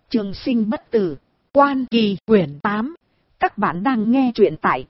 Trường sinh bất tử, Quan Kỳ quyển 8. Các bạn đang nghe truyện tại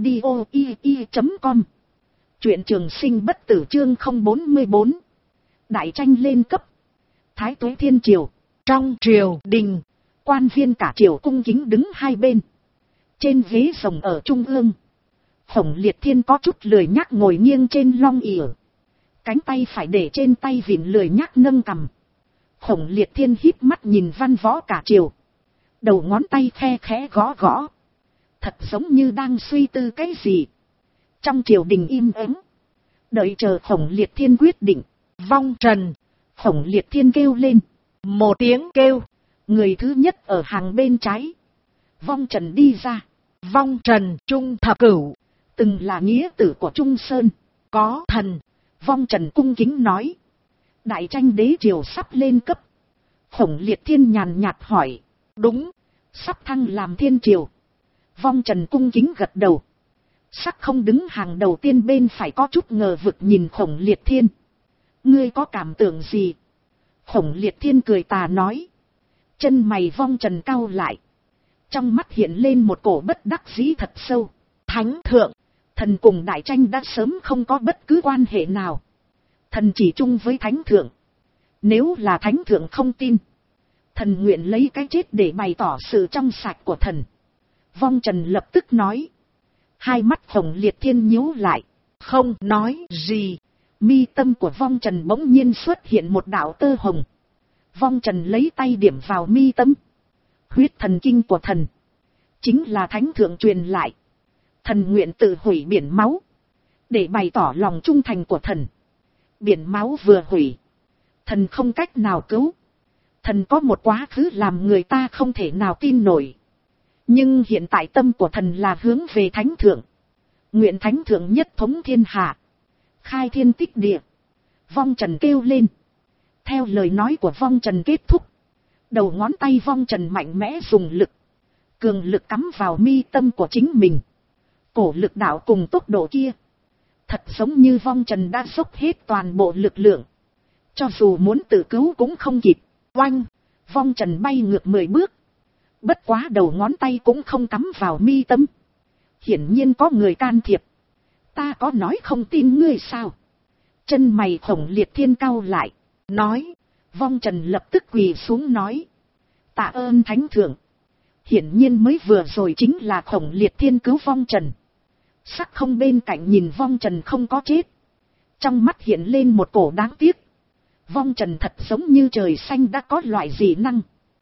audio.com. Truyện Trường sinh bất tử chương 044. Đại tranh lên cấp. Thái Tuế Thiên Triều. Trong triều đình, quan viên cả triều cung kính đứng hai bên. Trên ghế rồng ở trung ương, Khổng Liệt Thiên có chút lười nhác ngồi nghiêng trên long ỷ, cánh tay phải để trên tay vịn lười nhác nâng cằm. Khổng Liệt Thiên híp mắt nhìn văn võ cả triều, đầu ngón tay khe khẽ gõ gõ, thật giống như đang suy tư cái gì. Trong triều đình im ắng, đợi chờ Khổng Liệt Thiên quyết định. Vong trần. Khổng Liệt Thiên kêu lên. Một tiếng kêu, người thứ nhất ở hàng bên trái, Vong Trần đi ra. Vong Trần Trung Thập Cửu, từng là nghĩa tử của Trung Sơn, có thần. Vong Trần cung kính nói. Đại tranh đế triều sắp lên cấp. Khổng Liệt Thiên nhàn nhạt hỏi. Đúng, sắp thăng làm thiên triều. Vong Trần cung kính gật đầu. Sắc không đứng hàng đầu tiên bên phải có chút ngờ vực nhìn Khổng Liệt Thiên. Ngươi có cảm tưởng gì? Khổng Liệt Thiên cười tà nói. Chân mày Vong Trần cau lại, trong mắt hiện lên một cổ bất đắc dĩ thật sâu. Thánh thượng, thần cùng đại tranh đã sớm không có bất cứ quan hệ nào. Thần chỉ chung với thánh thượng. Nếu là thánh thượng không tin, thần nguyện lấy cái chết để bày tỏ sự trong sạch của thần. Vong Trần lập tức nói. Hai mắt Khổng Liệt Thiên nhíu lại, không nói gì. Mi tâm của Vong Trần bỗng nhiên xuất hiện một đạo tơ hồng. Vong Trần lấy tay điểm vào mi tâm. Huyết thần kinh của thần, chính là thánh thượng truyền lại. Thần nguyện tự hủy biển máu, để bày tỏ lòng trung thành của thần. Biển máu vừa hủy, thần không cách nào cứu. Thần có một quá khứ làm người ta không thể nào tin nổi. Nhưng hiện tại tâm của thần là hướng về thánh thượng. Nguyện thánh thượng nhất thống thiên hạ, khai thiên tích địa. Vong Trần kêu lên. Theo lời nói của Vong Trần kết thúc, đầu ngón tay Vong Trần mạnh mẽ dùng lực, cường lực cắm vào mi tâm của chính mình. Cổ lực đạo cùng tốc độ kia, thật giống như Vong Trần đã dốc hết toàn bộ lực lượng. Cho dù muốn tự cứu cũng không kịp. Oanh! Vong Trần bay ngược 10 bước. Bất quá đầu ngón tay cũng không cắm vào mi tâm. Hiển nhiên có người can thiệp. Ta có nói không tin ngươi sao? Chân mày Khổng Liệt Thiên cau lại, nói. Vong Trần lập tức quỳ xuống nói. Tạ ơn thánh thượng. Hiển nhiên mới vừa rồi chính là Khổng Liệt Thiên cứu Vong Trần. Sắc không bên cạnh nhìn Vong Trần không có chết, trong mắt hiện lên một cổ đáng tiếc. Vong Trần thật giống như trời xanh đã có loại dị năng,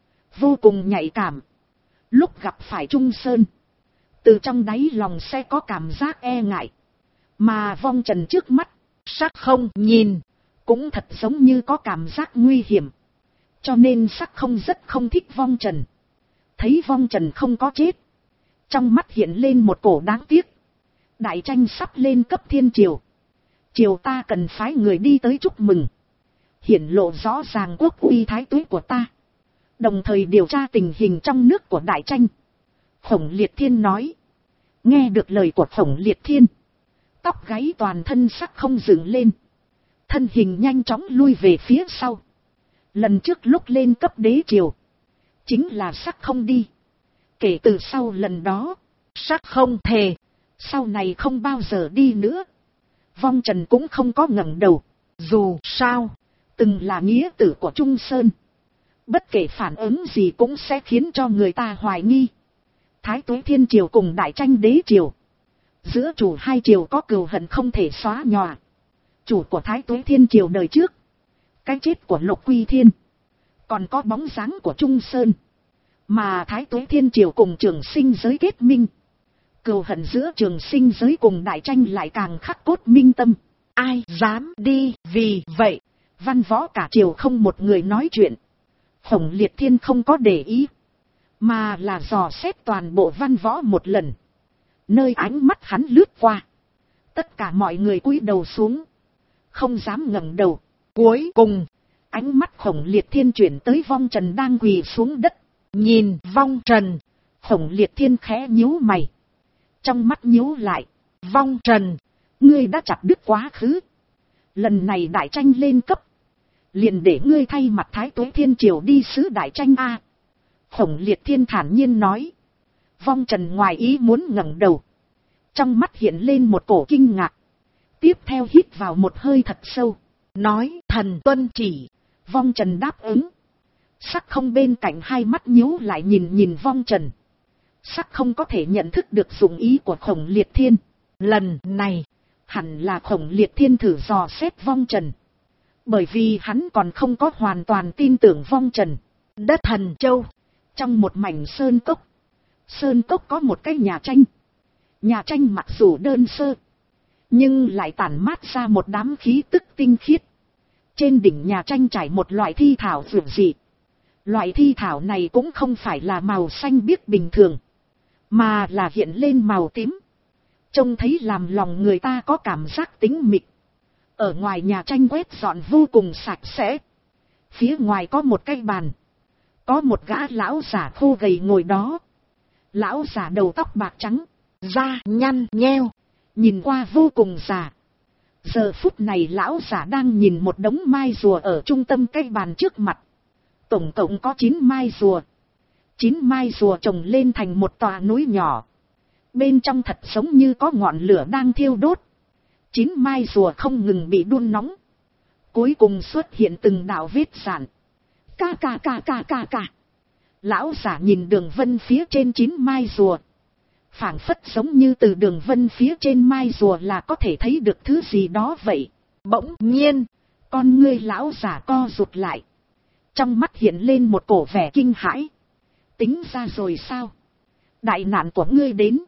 vô cùng nhạy cảm. Lúc gặp phải Trung Sơn, từ trong đáy lòng sẽ có cảm giác e ngại. Mà Vong Trần trước mắt, sắc không nhìn, cũng thật giống như có cảm giác nguy hiểm. Cho nên sắc không rất không thích Vong Trần. Thấy Vong Trần không có chết, trong mắt hiện lên một cổ đáng tiếc. Đại tranh sắp lên cấp thiên triều, triều ta cần phái người đi tới chúc mừng, hiển lộ rõ ràng quốc uy thái tuế của ta, đồng thời điều tra tình hình trong nước của đại tranh. Khổng Liệt Thiên nói. Nghe được lời của Khổng Liệt Thiên, tóc gáy toàn thân sắc không dựng lên, thân hình nhanh chóng lui về phía sau. Lần trước lúc lên cấp đế triều, chính là sắc không đi. Kể từ sau lần đó, sắc không thề sau này không bao giờ đi nữa. Vong Trần cũng không có ngẩng đầu. Dù sao, từng là nghĩa tử của Trung Sơn, bất kể phản ứng gì cũng sẽ khiến cho người ta hoài nghi. Thái Tuế Thiên Triều cùng Đại tranh đế triều, giữa chủ hai triều có cừu hận không thể xóa nhòa. Chủ của Thái Tuế Thiên Triều đời trước, cái chết của Lục Quy Thiên, còn có bóng dáng của Trung Sơn. Mà Thái Tuế Thiên Triều cùng Trường Sinh giới kết minh, cừu hận giữa Trường Sinh giới cùng Đại tranh lại càng khắc cốt minh tâm. Ai dám đi? Vì vậy, văn võ cả triều không một người nói chuyện. Khổng Liệt Thiên không có để ý, mà là dò xét toàn bộ văn võ một lần. Nơi ánh mắt hắn lướt qua, tất cả mọi người cúi đầu xuống, không dám ngẩng đầu. Cuối cùng, ánh mắt Khổng Liệt Thiên chuyển tới Vong Trần đang quỳ xuống đất. Nhìn Vong Trần, Khổng Liệt Thiên khẽ nhíu mày, trong mắt nhíu lại. Vong Trần, ngươi đã chặt đứt quá khứ. Lần này đại tranh lên cấp, liền để ngươi thay mặt Thái Tuế Thiên Triều đi sứ đại tranh a. Khổng Liệt Thiên thản nhiên nói. Vong Trần ngoài ý muốn ngẩng đầu. Trong mắt hiện lên một cổ kinh ngạc. Tiếp theo hít vào một hơi thật sâu. Nói thần tuân chỉ. Vong Trần đáp ứng. Sắc không bên cạnh hai mắt nhíu lại nhìn Vong Trần. Sắc không có thể nhận thức được dụng ý của Khổng Liệt Thiên. Lần này, hẳn là Khổng Liệt Thiên thử dò xét Vong Trần. Bởi vì hắn còn không có hoàn toàn tin tưởng Vong Trần. Đất Thần Châu, trong một mảnh sơn cốc. Sơn cốc có một cái nhà tranh. Nhà tranh mặc dù đơn sơ, nhưng lại tản mát ra một đám khí tức tinh khiết. Trên đỉnh nhà tranh trải một loại thi thảo vượt dị. Loại thi thảo này cũng không phải là màu xanh biếc bình thường, mà là hiện lên màu tím. Trông thấy làm lòng người ta có cảm giác tính mịch. Ở ngoài nhà tranh quét dọn vô cùng sạch sẽ. Phía ngoài có một cái bàn. Có một gã lão giả khô gầy ngồi đó. Lão giả đầu tóc bạc trắng, da nhăn nheo, nhìn qua vô cùng già. Giờ phút này lão giả đang nhìn một đống mai rùa ở trung tâm cái bàn trước mặt. Tổng cộng có 9 mai rùa. 9 mai rùa trồng lên thành một tòa núi nhỏ. Bên trong thật giống như có ngọn lửa đang thiêu đốt. 9 mai rùa không ngừng bị đun nóng. Cuối cùng xuất hiện từng đạo vết rạn. Ca. Lão giả nhìn đường vân phía trên 9 mai rùa. Phảng phất giống như từ đường vân phía trên mai rùa là có thể thấy được thứ gì đó vậy. Bỗng nhiên, con ngươi lão giả co rụt lại. Trong mắt hiện lên một cổ vẻ kinh hãi. Tính ra rồi sao? Đại nạn của ngươi đến.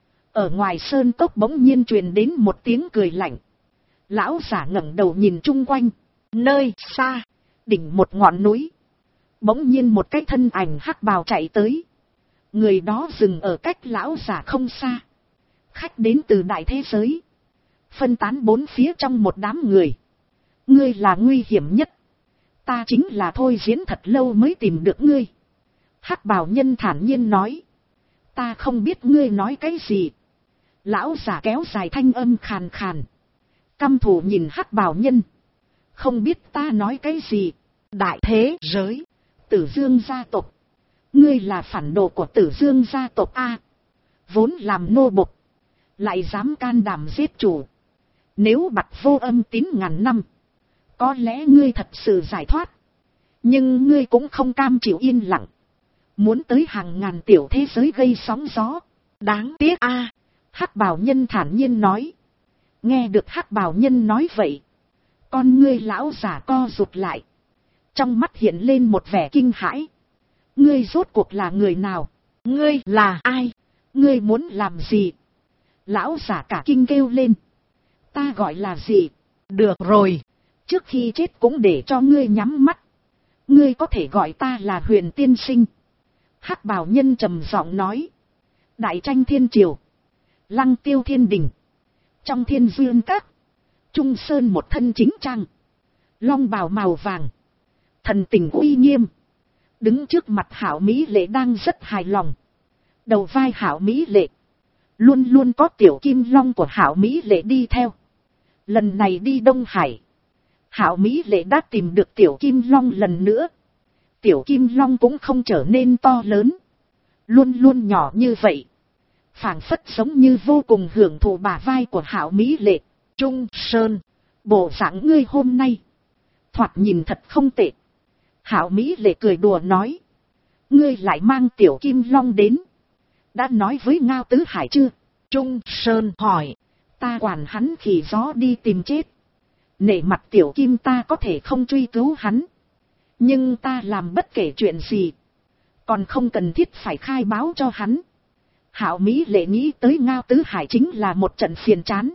Ở ngoài sơn cốc bỗng nhiên truyền đến một tiếng cười lạnh. Lão giả ngẩng đầu nhìn chung quanh. Nơi xa, đỉnh một ngọn núi. Bỗng nhiên một cái thân ảnh hắc bào chạy tới. Người đó dừng ở cách lão giả không xa. Khách đến từ đại thế giới. Phân tán bốn phía trong một đám người. Ngươi là nguy hiểm nhất. Ta chính là Thôi Diễn thật lâu mới tìm được ngươi. Hắc bào nhân thản nhiên nói. Ta không biết ngươi nói cái gì. Lão giả kéo dài thanh âm khàn khàn. Căm thù nhìn hắc bào nhân. Không biết ta nói cái gì. Đại thế giới. Tử Dương gia tộc. Ngươi là phản đồ của Tử Dương gia tộc A. Vốn làm nô bộc. Lại dám can đảm giết chủ. Nếu bặt Vô Âm Tín ngàn năm. Có lẽ ngươi thật sự giải thoát. Nhưng ngươi cũng không cam chịu yên lặng. Muốn tới hàng ngàn tiểu thế giới gây sóng gió. Đáng tiếc A. Hắc bào nhân thản nhiên nói. Nghe được hắc bào nhân nói vậy. Con ngươi lão giả co rụt lại. Trong mắt hiện lên một vẻ kinh hãi. Ngươi rốt cuộc là người nào? Ngươi là ai? Ngươi muốn làm gì? Lão giả cả kinh kêu lên. Ta gọi là gì? Được rồi. Trước khi chết cũng để cho ngươi nhắm mắt. Ngươi có thể gọi ta là Huyền tiên sinh. Hắc bào nhân trầm giọng nói. Đại tranh thiên triều. Lăng tiêu thiên đình. Trong thiên dương các. Trung sơn một thân chính trang. Long bào màu vàng. Thần tình uy nghiêm. Đứng trước mặt Hảo Mỹ Lệ đang rất hài lòng. Đầu vai Hảo Mỹ Lệ. Luôn luôn có tiểu kim long của Hảo Mỹ Lệ đi theo. Lần này đi Đông Hải. Hảo Mỹ Lệ đã tìm được tiểu kim long lần nữa. Tiểu kim long cũng không trở nên to lớn. Luôn luôn nhỏ như vậy. Phảng phất giống như vô cùng hưởng thụ bả vai của Hảo Mỹ Lệ. Trung Sơn. Bộ dạng ngươi hôm nay. Thoạt nhìn thật không tệ. Hảo Mỹ Lệ cười đùa nói. Ngươi lại mang tiểu kim long đến. Đã nói với Ngao Tứ Hải chưa? Trung Sơn hỏi. Ta quản hắn khỉ gió đi tìm chết. Nể mặt tiểu kim ta có thể không truy cứu hắn. Nhưng ta làm bất kể chuyện gì. Còn không cần thiết phải khai báo cho hắn. Hảo Mỹ Lệ nghĩ tới Ngao Tứ Hải chính là một trận phiền chán.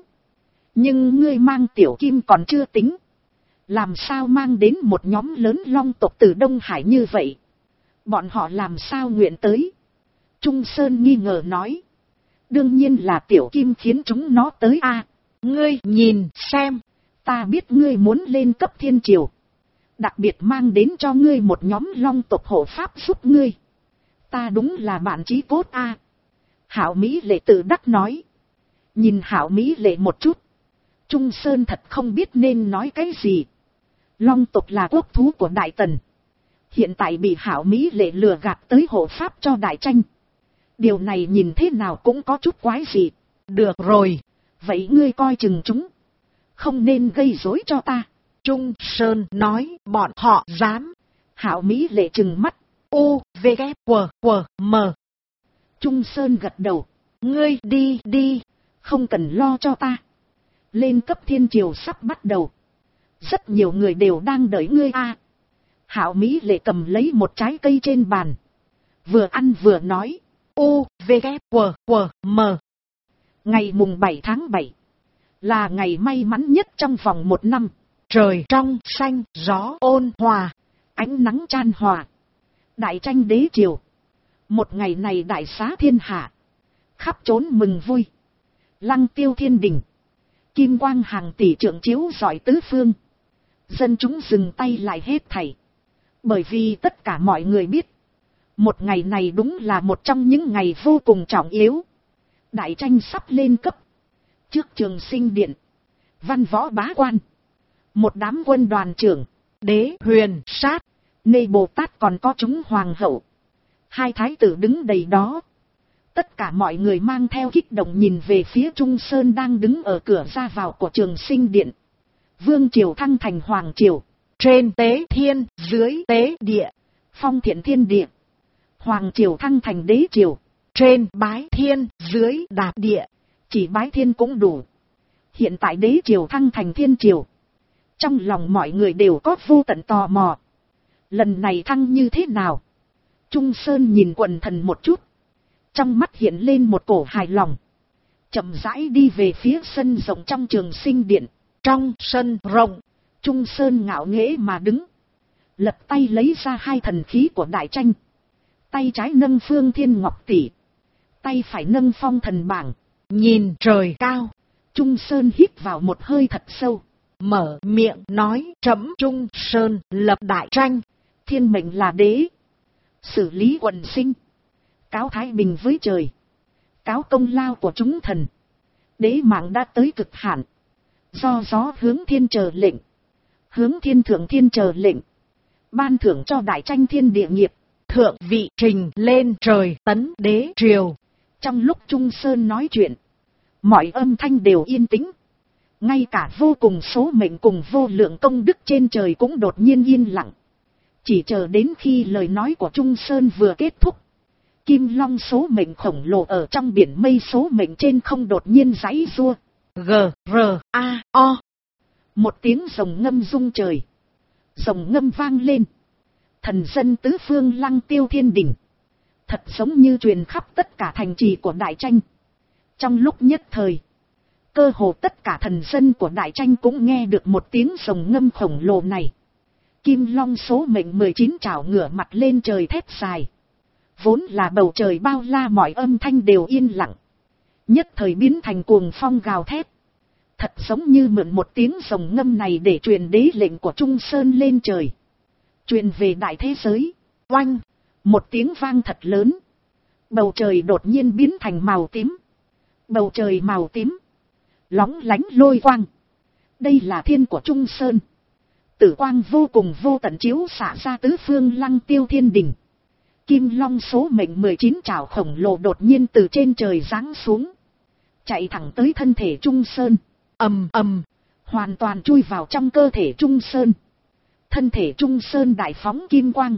Nhưng ngươi mang tiểu kim còn chưa tính. Làm sao mang đến một nhóm lớn long tộc từ Đông Hải như vậy? Bọn họ làm sao nguyện tới? Trung Sơn nghi ngờ nói. Đương nhiên là tiểu kim khiến chúng nó tới a. Ngươi nhìn xem. Ta biết ngươi muốn lên cấp thiên triều. Đặc biệt mang đến cho ngươi một nhóm long tộc hộ pháp giúp ngươi. Ta đúng là bạn chí cốt a. Hảo Mỹ Lệ tự đắc nói. Nhìn Hảo Mỹ Lệ một chút. Trung Sơn thật không biết nên nói cái gì. Long tộc là quốc thú của Đại Tần. Hiện tại bị Hảo Mỹ Lệ lừa gạt tới hộ pháp cho Đại Tranh. Điều này nhìn thế nào cũng có chút quái dị. Được rồi, vậy ngươi coi chừng chúng. Không nên gây rối cho ta. Trung Sơn nói bọn họ dám. Hảo Mỹ Lệ trừng mắt. U, V, K, W, W, M. Trung Sơn gật đầu. Ngươi đi đi, không cần lo cho ta. Lên cấp thiên triều sắp bắt đầu. Rất nhiều người đều đang đợi ngươi a. Hảo Mỹ Lệ cầm lấy một trái cây trên bàn. Vừa ăn vừa nói. U, V, K, W, W, M. Ngày mùng 7 tháng 7. Là ngày may mắn nhất trong vòng một năm. Trời trong xanh, gió ôn hòa. Ánh nắng chan hòa. Đại tranh đế triều. Một ngày này đại xá thiên hạ. Khắp trốn mừng vui. Lăng tiêu thiên đình. Kim quang hàng tỷ trượng chiếu rọi tứ phương. Dân chúng dừng tay lại hết thảy. Bởi vì tất cả mọi người biết. Một ngày này đúng là một trong những ngày vô cùng trọng yếu. Đại tranh sắp lên cấp. Trước Trường Sinh Điện. Văn võ bá quan. Một đám quân đoàn trưởng. Đế huyền sát. Nê Bồ Tát còn có chúng hoàng hậu. Hai thái tử đứng đầy đó. Tất cả mọi người mang theo kích động nhìn về phía Trung Sơn đang đứng ở cửa ra vào của Trường Sinh Điện. Vương triều thăng thành hoàng triều. Trên tế thiên, dưới tế địa. Phong thiện thiên địa. Hoàng triều thăng thành đế triều. Trên bái thiên, dưới đạp địa. Chỉ bái thiên cũng đủ. Hiện tại đế triều thăng thành thiên triều. Trong lòng mọi người đều có vô tận tò mò. Lần này thăng như thế nào? Trung Sơn nhìn quần thần một chút. Trong mắt hiện lên một cổ hài lòng. Chậm rãi đi về phía sân rộng trong Trường Sinh Điện. Trong sân rộng, Trung Sơn ngạo nghễ mà đứng. Lật tay lấy ra hai thần khí của Đại Tranh. Tay trái nâng Phương Thiên Ngọc Tỷ. Tay phải nâng Phong Thần Bảng. Nhìn trời cao. Trung Sơn hít vào một hơi thật sâu. Mở miệng nói trẫm Trung Sơn lập Đại Tranh. Thiên mệnh là đế. Xử lý quần sinh. Cáo thái bình với trời. Cáo công lao của chúng thần. Đế mạng đã tới cực hạn. Do gió hướng thiên chờ lệnh. Hướng thiên thượng thiên chờ lệnh. Ban thưởng cho Đại Tranh thiên địa nghiệp. Thượng vị trình lên trời tấn đế triều. Trong lúc Trung Sơn nói chuyện. Mọi âm thanh đều yên tĩnh. Ngay cả vô cùng số mệnh cùng vô lượng công đức trên trời cũng đột nhiên yên lặng. Chỉ chờ đến khi lời nói của Trung Sơn vừa kết thúc. Kim long số mệnh khổng lồ ở trong biển mây số mệnh trên không đột nhiên giãy giụa. G, R, A, O. Một tiếng rồng ngâm rung trời. Rồng ngâm vang lên. Thần dân tứ phương lăng tiêu thiên đỉnh. Thật giống như truyền khắp tất cả thành trì của Đại Tranh. Trong lúc nhất thời. Cơ hồ tất cả thần dân của Đại Tranh cũng nghe được một tiếng rồng ngâm khổng lồ này. Kim long số mệnh 19 trảo ngửa mặt lên trời thét dài. Vốn là bầu trời bao la mọi âm thanh đều yên lặng. Nhất thời biến thành cuồng phong gào thét. Thật giống như mượn một tiếng rồng ngâm này để truyền đế lệnh của Trung Sơn lên trời. Truyền về đại thế giới. Oanh! Một tiếng vang thật lớn. Bầu trời đột nhiên biến thành màu tím. Bầu trời màu tím. Lóng lánh lôi quang. Đây là thiên của Trung Sơn. Tử quang vô cùng vô tận chiếu xạ ra tứ phương lăng tiêu thiên đình. Kim long số mệnh 19 trảo khổng lồ đột nhiên từ trên trời giáng xuống. Chạy thẳng tới thân thể Trung Sơn. Ầm ầm. Hoàn toàn chui vào trong cơ thể Trung Sơn. Thân thể Trung Sơn đại phóng kim quang.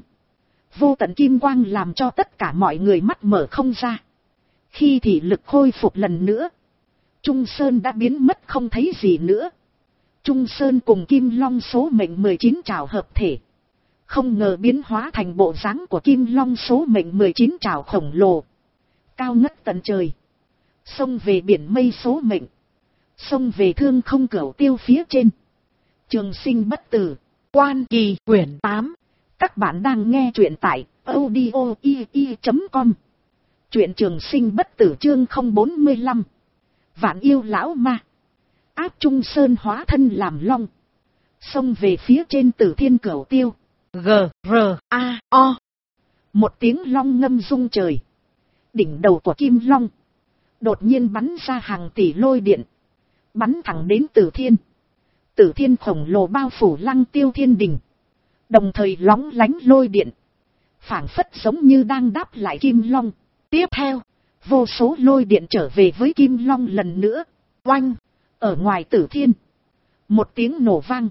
Vô tận kim quang làm cho tất cả mọi người mắt mở không ra. Khi thị lực khôi phục lần nữa. Trung Sơn đã biến mất không thấy gì nữa. Trung Sơn cùng Kim Long số mệnh 19 trảo hợp thể. Không ngờ biến hóa thành bộ dáng của Kim Long số mệnh 19 trảo khổng lồ. Cao ngất tận trời. Xông về biển mây số mệnh. Xông về thương không cửu tiêu phía trên. Trường Sinh bất tử. Quan Kỳ quyển 8. Các bạn đang nghe truyện tại audio.com. Truyện Trường Sinh bất tử chương 045. Vạn yêu lão ma. Áp Trung Sơn hóa thân làm long. Xông về phía trên Tử Thiên Cửu Tiêu. G, R, A, O. Một tiếng long ngâm rung trời. Đỉnh đầu của Kim Long. Đột nhiên bắn ra hàng tỷ lôi điện. Bắn thẳng đến Tử Thiên. Tử Thiên khổng lồ bao phủ lăng tiêu thiên đình. Đồng thời lóng lánh lôi điện. Phảng phất giống như đang đáp lại Kim Long. Tiếp theo, vô số lôi điện trở về với Kim Long lần nữa. Oanh! Ở ngoài Tử Thiên. Một tiếng nổ vang.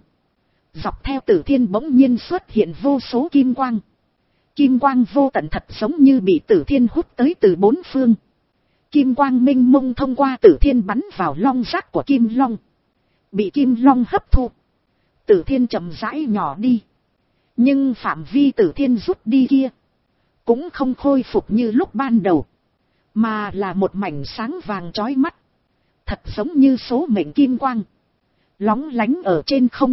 Dọc theo Tử Thiên bỗng nhiên xuất hiện vô số kim quang. Kim quang vô tận thật giống như bị Tử Thiên hút tới từ bốn phương. Kim quang minh mông thông qua Tử Thiên bắn vào long giác của Kim Long. Bị Kim Long hấp thu. Tử Thiên chậm rãi nhỏ đi. Nhưng phạm vi Tử Thiên rút đi kia cũng không khôi phục như lúc ban đầu. Mà là một mảnh sáng vàng chói mắt. Thật giống như số mệnh kim quang. Lóng lánh ở trên không.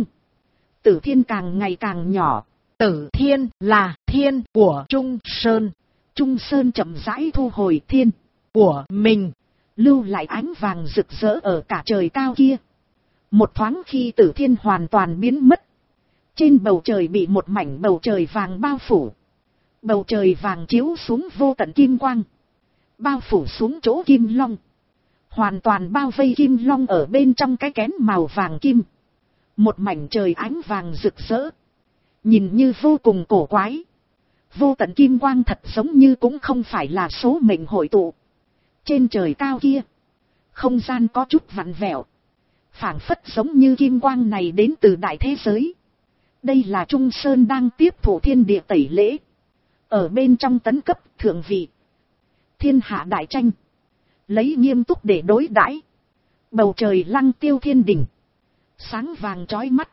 Tử Thiên càng ngày càng nhỏ. Tử Thiên là thiên của Trung Sơn. Trung Sơn chậm rãi thu hồi thiên của mình. Lưu lại ánh vàng rực rỡ ở cả trời cao kia. Một thoáng khi Tử Thiên hoàn toàn biến mất. Trên bầu trời bị một mảnh bầu trời vàng bao phủ. Bầu trời vàng chiếu xuống vô tận kim quang. Bao phủ xuống chỗ Kim Long. Hoàn toàn bao vây Kim Long ở bên trong cái kén màu vàng kim. Một mảnh trời ánh vàng rực rỡ. Nhìn như vô cùng cổ quái. Vô tận kim quang thật giống như cũng không phải là số mệnh hội tụ. Trên trời cao kia, không gian có chút vặn vẹo. Phảng phất giống như kim quang này đến từ đại thế giới. Đây là Trung Sơn đang tiếp thụ thiên địa tẩy lễ. Ở bên trong tấn cấp thượng vị. Thiên hạ đại tranh. Lấy nghiêm túc để đối đãi. Bầu trời lăng tiêu thiên đỉnh. Sáng vàng chói mắt.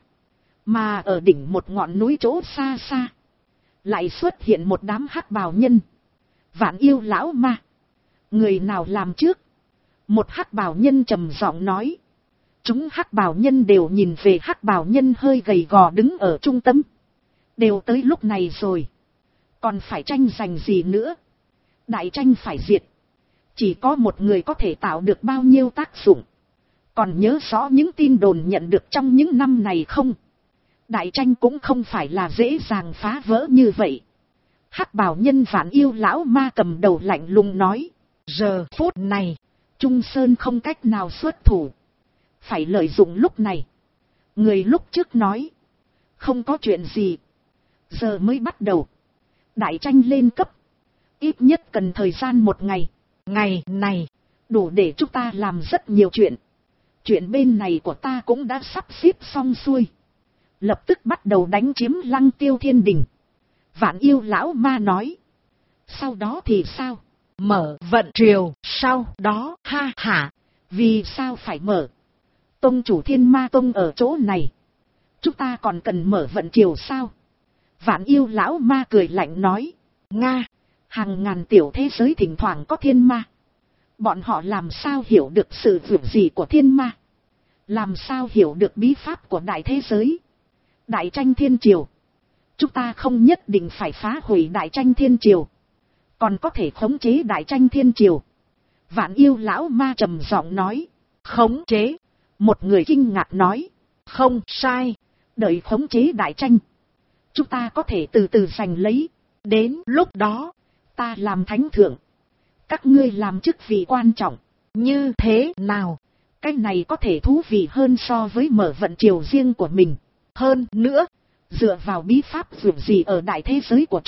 Mà ở đỉnh một ngọn núi chỗ xa xa. Lại xuất hiện một đám hắc bào nhân. Vạn yêu lão ma. Người nào làm trước? Một hắc bào nhân trầm giọng nói. Chúng hắc bào nhân đều nhìn về hắc bào nhân hơi gầy gò đứng ở trung tâm. Đều tới lúc này rồi. Còn phải tranh giành gì nữa? Đại tranh phải diệt. Chỉ có một người có thể tạo được bao nhiêu tác dụng. Còn nhớ rõ những tin đồn nhận được trong những năm này không? Đại tranh cũng không phải là dễ dàng phá vỡ như vậy. Hắc bào nhân vạn yêu lão ma cầm đầu lạnh lùng nói. Giờ phút này, Trung Sơn không cách nào xuất thủ. Phải lợi dụng lúc này. Người lúc trước nói. Không có chuyện gì. Giờ mới bắt đầu. Đại tranh lên cấp. Ít nhất cần thời gian một ngày. Ngày này, đủ để chúng ta làm rất nhiều chuyện. Chuyện bên này của ta cũng đã sắp xếp xong xuôi. Lập tức bắt đầu đánh chiếm lăng tiêu thiên đình. Vạn yêu lão ma nói. Sau đó thì sao? Mở vận triều. Sau đó ha hả. Vì sao phải mở? Tông chủ Thiên Ma Tông ở chỗ này. Chúng ta còn cần mở vận triều sao? Vạn yêu lão ma cười lạnh nói. Nga. Hàng ngàn tiểu thế giới thỉnh thoảng có thiên ma. Bọn họ làm sao hiểu được sự việc gì của thiên ma? Làm sao hiểu được bí pháp của đại thế giới? Đại tranh thiên triều. Chúng ta không nhất định phải phá hủy đại tranh thiên triều. Còn có thể khống chế đại tranh thiên triều. Vạn yêu lão ma trầm giọng nói. Khống chế. Một người kinh ngạc nói. Không sai. Đợi khống chế đại tranh. Chúng ta có thể từ từ giành lấy. Đến lúc đó, ta làm thánh thượng. Các ngươi làm chức vị quan trọng. Như thế nào? Cái này có thể thú vị hơn so với mở vận triều riêng của mình. Hơn nữa, dựa vào bí pháp dường gì ở đại thế giới của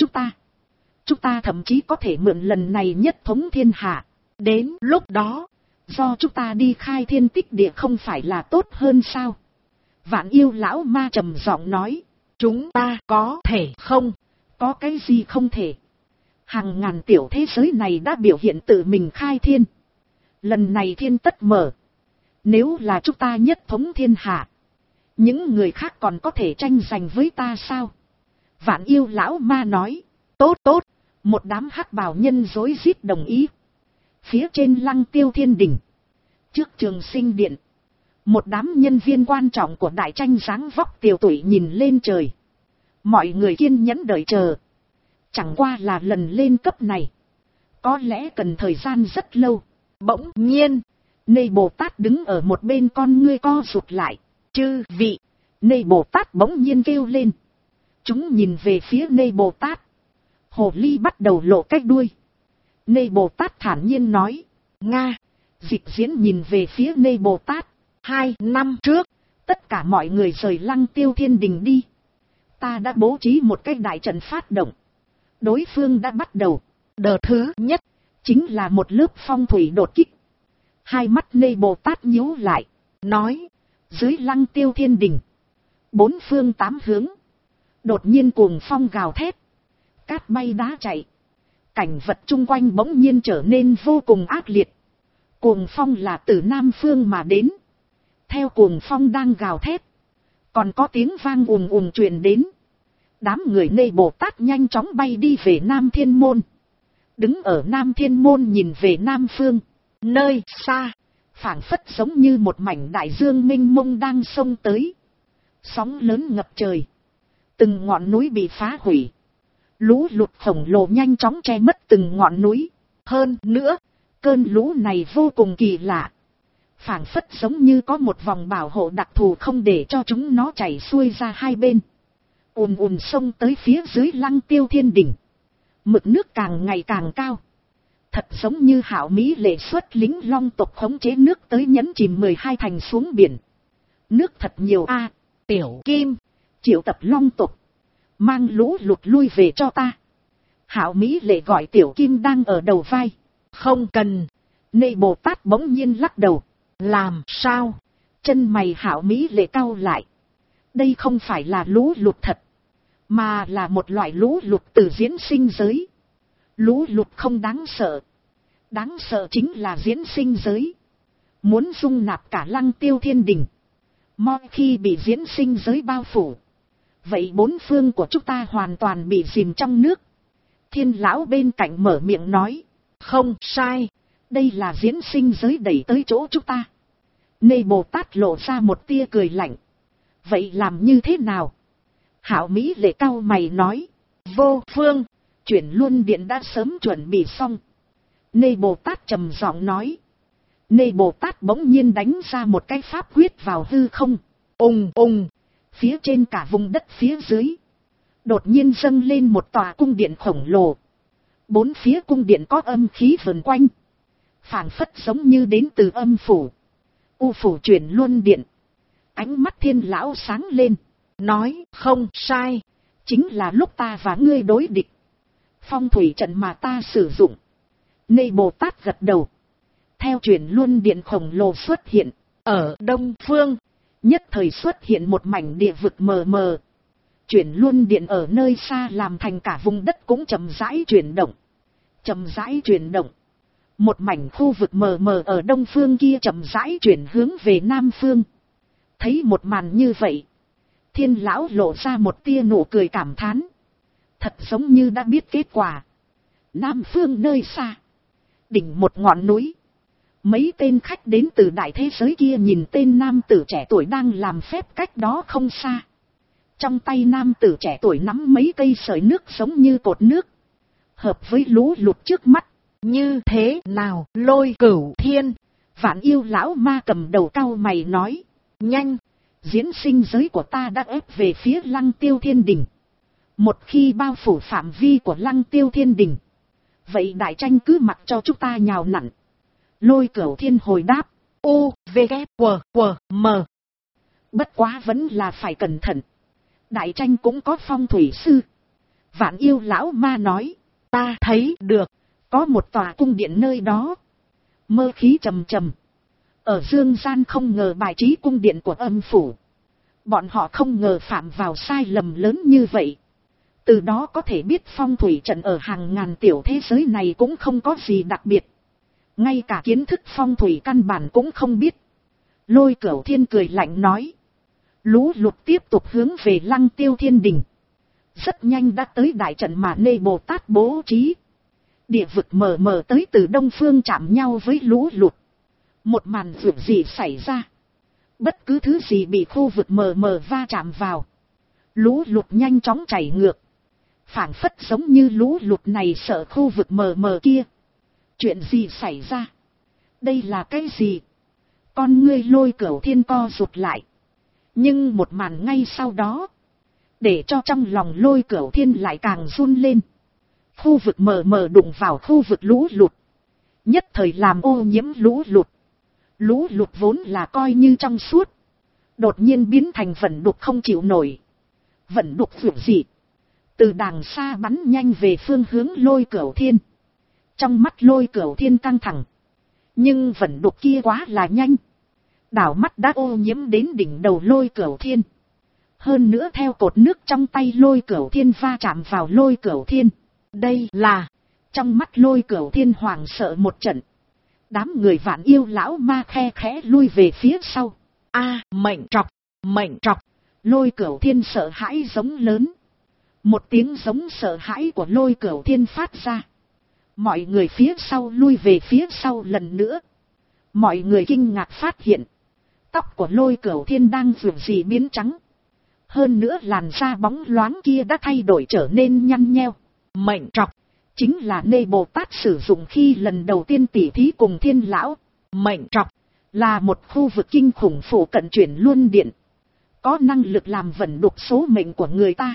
chúng ta thậm chí có thể mượn lần này nhất thống thiên hạ. Đến lúc đó, do chúng ta đi khai thiên tích địa không phải là tốt hơn sao? Vạn yêu lão ma trầm giọng nói. Chúng ta có thể không? Có cái gì không thể? Hàng ngàn tiểu thế giới này đã biểu hiện tự mình khai thiên. Lần này thiên tất mở. Nếu là chúng ta nhất thống thiên hạ, những người khác còn có thể tranh giành với ta sao? Vạn yêu lão ma nói. Tốt tốt. Một đám hắc bào nhân rối rít đồng ý. Phía trên lăng tiêu thiên đỉnh, trước Trường Sinh điện, một đám nhân viên quan trọng của đại tranh dáng vóc tiều tụy nhìn lên trời. Mọi người kiên nhẫn đợi chờ. Chẳng qua là lần lên cấp này, có lẽ cần thời gian rất lâu. Bỗng nhiên, Nê Bồ Tát đứng ở một bên, con ngươi co rụt lại. Chư vị! Nê Bồ Tát bỗng nhiên kêu lên. Chúng nhìn về phía Nê Bồ Tát. Hồ ly bắt đầu lộ cái đuôi. Nê Bồ Tát thản nhiên nói. Nga! Dịch diễn nhìn về phía Nê Bồ Tát. 2 năm trước, tất cả mọi người rời lăng tiêu thiên đình đi. ta đã bố trí một cái đại trận phát động. Đối phương đã bắt đầu. Đợt thứ nhất, chính là một lớp phong thủy đột kích. Hai mắt Nê Bồ Tát nhíu lại, nói, dưới Lăng Tiêu Thiên Đình, bốn phương tám hướng, đột nhiên cuồng phong gào thét, cát bay đá chạy, cảnh vật chung quanh bỗng nhiên trở nên vô cùng ác liệt. Cuồng phong là từ Nam phương mà đến, theo cuồng phong đang gào thét, còn có tiếng vang ùm ùm truyền đến. Đám người Nê Bồ Tát nhanh chóng bay đi về Nam Thiên Môn. Đứng ở Nam Thiên Môn nhìn về Nam phương, nơi xa, phảng phất giống như một mảnh đại dương mênh mông đang xông tới. Sóng lớn ngập trời, từng ngọn núi bị phá hủy, lũ lụt khổng lồ nhanh chóng che mất từng ngọn núi. Hơn nữa, cơn lũ này vô cùng kỳ lạ, phảng phất giống như có một vòng bảo hộ đặc thù không để cho chúng nó chảy xuôi ra hai bên. Ùn ùn xông tới phía dưới Lăng Tiêu Thiên Đình. Mực nước càng ngày càng cao, thật giống như Hạo Mỹ lệ xuất lính Long tộc khống chế nước tới nhấn chìm 12 thành xuống biển. Nước thật nhiều a. Tiểu Kim, triệu tập Long tộc, mang lũ lụt lui về cho ta. Hạo Mỹ lệ gọi Tiểu Kim đang ở đầu vai. Không cần. Nê Bồ Tát bỗng nhiên lắc đầu. Làm sao? Chân mày Hạo Mỹ lệ cau lại. Đây không phải là lũ lụt thật, mà là một loại lũ lụt từ diễn sinh giới. Lũ lụt không đáng sợ, đáng sợ chính là diễn sinh giới. Muốn dung nạp cả Lăng Tiêu Thiên Đình, mọi khi bị diễn sinh giới bao phủ, vậy bốn phương của chúng ta hoàn toàn bị chìm trong nước. Thiên lão bên cạnh mở miệng nói, không sai, đây là diễn sinh giới đẩy tới chỗ chúng ta. Nê Bồ Tát lộ ra một tia cười lạnh. Vậy làm như thế nào? Hạo Mỹ lệ cau mày nói, vô phương, chuyển luân điện đã sớm chuẩn bị xong. Nê Bồ Tát trầm giọng nói. Nê Bồ Tát bỗng nhiên đánh ra một cái pháp quyết vào hư không. Ùng ùng, phía trên cả vùng đất phía dưới, đột nhiên dâng lên một tòa cung điện khổng lồ. Bốn phía cung điện có âm khí vần quanh, phảng phất giống như đến từ âm phủ. U phủ chuyển luân điện. Ánh mắt Thiên lão sáng lên, nói, không sai, chính là lúc ta và ngươi đối địch. Phong thủy trận mà ta sử dụng. Nê Bồ Tát gật đầu. Theo chuyển luân điện khổng lồ xuất hiện, ở đông phương, nhất thời xuất hiện một mảnh địa vực mờ mờ. Chuyển luân điện ở nơi xa làm thành cả vùng đất cũng chậm rãi chuyển động. Chậm rãi chuyển động. Một mảnh khu vực mờ mờ ở đông phương kia chậm rãi chuyển hướng về nam phương. Thấy một màn như vậy, Thiên lão lộ ra một tia nụ cười cảm thán. Thật giống như đã biết kết quả. Nam phương nơi xa, đỉnh một ngọn núi, mấy tên khách đến từ đại thế giới kia nhìn tên nam tử trẻ tuổi đang làm phép cách đó không xa. Trong tay nam tử trẻ tuổi nắm mấy cây sợi nước giống như cột nước, hợp với lũ lụt trước mắt. Như thế nào? Lôi Cửu Thiên, Vạn Yêu lão ma cầm đầu cau mày nói, nhanh, diễn sinh giới của ta đã ép về phía Lăng Tiêu Thiên Đình. Một khi bao phủ phạm vi của Lăng Tiêu Thiên Đình, vậy đại tranh cứ mặc cho chúng ta nhào nặn. Lôi Cửu Thiên hồi đáp, U, V, K, W, W, M. Bất quá vẫn là phải cẩn thận. Đại tranh cũng có phong thủy sư. Vạn Yêu lão ma nói, ta thấy được, có một tòa cung điện nơi đó. Mơ khí trầm trầm. Ở dương gian không ngờ bài trí cung điện của âm phủ. Bọn họ không ngờ phạm vào sai lầm lớn như vậy. Từ đó có thể biết phong thủy trận ở hàng ngàn tiểu thế giới này cũng không có gì đặc biệt. Ngay cả kiến thức phong thủy căn bản cũng không biết. Lôi Cửu Thiên cười lạnh nói. Lũ lụt tiếp tục hướng về Lăng Tiêu Thiên Đình. Rất nhanh đã tới đại trận mà Nê Bồ Tát bố trí. Địa vực mờ mờ tới từ đông phương chạm nhau với lũ lụt. Một màn vượt gì xảy ra. Bất cứ thứ gì bị khu vực mờ mờ va chạm vào, lũ lụt nhanh chóng chảy ngược. Phảng phất giống như lũ lụt này sợ khu vực mờ mờ kia. Chuyện gì xảy ra? Đây là cái gì? Con ngươi Lôi Cửu Thiên co rụt lại. Nhưng một màn ngay sau đó, để cho trong lòng Lôi Cửu Thiên lại càng run lên. Khu vực mờ mờ đụng vào khu vực lũ lụt, nhất thời làm ô nhiễm lũ lụt. Lũ lụt vốn là coi như trong suốt, đột nhiên biến thành vẩn đục không chịu nổi. Vận đục vượt dị. Từ đàng xa bắn nhanh về phương hướng Lôi Cửu Thiên. Trong mắt Lôi Cửu Thiên căng thẳng. Nhưng vận đục kia quá là nhanh. Đảo mắt đã ô nhiễm đến đỉnh đầu Lôi Cửu Thiên. Hơn nữa theo cột nước trong tay Lôi Cửu Thiên va chạm vào Lôi Cửu Thiên. Đây là... Trong mắt Lôi Cửu Thiên hoảng sợ một trận. Đám người Vạn Yêu lão ma khe khẽ lui về phía sau. A, mệnh trọc, mệnh trọc. Lôi Cửu Thiên sợ hãi giống lớn. Một tiếng giống sợ hãi của Lôi Cửu Thiên phát ra. Mọi người phía sau lui về phía sau lần nữa. Mọi người kinh ngạc phát hiện. Tóc của Lôi Cửu Thiên đang vượt gì biến trắng. Hơn nữa làn da bóng loáng kia đã thay đổi trở nên nhăn nheo. Mệnh trọc. Chính là Nê Bồ Tát sử dụng khi lần đầu tiên tỉ thí cùng Thiên Lão. Mệnh trọc là một khu vực kinh khủng phủ cận chuyển luân điện. Có năng lực làm vận đục số mệnh của người ta.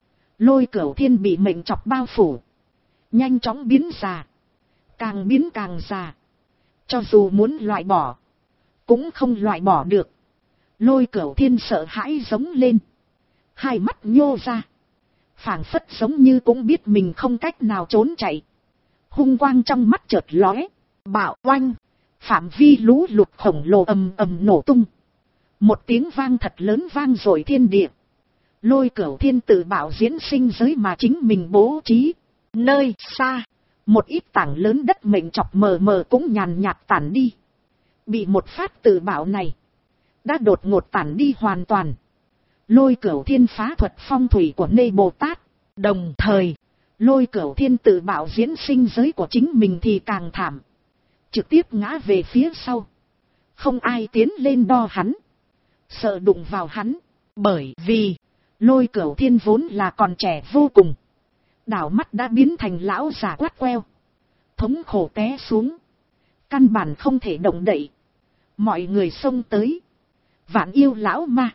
Lôi Cửu Thiên bị mệnh trọc bao phủ. Nhanh chóng biến già. Càng biến càng già. Cho dù muốn loại bỏ. Cũng không loại bỏ được. Lôi Cửu Thiên sợ hãi giống lên. Hai mắt nhô ra. Phảng phất giống như cũng biết mình không cách nào trốn chạy. Hung quang trong mắt chợt lóe. Bạo oanh. Phạm vi lũ lụt khổng lồ ầm ầm nổ tung. Một tiếng vang thật lớn vang dội thiên địa. Lôi Cửu Thiên tự bảo diễn sinh giới mà chính mình bố trí. Nơi xa. Một ít tảng lớn đất mệnh chọc mờ mờ cũng nhàn nhạt tản đi. Bị một phát tự bảo này. Đã đột ngột tản đi hoàn toàn. Lôi Cửu Thiên phá thuật phong thủy của Nê Bồ Tát. Đồng thời, Lôi Cửu Thiên tự bảo diễn sinh giới của chính mình thì càng thảm. Trực tiếp ngã về phía sau. Không ai tiến lên đo hắn. Sợ đụng vào hắn. Bởi vì, Lôi Cửu Thiên vốn là còn trẻ vô cùng. Đảo mắt đã biến thành lão già quát queo. Thống khổ té xuống. Căn bản không thể động đậy. Mọi người xông tới. Vạn Yêu lão ma,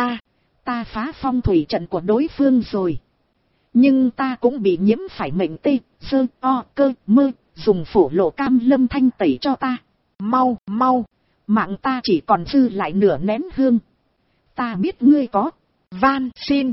ta phá phong thủy trận của đối phương rồi. Nhưng ta cũng bị nhiễm phải mệnh tê, sơ, o, cơ, mơ, dùng phổ lộ cam lâm thanh tẩy cho ta. Mau, mạng ta chỉ còn dư lại nửa nén hương. Ta biết ngươi có. Van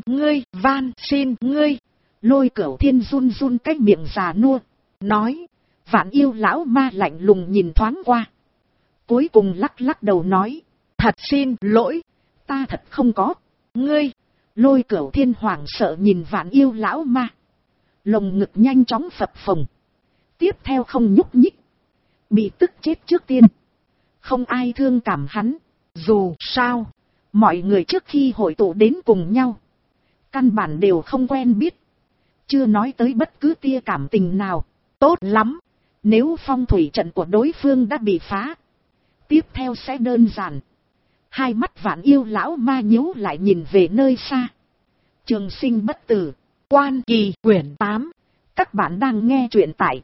xin ngươi. Lôi Cửu Thiên run run cái miệng già nua. Nói, Vạn Yêu lão ma lạnh lùng nhìn thoáng qua. Cuối cùng lắc đầu nói, thật xin lỗi, ta thật không có. Ngươi, Lôi Cửu Thiên hoảng sợ nhìn Vạn Yêu lão ma. Lồng ngực nhanh chóng phập phồng. Tiếp theo không nhúc nhích. Bị tức chết trước tiên. Không ai thương cảm hắn. Dù sao, mọi người trước khi hội tụ đến cùng nhau. Căn bản đều không quen biết. Chưa nói tới bất cứ tia cảm tình nào. Tốt lắm. Nếu phong thủy trận của đối phương đã bị phá. Tiếp theo sẽ đơn giản. Hai mắt Vạn Yêu lão ma nhíu lại nhìn về nơi xa. Trường sinh bất tử. Quan Kỳ quyển 8. Các bạn đang nghe truyện tại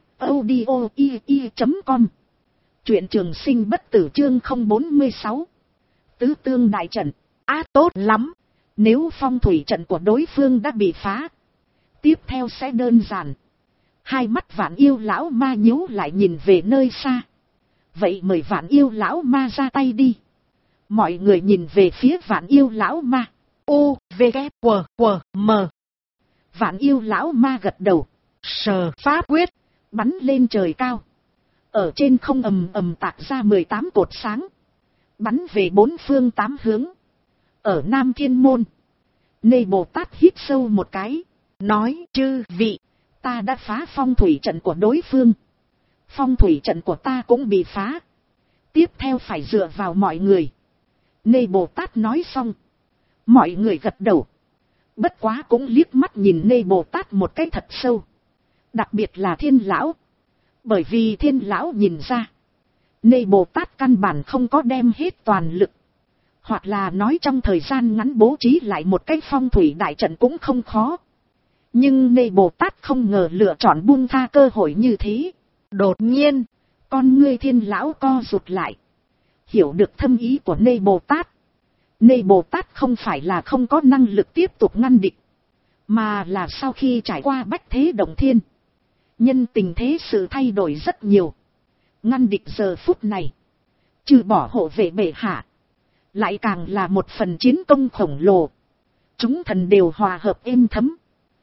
audio.com. Truyện Trường Sinh bất tử chương 046. Tứ tương đại trận. Tốt lắm. Nếu phong thủy trận của đối phương đã bị phá. Tiếp theo sẽ đơn giản. Hai mắt Vạn Yêu lão ma nhíu lại nhìn về nơi xa. Vậy mời Vạn Yêu lão ma ra tay đi. Mọi người nhìn về phía Vạn Yêu lão ma. U, V, K, W, M. Vạn Yêu lão ma gật đầu. Sờ pháp quyết. Bắn lên trời cao. Ở trên không ầm ầm tạc ra 18 cột sáng. Bắn về bốn phương tám hướng. Ở Nam Thiên Môn. Nê Bồ Tát hít sâu một cái. Nói, chư vị, ta đã phá phong thủy trận của đối phương. Phong thủy trận của ta cũng bị phá. Tiếp theo phải dựa vào mọi người. Nê Bồ Tát nói xong. Mọi người gật đầu. Bất quá cũng liếc mắt nhìn Nê Bồ Tát một cái thật sâu. Đặc biệt là Thiên Lão. Bởi vì Thiên Lão nhìn ra. Nê Bồ Tát căn bản không có đem hết toàn lực. Hoặc là nói trong thời gian ngắn bố trí lại một cái phong thủy đại trận cũng không khó. Nhưng Nê Bồ Tát không ngờ lựa chọn buông tha cơ hội như thế. Đột nhiên, con ngươi Thiên Lão co rụt lại. Hiểu được thâm ý của Nê Bồ Tát. Nê Bồ Tát không phải là không có năng lực tiếp tục ngăn địch. Mà là sau khi trải qua bách thế động thiên. Nhân tình thế sự thay đổi rất nhiều. Ngăn địch giờ phút này. Trừ bỏ hộ vệ bệ hạ. Lại càng là một phần chiến công khổng lồ. Chúng thần đều hòa hợp êm thấm.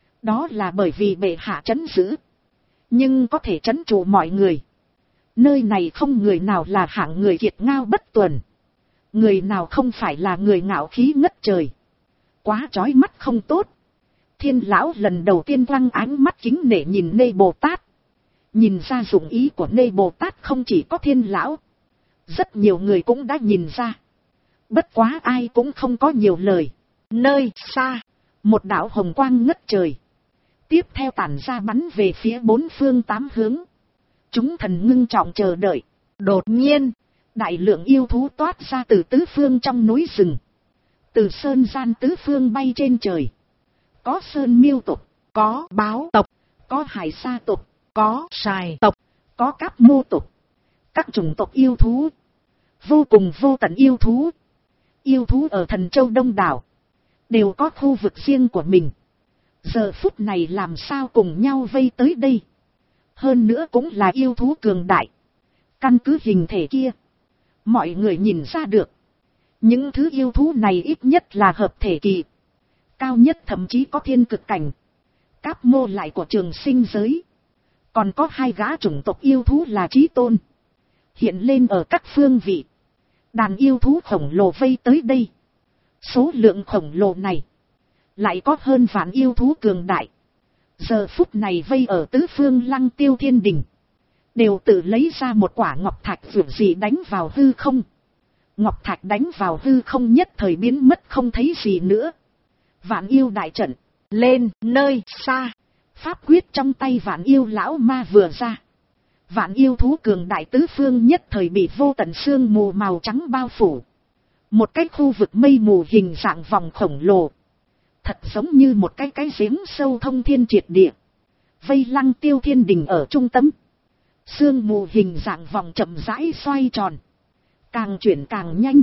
Đó là bởi vì bệ hạ trấn giữ. Nhưng có thể trấn trụ mọi người. Nơi này không người nào là hạng người kiệt ngao bất tuần. Người nào không phải là người ngạo khí ngất trời. Quá chói mắt không tốt. Thiên lão lần đầu tiên quăng ánh mắt kính nể nhìn Nê Bồ Tát. Nhìn ra dụng ý của Nê Bồ Tát không chỉ có thiên lão. Rất nhiều người cũng đã nhìn ra. Bất quá ai cũng không có nhiều lời. Nơi xa, một đạo hồng quang ngất trời. Tiếp theo tản ra bắn về phía bốn phương tám hướng. Chúng thần ngưng trọng chờ đợi. Đột nhiên, đại lượng yêu thú toát ra từ tứ phương trong núi rừng. Từ sơn gian tứ phương bay trên trời. Có sơn miêu tộc, có báo tộc, có hải sa tộc, có sài tộc, có cáp mô tộc. Các chủng tộc yêu thú. Vô cùng vô tận yêu thú. Yêu thú ở Thần Châu Đông Đảo. Đều có khu vực riêng của mình. Giờ phút này làm sao cùng nhau vây tới đây. Hơn nữa cũng là yêu thú cường đại. Căn cứ hình thể kia. Mọi người nhìn ra được. Những thứ yêu thú này ít nhất là hợp thể kỳ. Cao nhất thậm chí có thiên cực cảnh. Cáp mô lại của trường sinh giới. Còn có hai gã chủng tộc yêu thú là chí tôn. Hiện lên ở các phương vị. Đàn yêu thú khổng lồ vây tới đây. Số lượng khổng lồ này. Lại có hơn vạn yêu thú cường đại. Giờ phút này vây ở tứ phương Lăng Tiêu Thiên Đình. Đều tự lấy ra một quả ngọc thạch vượt gì đánh vào hư không. Ngọc thạch đánh vào hư không nhất thời biến mất không thấy gì nữa. Vạn yêu đại trận. Lên nơi xa. Pháp quyết trong tay vạn yêu lão ma vừa ra. Vạn yêu thú cường đại tứ phương nhất thời bị vô tận sương mù màu trắng bao phủ. Một cái khu vực mây mù hình dạng vòng khổng lồ. Thật giống như một cái giếng sâu thông thiên triệt địa. Vây Lăng Tiêu Thiên Đình ở trung tâm. Sương mù hình dạng vòng chậm rãi xoay tròn. Càng chuyển càng nhanh.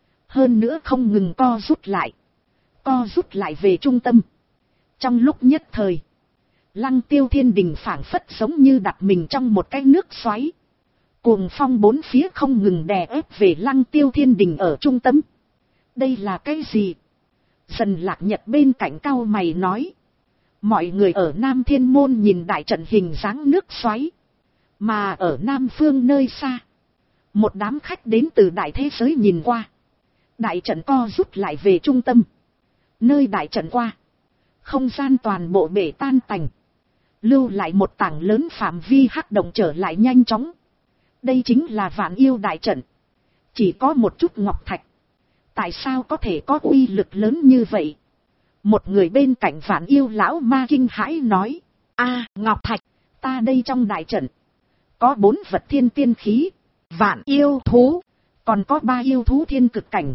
Hơn nữa không ngừng co rút lại. Co rút lại về trung tâm. Trong lúc nhất thời. Lăng Tiêu Thiên Đình phảng phất giống như đặt mình trong một cái nước xoáy. Cuồng phong bốn phía không ngừng đè ép về Lăng Tiêu Thiên Đình ở trung tâm. Đây là cái gì? Dần Lạc Nhật bên cạnh cau mày nói. Mọi người ở Nam Thiên Môn nhìn đại trận hình dáng nước xoáy. Mà ở Nam Phương nơi xa. Một đám khách đến từ đại thế giới nhìn qua. Đại trận co rút lại về trung tâm. Nơi đại trận qua. Không gian toàn bộ bể tan tành. Lưu lại một tảng lớn phạm vi hắc động trở lại nhanh chóng. Đây chính là vạn yêu đại trận. Chỉ có một chút ngọc thạch. Tại sao có thể có uy lực lớn như vậy? Một người bên cạnh vạn yêu lão ma kinh hãi nói. Ngọc thạch, ta đây trong đại trận. Có 4 vật thiên tiên khí, vạn yêu thú, còn có 3 yêu thú thiên cực cảnh.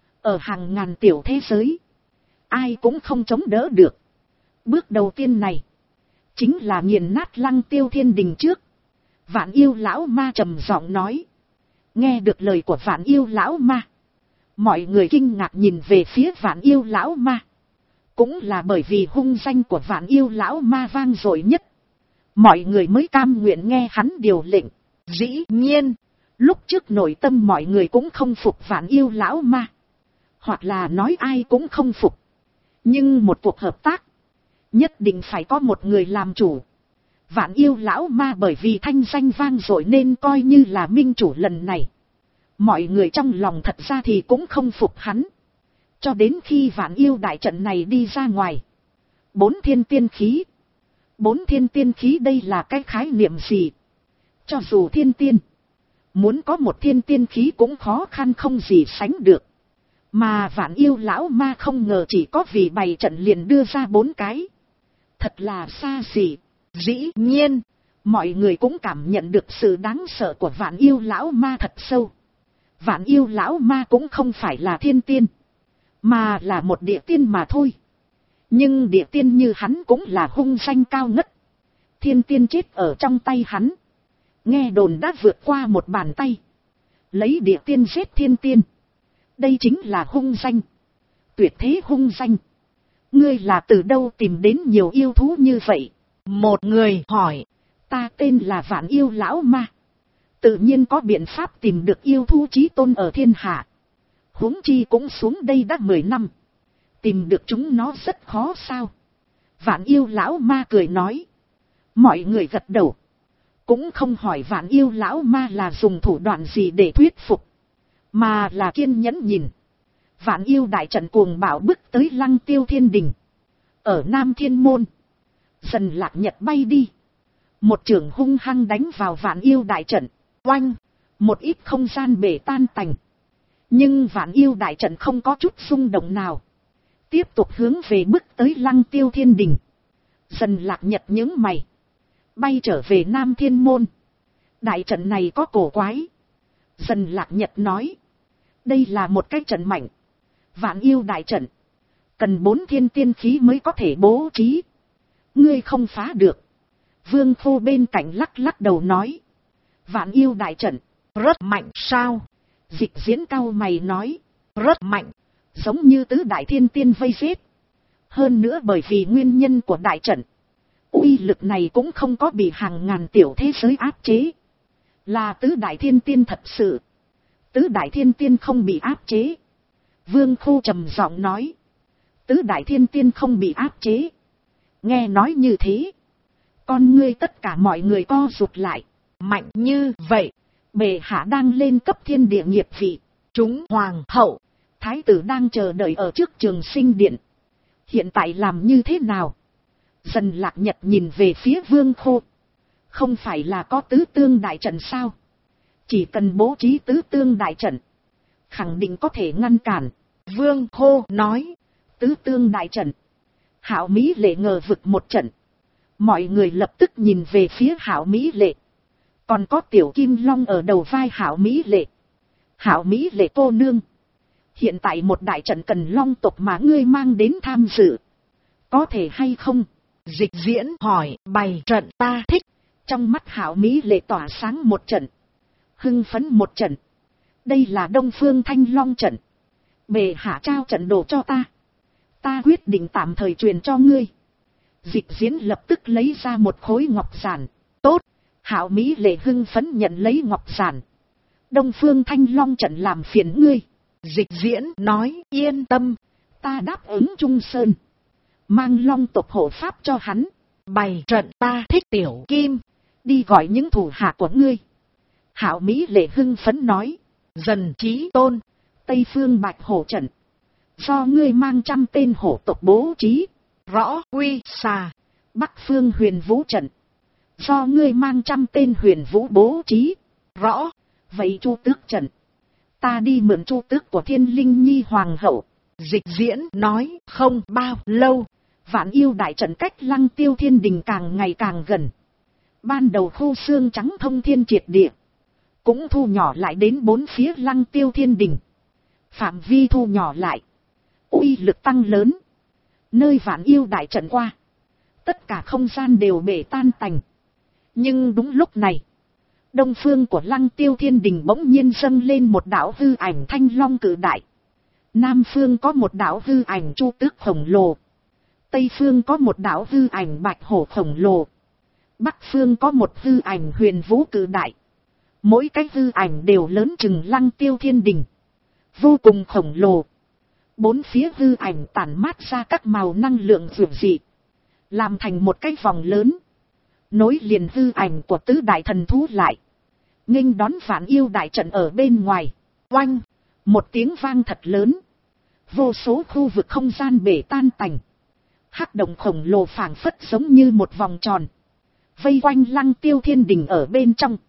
Ở hàng ngàn tiểu thế giới, ai cũng không chống đỡ được. Bước đầu tiên này, chính là nghiền nát Lăng Tiêu Thiên Đình trước. Vạn yêu lão ma trầm giọng nói. Nghe được lời của vạn yêu lão ma. Mọi người kinh ngạc nhìn về phía vạn yêu lão ma. Cũng là bởi vì hung danh của vạn yêu lão ma vang dội nhất. Mọi người mới cam nguyện nghe hắn điều lệnh. Dĩ nhiên, lúc trước nội tâm mọi người cũng không phục vạn yêu lão ma. Hoặc là nói ai cũng không phục. Nhưng một cuộc hợp tác, nhất định phải có một người làm chủ. Vạn yêu lão ma bởi vì thanh danh vang dội nên coi như là minh chủ lần này. Mọi người trong lòng thật ra thì cũng không phục hắn. Cho đến khi vạn yêu đại trận này đi ra ngoài. 4 thiên tiên khí. 4 thiên tiên khí đây là cái khái niệm gì? Cho dù thiên tiên. Muốn có một thiên tiên khí cũng khó khăn không gì sánh được. Mà vạn yêu lão ma không ngờ chỉ có vì bày trận liền đưa ra 4 cái. Thật là xa xỉ. Dĩ nhiên, mọi người cũng cảm nhận được sự đáng sợ của vạn yêu lão ma thật sâu. Vạn yêu lão ma cũng không phải là thiên tiên, mà là một địa tiên mà thôi. Nhưng địa tiên như hắn cũng là hung danh cao ngất. Thiên tiên chết ở trong tay hắn. Nghe đồn đã vượt qua một bàn tay. Lấy địa tiên giết thiên tiên. Đây chính là hung danh. Tuyệt thế hung danh. Ngươi là từ đâu tìm đến nhiều yêu thú như vậy? Một người hỏi. Ta tên là Vạn yêu lão ma. Tự nhiên có biện pháp tìm được yêu thú chí tôn ở thiên hạ. Huống chi cũng xuống đây đã 10 năm. Tìm được chúng nó rất khó sao? Vạn yêu lão ma cười nói. Mọi người gật đầu. Cũng không hỏi vạn yêu lão ma là dùng thủ đoạn gì để thuyết phục, mà là kiên nhẫn nhìn. Vạn yêu đại trận cuồng bạo bước tới Lăng Tiêu Thiên Đình. Ở Nam Thiên Môn, dần lạc nhật bay đi. Một chưởng hung hăng đánh vào vạn yêu đại trận. Oanh! Một ít không gian bể tan tành. Nhưng vạn yêu đại trận không có chút xung động nào. Tiếp tục hướng về bước tới Lăng Tiêu Thiên Đình. Dần lạc nhật nhướng mày. Bay trở về Nam Thiên Môn. Đại trận này có cổ quái. Dần lạc nhật nói. Đây là một cái trận mạnh. Vạn yêu đại trận. Cần 4 thiên tiên khí mới có thể bố trí. Ngươi không phá được. Vương Khô bên cạnh lắc lắc đầu nói. Vạn yêu đại trận. Rất mạnh sao? Dịch diễn cao mày nói. Rất mạnh. Giống như tứ đại thiên tiên vây giết. Hơn nữa bởi vì nguyên nhân của đại trận. Uy lực này cũng không có bị hàng ngàn tiểu thế giới áp chế. Là tứ đại thiên tiên thật sự. Tứ đại thiên tiên không bị áp chế. Vương Khô trầm giọng nói. Tứ đại thiên tiên không bị áp chế. Nghe nói như thế. Con ngươi tất cả mọi người co rụt lại. Mạnh như vậy. Bệ hạ đang lên cấp thiên địa nghiệp vị. Chúng hoàng hậu. Thái tử đang chờ đợi ở trước Trường Sinh Điện. Hiện tại làm như thế nào? Dần lạc nhật nhìn về phía Vương Khô. Không phải là có tứ tương đại trận sao? Chỉ cần bố trí tứ tương đại trận. Khẳng định có thể ngăn cản. Vương Khô nói. Tứ tương đại trận. Hạo Mỹ Lệ ngờ vực một trận. Mọi người lập tức nhìn về phía Hạo Mỹ Lệ. Còn có Tiểu Kim Long ở đầu vai Hạo Mỹ Lệ. Hạo Mỹ Lệ cô nương. Hiện tại một đại trận cần long tộc mà ngươi mang đến tham dự. Có thể hay không? Dịch diễn hỏi. Bày trận ta thích. Trong mắt Hạo Mỹ Lệ tỏa sáng một trận. Hưng phấn một trận. Đây là Đông Phương Thanh Long trận. Bệ hạ trao trận đồ cho ta. Ta quyết định tạm thời truyền cho ngươi. Dịch diễn lập tức lấy ra một khối ngọc giản. Tốt. Hạo Mỹ Lệ hưng phấn nhận lấy ngọc giản. Đông Phương Thanh Long trận làm phiền ngươi. Dịch diễn nói yên tâm. Ta đáp ứng Trung Sơn. Mang long tộc hộ pháp cho hắn. Bày trận ta thích Tiểu Kim. Đi gọi những thủ hạ của ngươi. Hạo Mỹ Lệ hưng phấn nói. Dần Chí Tôn. Tây Phương Bạch Hổ trận. Do ngươi mang 100 tên hổ tộc bố trí. Rõ quy xà. Bắc Phương Huyền Vũ trận. Do ngươi mang 100 tên huyền vũ bố trí. Rõ. Vậy Chu Tước trận. Ta đi mượn Chu Tước của Thiên Linh Nhi Hoàng hậu. Dịch diễn nói không bao lâu. Vạn yêu đại trận cách Lăng Tiêu Thiên Đình càng ngày càng gần. Ban đầu khu xương trắng thông thiên triệt địa. Cũng thu nhỏ lại đến 4 phía Lăng Tiêu Thiên Đình. Phạm vi thu nhỏ lại. Uy lực tăng lớn. Nơi vạn yêu đại trận qua. Tất cả không gian đều bể tan tành. Nhưng đúng lúc này. Đông phương của Lăng Tiêu Thiên Đình bỗng nhiên dâng lên một đạo hư ảnh thanh long cự đại. Nam phương có một đạo hư ảnh Chu Tước khổng lồ. Tây phương có một đạo hư ảnh bạch hổ khổng lồ. Bắc phương có một hư ảnh huyền vũ cự đại. Mỗi cái hư ảnh đều lớn chừng Lăng Tiêu Thiên Đình. Vô cùng khổng lồ. 4 phía hư ảnh tản mát ra các màu năng lượng dịu dị. Làm thành một cái vòng lớn. Nối liền hư ảnh của tứ đại thần thú lại. Nghênh đón vạn yêu đại trận ở bên ngoài. Oanh! Một tiếng vang thật lớn. Vô số khu vực không gian bể tan tành. Hắc động khổng lồ phảng phất giống như một vòng tròn. Vây quanh Lăng Tiêu Thiên Đình ở bên trong.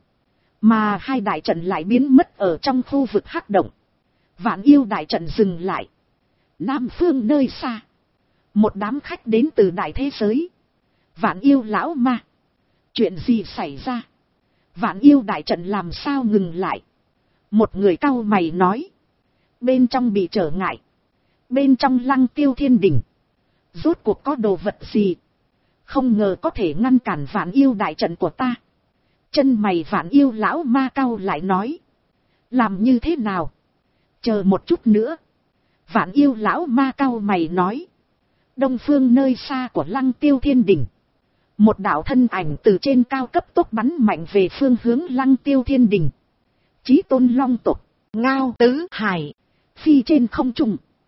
Mà hai đại trận lại biến mất ở trong khu vực hắc động. Vạn yêu đại trận dừng lại. Nam phương nơi xa. Một đám khách đến từ đại thế giới. Vạn yêu lão ma. Chuyện gì xảy ra? Vạn yêu đại trận làm sao ngừng lại? Một người cau mày nói. Bên trong bị trở ngại. Bên trong Lăng Tiêu Thiên Đình. Rốt cuộc có đồ vật gì? Không ngờ có thể ngăn cản vạn yêu đại trận của ta. Chân mày vạn yêu lão ma cau lại nói. Làm như thế nào? Chờ một chút nữa. Vạn yêu lão ma cau mày nói. Đông phương nơi xa của Lăng Tiêu Thiên Đình. Một đạo thân ảnh từ trên cao cấp tốc bắn mạnh về phương hướng Lăng Tiêu Thiên Đình. Chí tôn long tộc, Ngao Tứ Hải, phi trên không trung.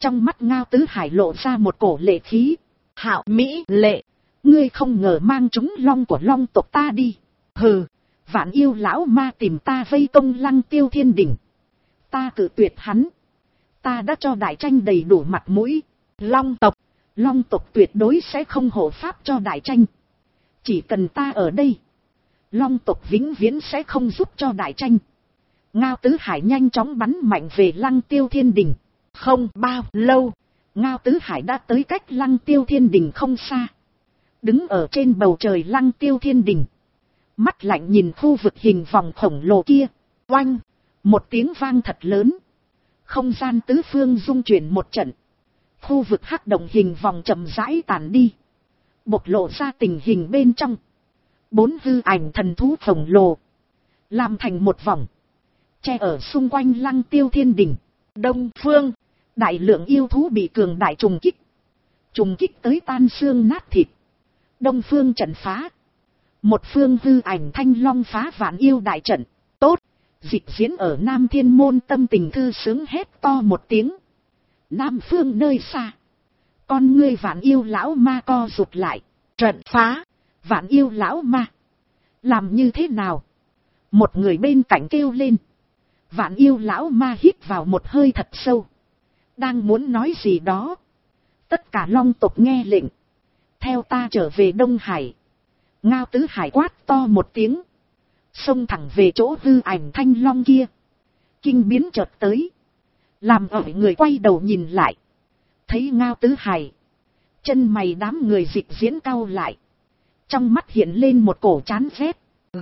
Trong mắt Ngao Tứ Hải lộ ra một cổ lệ khí. Hạo Mỹ Lệ, ngươi không ngờ mang chúng long của long tộc ta đi. Hừ, Vạn Yêu lão ma tìm ta vây công Lăng Tiêu Thiên Đỉnh. Ta cự tuyệt hắn. Ta đã cho Đại Tranh đầy đủ mặt mũi. Long tộc tuyệt đối sẽ không hộ pháp cho Đại Tranh. Chỉ cần ta ở đây, Long tộc vĩnh viễn sẽ không giúp cho Đại Tranh. Ngao Tứ Hải nhanh chóng bắn mạnh về Lăng Tiêu Thiên Đỉnh. Không bao lâu, Ngao Tứ Hải đã tới cách Lăng Tiêu Thiên Đỉnh không xa. Đứng ở trên bầu trời Lăng Tiêu Thiên Đỉnh, mắt lạnh nhìn khu vực hình vòng khổng lồ kia. Oanh, một tiếng vang thật lớn. Không gian tứ phương rung chuyển một trận. Khu vực hắc động hình vòng chậm rãi tàn đi, bộc lộ ra tình hình bên trong. 4 hư ảnh thần thú khổng lồ làm thành một vòng, che ở xung quanh Lăng Tiêu Thiên Đỉnh. Đông phương, đại lượng yêu thú bị cường đại trùng kích tới tan xương nát thịt. Đông phương trận phá. Một phương hư ảnh thanh long phá vạn yêu đại trận. Tốt, dịch diễn ở Nam Thiên Môn tâm tình thư sướng hét to một tiếng. Nam phương nơi xa, con ngươi Vạn Yêu lão ma co rụt lại. Trận phá, Vạn Yêu lão ma, làm như thế nào? Một người bên cạnh kêu lên. Vạn Yêu lão ma hít vào một hơi thật sâu, đang muốn nói gì đó. Tất cả long tộc nghe lệnh, theo ta trở về Đông Hải. Ngao Tứ Hải quát to một tiếng, xông thẳng về chỗ hư ảnh thanh long kia. Kinh biến chợt tới, làm ở người quay đầu nhìn lại. Thấy Ngao Tứ Hải, chân mày đám người dịch diễn cau lại. Trong mắt hiện lên một cổ chán ghét.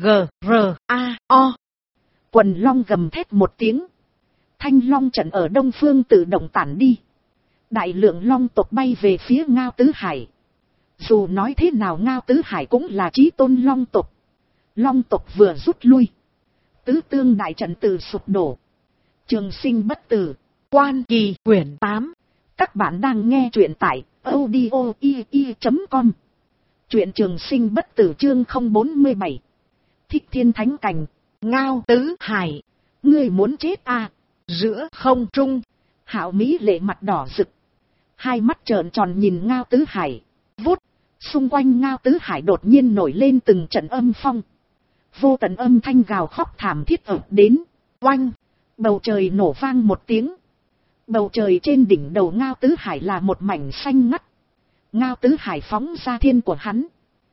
G-R-A-O. Quần long gầm thét một tiếng. Thanh long trận ở đông phương tự động tản đi. Đại lượng long tộc bay về phía Ngao Tứ Hải. Dù nói thế nào Ngao Tứ Hải cũng là chí tôn long tộc. Long tộc vừa rút lui, tứ tương đại trận từ sụp đổ. Trường sinh bất tử. Quan Kỳ quyển 8. Các bạn đang nghe truyện tại audio.com. Truyện Trường Sinh bất tử chương 047. Thích Thiên Thánh Cảnh. Ngao Tứ Hải, ngươi muốn chết à? Giữa không trung, Hạo Mỹ Lệ mặt đỏ rực, hai mắt trợn tròn nhìn Ngao Tứ Hải. Vút, xung quanh Ngao Tứ Hải đột nhiên nổi lên từng trận âm phong. Vô tận âm thanh gào khóc thảm thiết ập đến. Oanh, bầu trời nổ vang một tiếng. Bầu trời trên đỉnh đầu Ngao Tứ Hải là một mảnh xanh ngắt. Ngao Tứ Hải phóng ra thiên của hắn.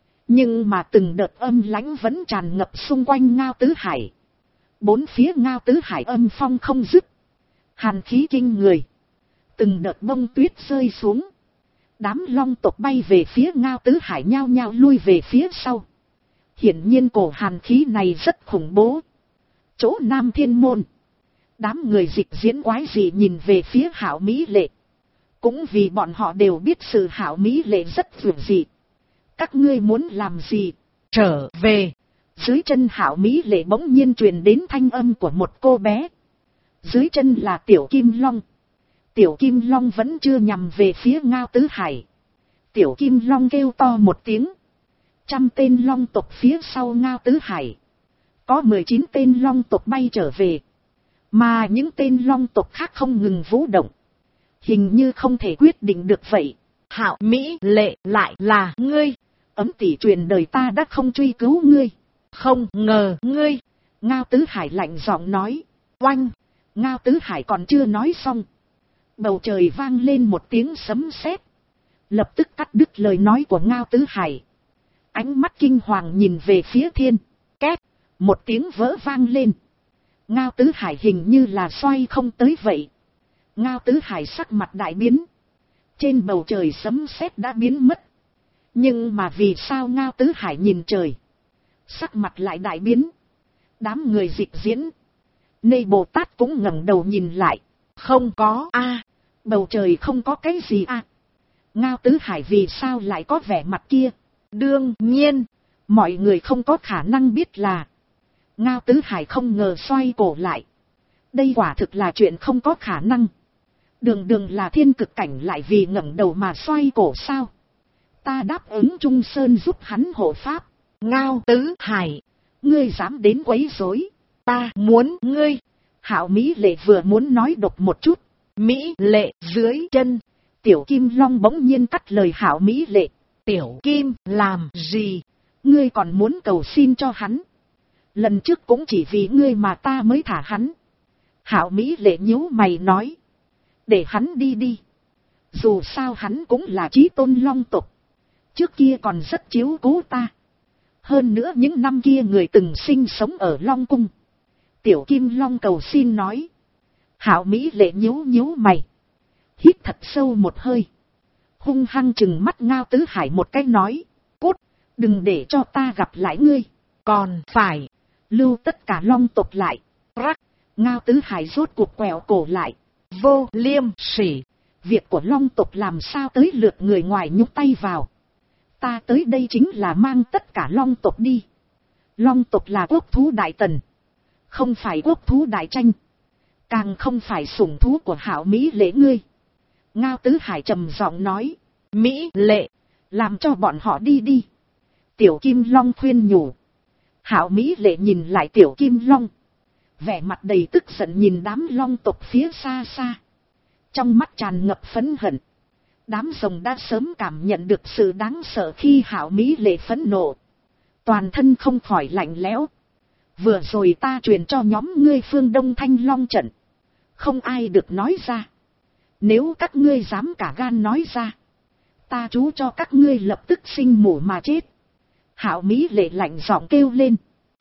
Nhưng mà từng đợt âm lãnh vẫn tràn ngập xung quanh Ngao Tứ Hải. Bốn phía Ngao Tứ Hải âm phong không dứt. Hàn khí kinh người. Từng đợt bông tuyết rơi xuống. Đám long tộc bay về phía Ngao Tứ Hải nhao nhao lui về phía sau. Hiển nhiên cổ hàn khí này rất khủng bố. Chỗ Nam Thiên Môn, đám người dịch diễn quái dị nhìn về phía Hạo Mỹ Lệ. Cũng vì bọn họ đều biết sự Hạo Mỹ Lệ rất vượt dị. Các ngươi muốn làm gì? Trở về. Dưới chân Hạo Mỹ Lệ bỗng nhiên truyền đến thanh âm của một cô bé. Dưới chân là Tiểu Kim Long. Tiểu Kim Long vẫn chưa nhằm về phía Ngao Tứ Hải. Tiểu Kim Long kêu to một tiếng. 100 tên long tộc phía sau Ngao Tứ Hải. Có 19 tên long tộc bay trở về. Mà những tên long tộc khác không ngừng vũ động. Hình như không thể quyết định được vậy. Hạo Mỹ Lệ lại là ngươi. Ấm tỷ truyền đời ta đã không truy cứu ngươi. Không ngờ ngươi. Ngao Tứ Hải lạnh giọng nói. Oanh. Ngao Tứ Hải còn chưa nói xong. Bầu trời vang lên một tiếng sấm sét, lập tức cắt đứt lời nói của Ngao Tứ Hải. Ánh mắt kinh hoàng nhìn về phía thiên. Két. Một tiếng vỡ vang lên. Ngao Tứ Hải hình như là xoay không tới vậy. Ngao Tứ Hải sắc mặt đại biến. Trên bầu trời sấm sét đã biến mất. Nhưng mà vì sao Ngao Tứ Hải nhìn trời, sắc mặt lại đại biến? Đám người dịch diễn, Nê Bồ Tát cũng ngẩng đầu nhìn lại. Không có a, bầu trời không có cái gì a. Ngao Tứ Hải vì sao lại có vẻ mặt kia? Đương nhiên, mọi người không có khả năng biết là Ngao Tứ Hải không ngờ xoay cổ lại. Đây quả thực là chuyện không có khả năng. Đường đường là thiên cực cảnh lại vì ngẩng đầu mà xoay cổ sao? Ta đáp ứng Trung Sơn giúp hắn hộ pháp. Ngao Tứ Hải, ngươi dám đến quấy rối? Ta muốn ngươi. Hạo Mỹ Lệ vừa muốn nói độc một chút, Mỹ Lệ dưới chân. Tiểu Kim Long bỗng nhiên cắt lời Hạo Mỹ Lệ. Tiểu Kim làm gì? Ngươi còn muốn cầu xin cho hắn. Lần trước cũng chỉ vì ngươi mà ta mới thả hắn. Hạo Mỹ Lệ nhíu mày nói. Để hắn đi đi. Dù sao hắn cũng là chí tôn long tộc. Trước kia còn rất chiếu cố ta. Hơn nữa những năm kia người từng sinh sống ở Long Cung. Tiểu Kim Long cầu xin nói. Hạo Mỹ Lệ nhíu mày. Hít thật sâu một hơi. Hung hăng trừng mắt Ngao Tứ Hải một cái nói. Cút, đừng để cho ta gặp lại ngươi. Còn phải lưu tất cả long tộc lại. Rắc, Ngao Tứ Hải rốt cuộc quẹo cổ lại. Vô liêm sỉ. Việc của long tộc làm sao tới lượt người ngoài nhúc tay vào. Ta tới đây chính là mang tất cả long tộc đi. Long tộc là quốc thú đại tần. Không phải quốc thú đại tranh. Càng không phải sủng thú của Hạo Mỹ Lệ ngươi. Ngao Tứ Hải trầm giọng nói. Mỹ Lệ, làm cho bọn họ đi đi. Tiểu Kim Long khuyên nhủ. Hạo Mỹ Lệ nhìn lại Tiểu Kim Long. Vẻ mặt đầy tức giận nhìn đám long tộc phía xa xa. Trong mắt tràn ngập phẫn hận. Đám rồng đã sớm cảm nhận được sự đáng sợ khi Hạo Mỹ Lệ phẫn nộ. Toàn thân không khỏi lạnh lẽo. Vừa rồi ta truyền cho nhóm ngươi phương Đông Thanh Long trận. Không ai được nói ra. Nếu các ngươi dám cả gan nói ra. Ta chú cho các ngươi lập tức sinh mủ mà chết. Hạo Mỹ Lệ lạnh giọng kêu lên.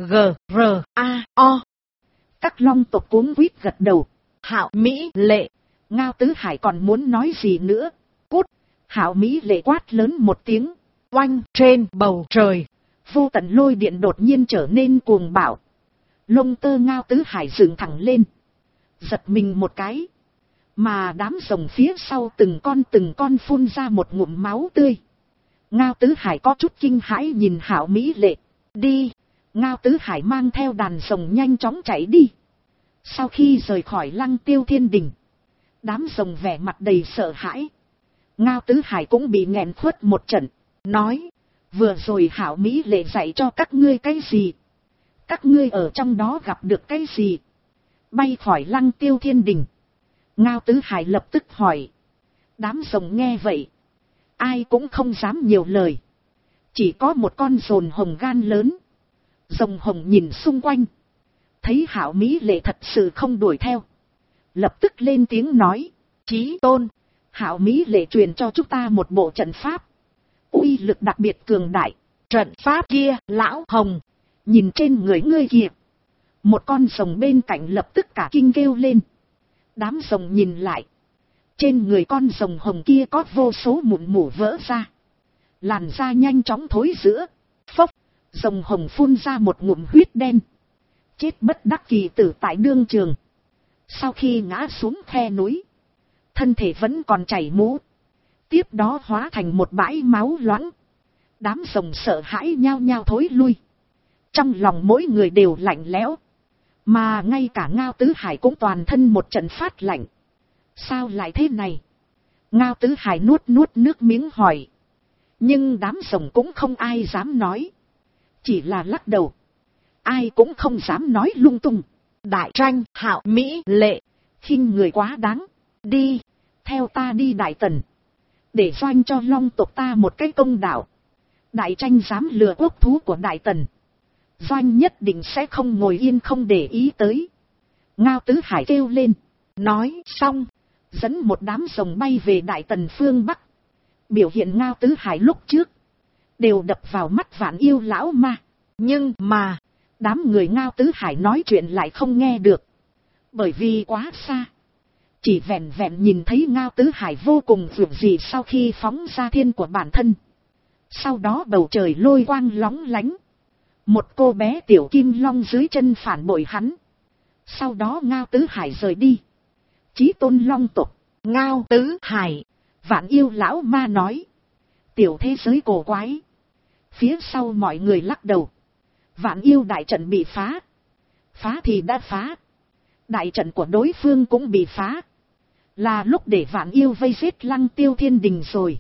G-R-A-O. Các long tộc cuống quýt gật đầu. Hạo Mỹ Lệ. Ngao Tứ Hải còn muốn nói gì nữa. Cút. Hạo Mỹ Lệ quát lớn một tiếng. Oanh trên bầu trời. Vô tận lôi điện đột nhiên trở nên cuồng bạo. Lông tơ Ngao Tứ Hải dựng thẳng lên. Giật mình một cái. Mà đám rồng phía sau từng con phun ra một ngụm máu tươi. Ngao Tứ Hải có chút kinh hãi nhìn Hạo Mỹ Lệ. Đi. Ngao Tứ Hải mang theo đàn rồng nhanh chóng chạy đi. Sau khi rời khỏi Lăng Tiêu Thiên Đình. Đám rồng vẻ mặt đầy sợ hãi. Ngao Tứ Hải cũng bị nghẹn khuất một trận. Nói. Vừa rồi Hạo Mỹ Lệ dạy cho các ngươi cái gì? Các ngươi ở trong đó gặp được cái gì? Bay khỏi Lăng Tiêu Thiên Đình. Ngao Tứ Hải lập tức hỏi. Đám rồng nghe vậy. Ai cũng không dám nhiều lời. Chỉ có một con rồng hồng gan lớn. Rồng hồng nhìn xung quanh. Thấy Hạo Mỹ Lệ thật sự không đuổi theo. Lập tức lên tiếng nói. Chí tôn. Hạo Mỹ Lệ truyền cho chúng ta một bộ trận pháp. Uy lực đặc biệt cường đại. Trận pháp kia, lão hồng. Nhìn trên người ngươi kìa. Một con rồng bên cạnh lập tức cả kinh kêu lên. Đám rồng nhìn lại. Trên người con rồng hồng kia có vô số mụn mủ vỡ ra. Làn da nhanh chóng thối rữa. Phốc. Rồng hồng phun ra một ngụm huyết đen. Chết bất đắc kỳ tử tại đương trường. Sau khi ngã xuống khe núi. Thân thể vẫn còn chảy mũ. Tiếp đó hóa thành một bãi máu loãng. Đám rồng sợ hãi nhao nhao thối lui. Trong lòng mỗi người đều lạnh lẽo. Mà ngay cả Ngao Tứ Hải cũng toàn thân một trận phát lạnh. Sao lại thế này? Ngao Tứ Hải nuốt nước miếng hỏi. Nhưng đám rồng cũng không ai dám nói. Chỉ là lắc đầu. Ai cũng không dám nói lung tung. Đại tranh, Hạo Mỹ Lệ. Khinh người quá đáng. Đi, theo ta đi Đại Tần. Để doanh cho long tộc ta một cái công đạo. Đại tranh dám lừa quốc thú của Đại Tần. Doanh nhất định sẽ không ngồi yên không để ý tới. Ngao Tứ Hải kêu lên. Nói xong. Dẫn một đám rồng bay về Đại Tần phương Bắc. Biểu hiện Ngao Tứ Hải lúc trước. Đều đập vào mắt Vạn Yêu lão ma. Nhưng mà. Đám người Ngao Tứ Hải nói chuyện lại không nghe được. Bởi vì quá xa. Chỉ vẹn vẹn nhìn thấy Ngao Tứ Hải vô cùng vượt dị sau khi phóng ra thiên của bản thân. Sau đó bầu trời lôi quang lóng lánh. Một cô bé tiểu kim long dưới chân phản bội hắn. Sau đó Ngao Tứ Hải rời đi. Chí tôn long tộc. Ngao Tứ Hải. Vạn Yêu lão ma nói. Tiểu thế giới cổ quái. Phía sau mọi người lắc đầu. Vạn Yêu đại trận bị phá. Phá thì đã phá. Đại trận của đối phương cũng bị phá. Là lúc để Vạn Yêu vây giết Lăng Tiêu Thiên Đình rồi.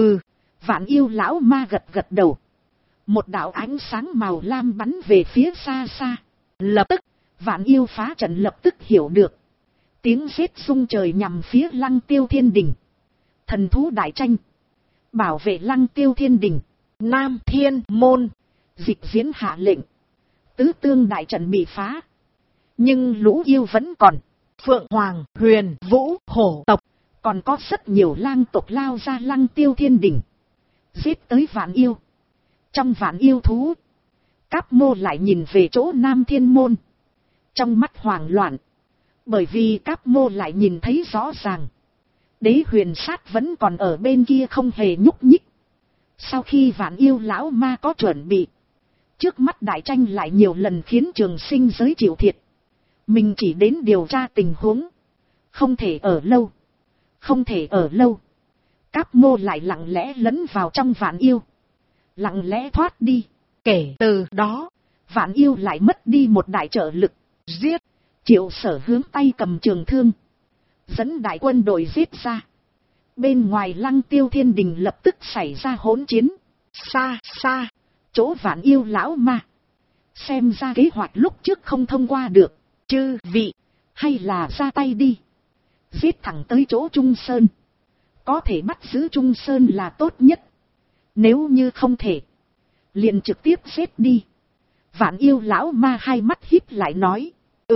Vạn Yêu lão ma gật đầu. Một đạo ánh sáng màu lam bắn về phía xa xa. Lập tức, Vạn Yêu phá trận lập tức hiểu được. Tiếng giết rung trời nhằm phía Lăng Tiêu Thiên Đình. Thần thú đại tranh. Bảo vệ Lăng Tiêu Thiên Đình. Nam Thiên Môn. Dịch diễn hạ lệnh. Tứ tương đại trận bị phá. Nhưng lũ yêu vẫn còn. Phượng Hoàng, Huyền, Vũ, Hổ tộc. Còn có rất nhiều lang tộc lao ra Lăng Tiêu Thiên Đình. Giết tới vạn yêu. Trong vạn yêu thú, Cáp Mô lại nhìn về chỗ Nam Thiên Môn. Trong mắt hoảng loạn. Bởi vì Cáp Mô lại nhìn thấy rõ ràng. Đế Huyền Sát vẫn còn ở bên kia không hề nhúc nhích. Sau khi vạn yêu lão ma có chuẩn bị, trước mắt đại tranh lại nhiều lần khiến Trường Sinh giới chịu thiệt. Mình chỉ đến điều tra tình huống. Không thể ở lâu. Không thể ở lâu. Cáp Mô lại lặng lẽ lấn vào trong vạn yêu. Lặng lẽ thoát đi. Kể từ đó, vạn yêu lại mất đi một đại trợ lực. Giết. Triệu Sở hướng tay cầm trường thương, dẫn đại quân đội giết ra. Bên ngoài Lăng Tiêu Thiên Đình lập tức xảy ra hỗn chiến. Xa xa, chỗ vạn yêu lão ma. Xem ra kế hoạch lúc trước không thông qua được. Chư vị, hay là ra tay đi. Giết thẳng tới chỗ Trung Sơn. Có thể bắt giữ Trung Sơn là tốt nhất. Nếu như không thể, liền trực tiếp giết đi. Vạn yêu lão ma hai mắt híp lại nói.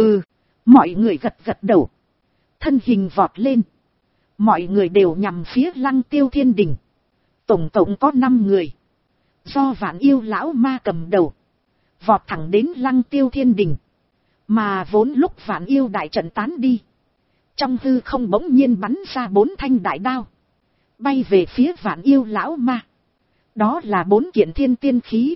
Mọi người gật gật đầu. Thân hình vọt lên. Mọi người đều nhằm phía Lăng Tiêu Thiên Đình. Tổng cộng có 5 người. Do vạn yêu lão ma cầm đầu. Vọt thẳng đến Lăng Tiêu Thiên Đình. Mà vốn lúc vạn yêu đại trận tán đi. Trong hư không bỗng nhiên bắn ra 4 thanh đại đao. Bay về phía vạn yêu lão ma. Đó là 4 kiện thiên tiên khí.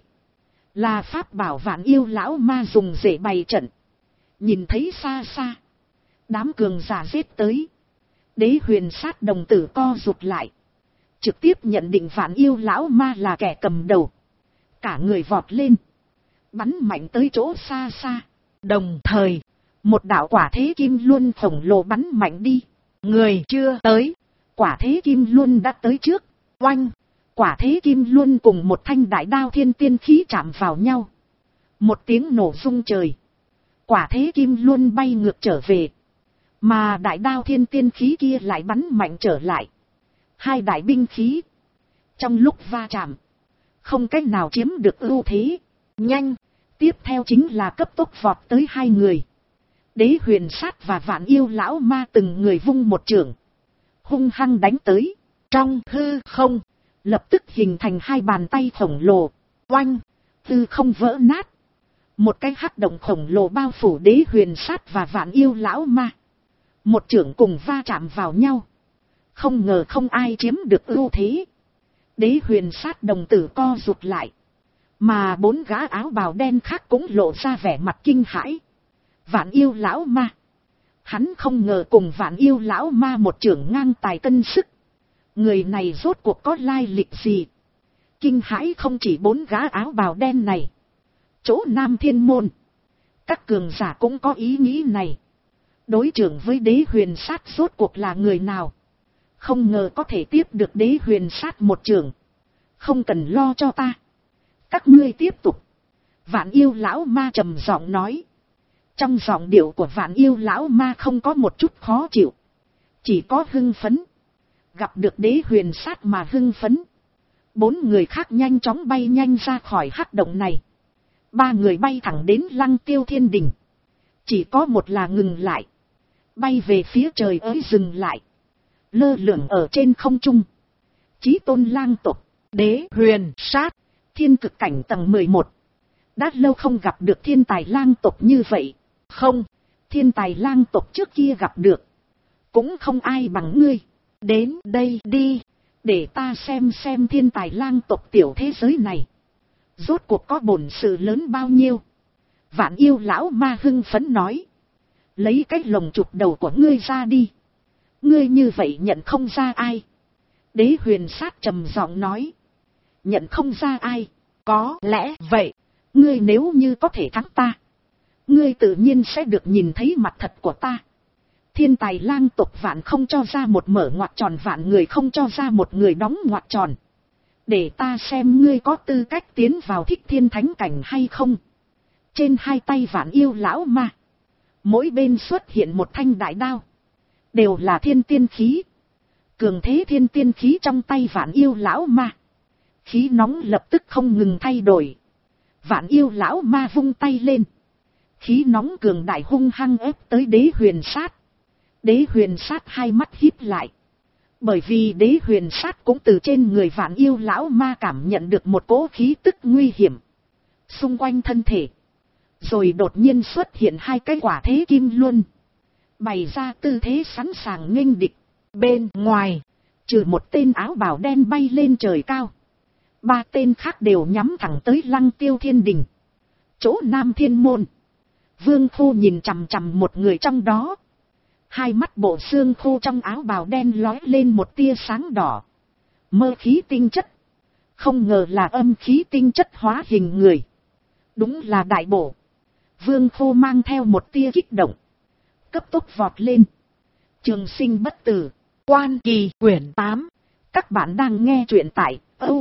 Là pháp bảo vạn yêu lão ma dùng để bày trận. Nhìn thấy xa xa. Đám cường giả giết tới. Đế Huyền Sát đồng tử co rụt lại. Trực tiếp nhận định vạn yêu lão ma là kẻ cầm đầu. Cả người vọt lên. Bắn mạnh tới chỗ xa xa. Đồng thời, một đạo quả thế kim luân khổng lồ bắn mạnh đi. Người chưa tới. Quả thế kim luân đã tới trước. Oanh. Quả thế kim luân cùng một thanh đại đao thiên tiên khí chạm vào nhau. Một tiếng nổ rung trời. Quả thế kim luân bay ngược trở về. Mà đại đao thiên tiên khí kia lại bắn mạnh trở lại. Hai đại binh khí. Trong lúc va chạm, không cách nào chiếm được ưu thế. Nhanh. Tiếp theo chính là cấp tốc vọt tới 2 người. Đế Huyền Sát và vạn yêu lão ma từng người vung một chưởng. Hung hăng đánh tới. Trong hư không, lập tức hình thành 2 bàn tay khổng lồ. Oanh. Hư không vỡ nát. Một cái hắc động khổng lồ bao phủ Đế Huyền Sát và vạn yêu lão ma. Một chưởng cùng va chạm vào nhau. Không ngờ không ai chiếm được ưu thế. Đế Huyền Sát đồng tử co rụt lại. Mà 4 gã áo bào đen khác cũng lộ ra vẻ mặt kinh hãi. Vạn yêu lão ma. Hắn không ngờ cùng vạn yêu lão ma một chưởng ngang tài cân sức. Người này rốt cuộc có lai lịch gì? Kinh hãi không chỉ 4 gã áo bào đen này. Chỗ Nam Thiên Môn, các cường giả cũng có ý nghĩ này. Đối trưởng với Đế Huyền Sát rốt cuộc là người nào? Không ngờ có thể tiếp được Đế Huyền Sát một chưởng. Không cần lo cho ta. Các ngươi tiếp tục. Vạn yêu lão ma trầm giọng nói. Trong giọng điệu của vạn yêu lão ma không có một chút khó chịu. Chỉ có hưng phấn. Gặp được Đế Huyền Sát mà hưng phấn. 4 người khác nhanh chóng bay nhanh ra khỏi hắc động này. 3 người bay thẳng đến Lăng Tiêu Thiên Đình. Chỉ có một là ngừng lại. Bay về phía trời ới dừng lại. Lơ lửng ở trên không trung. Chí tôn lang tộc. Đế Huyền Sát. Thiên cực cảnh tầng 11. Đã lâu không gặp được thiên tài lang tộc như vậy. Không, thiên tài lang tộc trước kia gặp được. Cũng không ai bằng ngươi. Đến đây đi. Để ta xem thiên tài lang tộc tiểu thế giới này. Rốt cuộc có bổn sự lớn bao nhiêu. Vạn yêu lão ma hưng phấn nói. Lấy cái lồng chụp đầu của ngươi ra đi. Ngươi như vậy nhận không ra ai. Đế Huyền Sát trầm giọng nói. Nhận không ra ai. Có lẽ vậy. Ngươi nếu như có thể thắng ta, ngươi tự nhiên sẽ được nhìn thấy mặt thật của ta. Thiên tài lang tộc vạn không cho ra một mở ngoặc tròn, vạn người không cho ra một người đóng ngoặc tròn. Để ta xem ngươi có tư cách tiến vào thích thiên thánh cảnh hay không. Trên 2 tay vạn yêu lão ma, mỗi bên xuất hiện một thanh đại đao. đều là thiên tiên khí. Cường thế thiên tiên khí trong tay Vạn Yêu lão ma. Khí nóng lập tức không ngừng thay đổi. Vạn Yêu lão ma vung tay lên. Khí nóng cường đại hung hăng ép tới Đế Huyền Sát. Đế Huyền Sát hai mắt híp lại. Bởi vì Đế Huyền Sát cũng từ trên người Vạn Yêu lão ma cảm nhận được một cỗ khí tức nguy hiểm xung quanh thân thể. Rồi đột nhiên xuất hiện hai cái quả thế kim luân, bày ra tư thế sẵn sàng nghênh địch. Bên ngoài, trừ một tên áo bào đen bay lên trời cao, ba tên khác đều nhắm thẳng tới Lăng Tiêu Thiên Đình, chỗ Nam Thiên Môn. Vương Khô nhìn chằm chằm một người trong đó. Hai mắt bộ xương khô trong áo bào đen lóe lên một tia sáng đỏ. Mơ khí tinh chất. Không ngờ là âm khí tinh chất hóa hình người. Đúng là đại bổ. Vương Khô mang theo một tia kích động, cấp tốc vọt lên. Trường sinh bất tử, Quan Kỳ quyển 8. Các bạn đang nghe truyện tại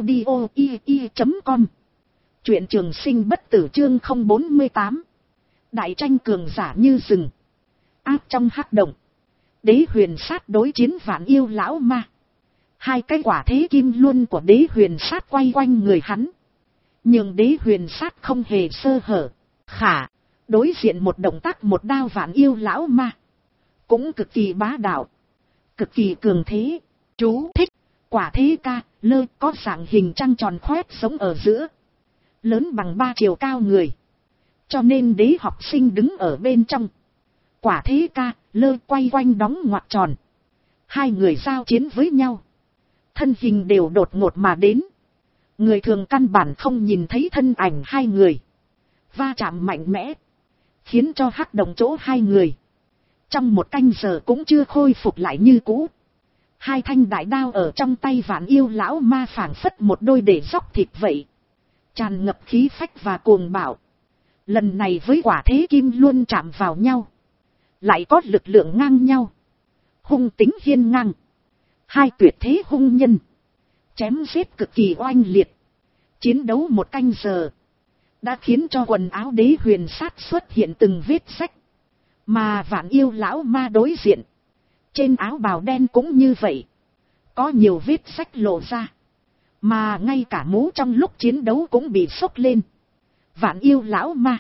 audio.com. Truyện Trường Sinh bất tử chương 048. Đại tranh cường giả như rừng. Áp trong hắc động, Đế Huyền Sát đối chiến Vạn Yêu lão ma. Hai cái quả thế kim luân của Đế Huyền Sát quay quanh người hắn, nhưng Đế Huyền Sát không hề sơ hở. Khả đối diện một động tác một đao Vạn Yêu lão ma, cũng cực kỳ bá đạo, cực kỳ cường thế. Chú thích: quả thế ca lơ có dạng hình trăng tròn khoét sống ở giữa, lớn bằng 3 chiều cao người, cho nên đế học sinh đứng ở bên trong. Quả thế ca lơ quay quanh đóng ngoặc tròn. Hai người giao chiến với nhau, thân hình đều đột ngột mà đến. Người thường căn bản không nhìn thấy thân ảnh hai người. Va chạm mạnh mẽ, khiến cho hắc động chỗ hai người trong một canh giờ cũng chưa khôi phục lại như cũ. Hai thanh đại đao ở trong tay Vạn Yêu lão ma phảng phất một đôi để dóc thịt vậy, tràn ngập khí phách và cuồng bạo. Lần này với quả thế kim luôn chạm vào nhau, lại có lực lượng ngang nhau, hung tính hiên ngang. Hai tuyệt thế hung nhân chém giết cực kỳ oanh liệt. Chiến đấu một canh giờ đã khiến cho quần áo Đế Huyền Sát xuất hiện từng vết rách. Mà Vạn Yêu lão ma đối diện, trên áo bào đen cũng như vậy, có nhiều vết rách lộ ra. Mà ngay cả mũ trong lúc chiến đấu cũng bị xốc lên. Vạn Yêu lão ma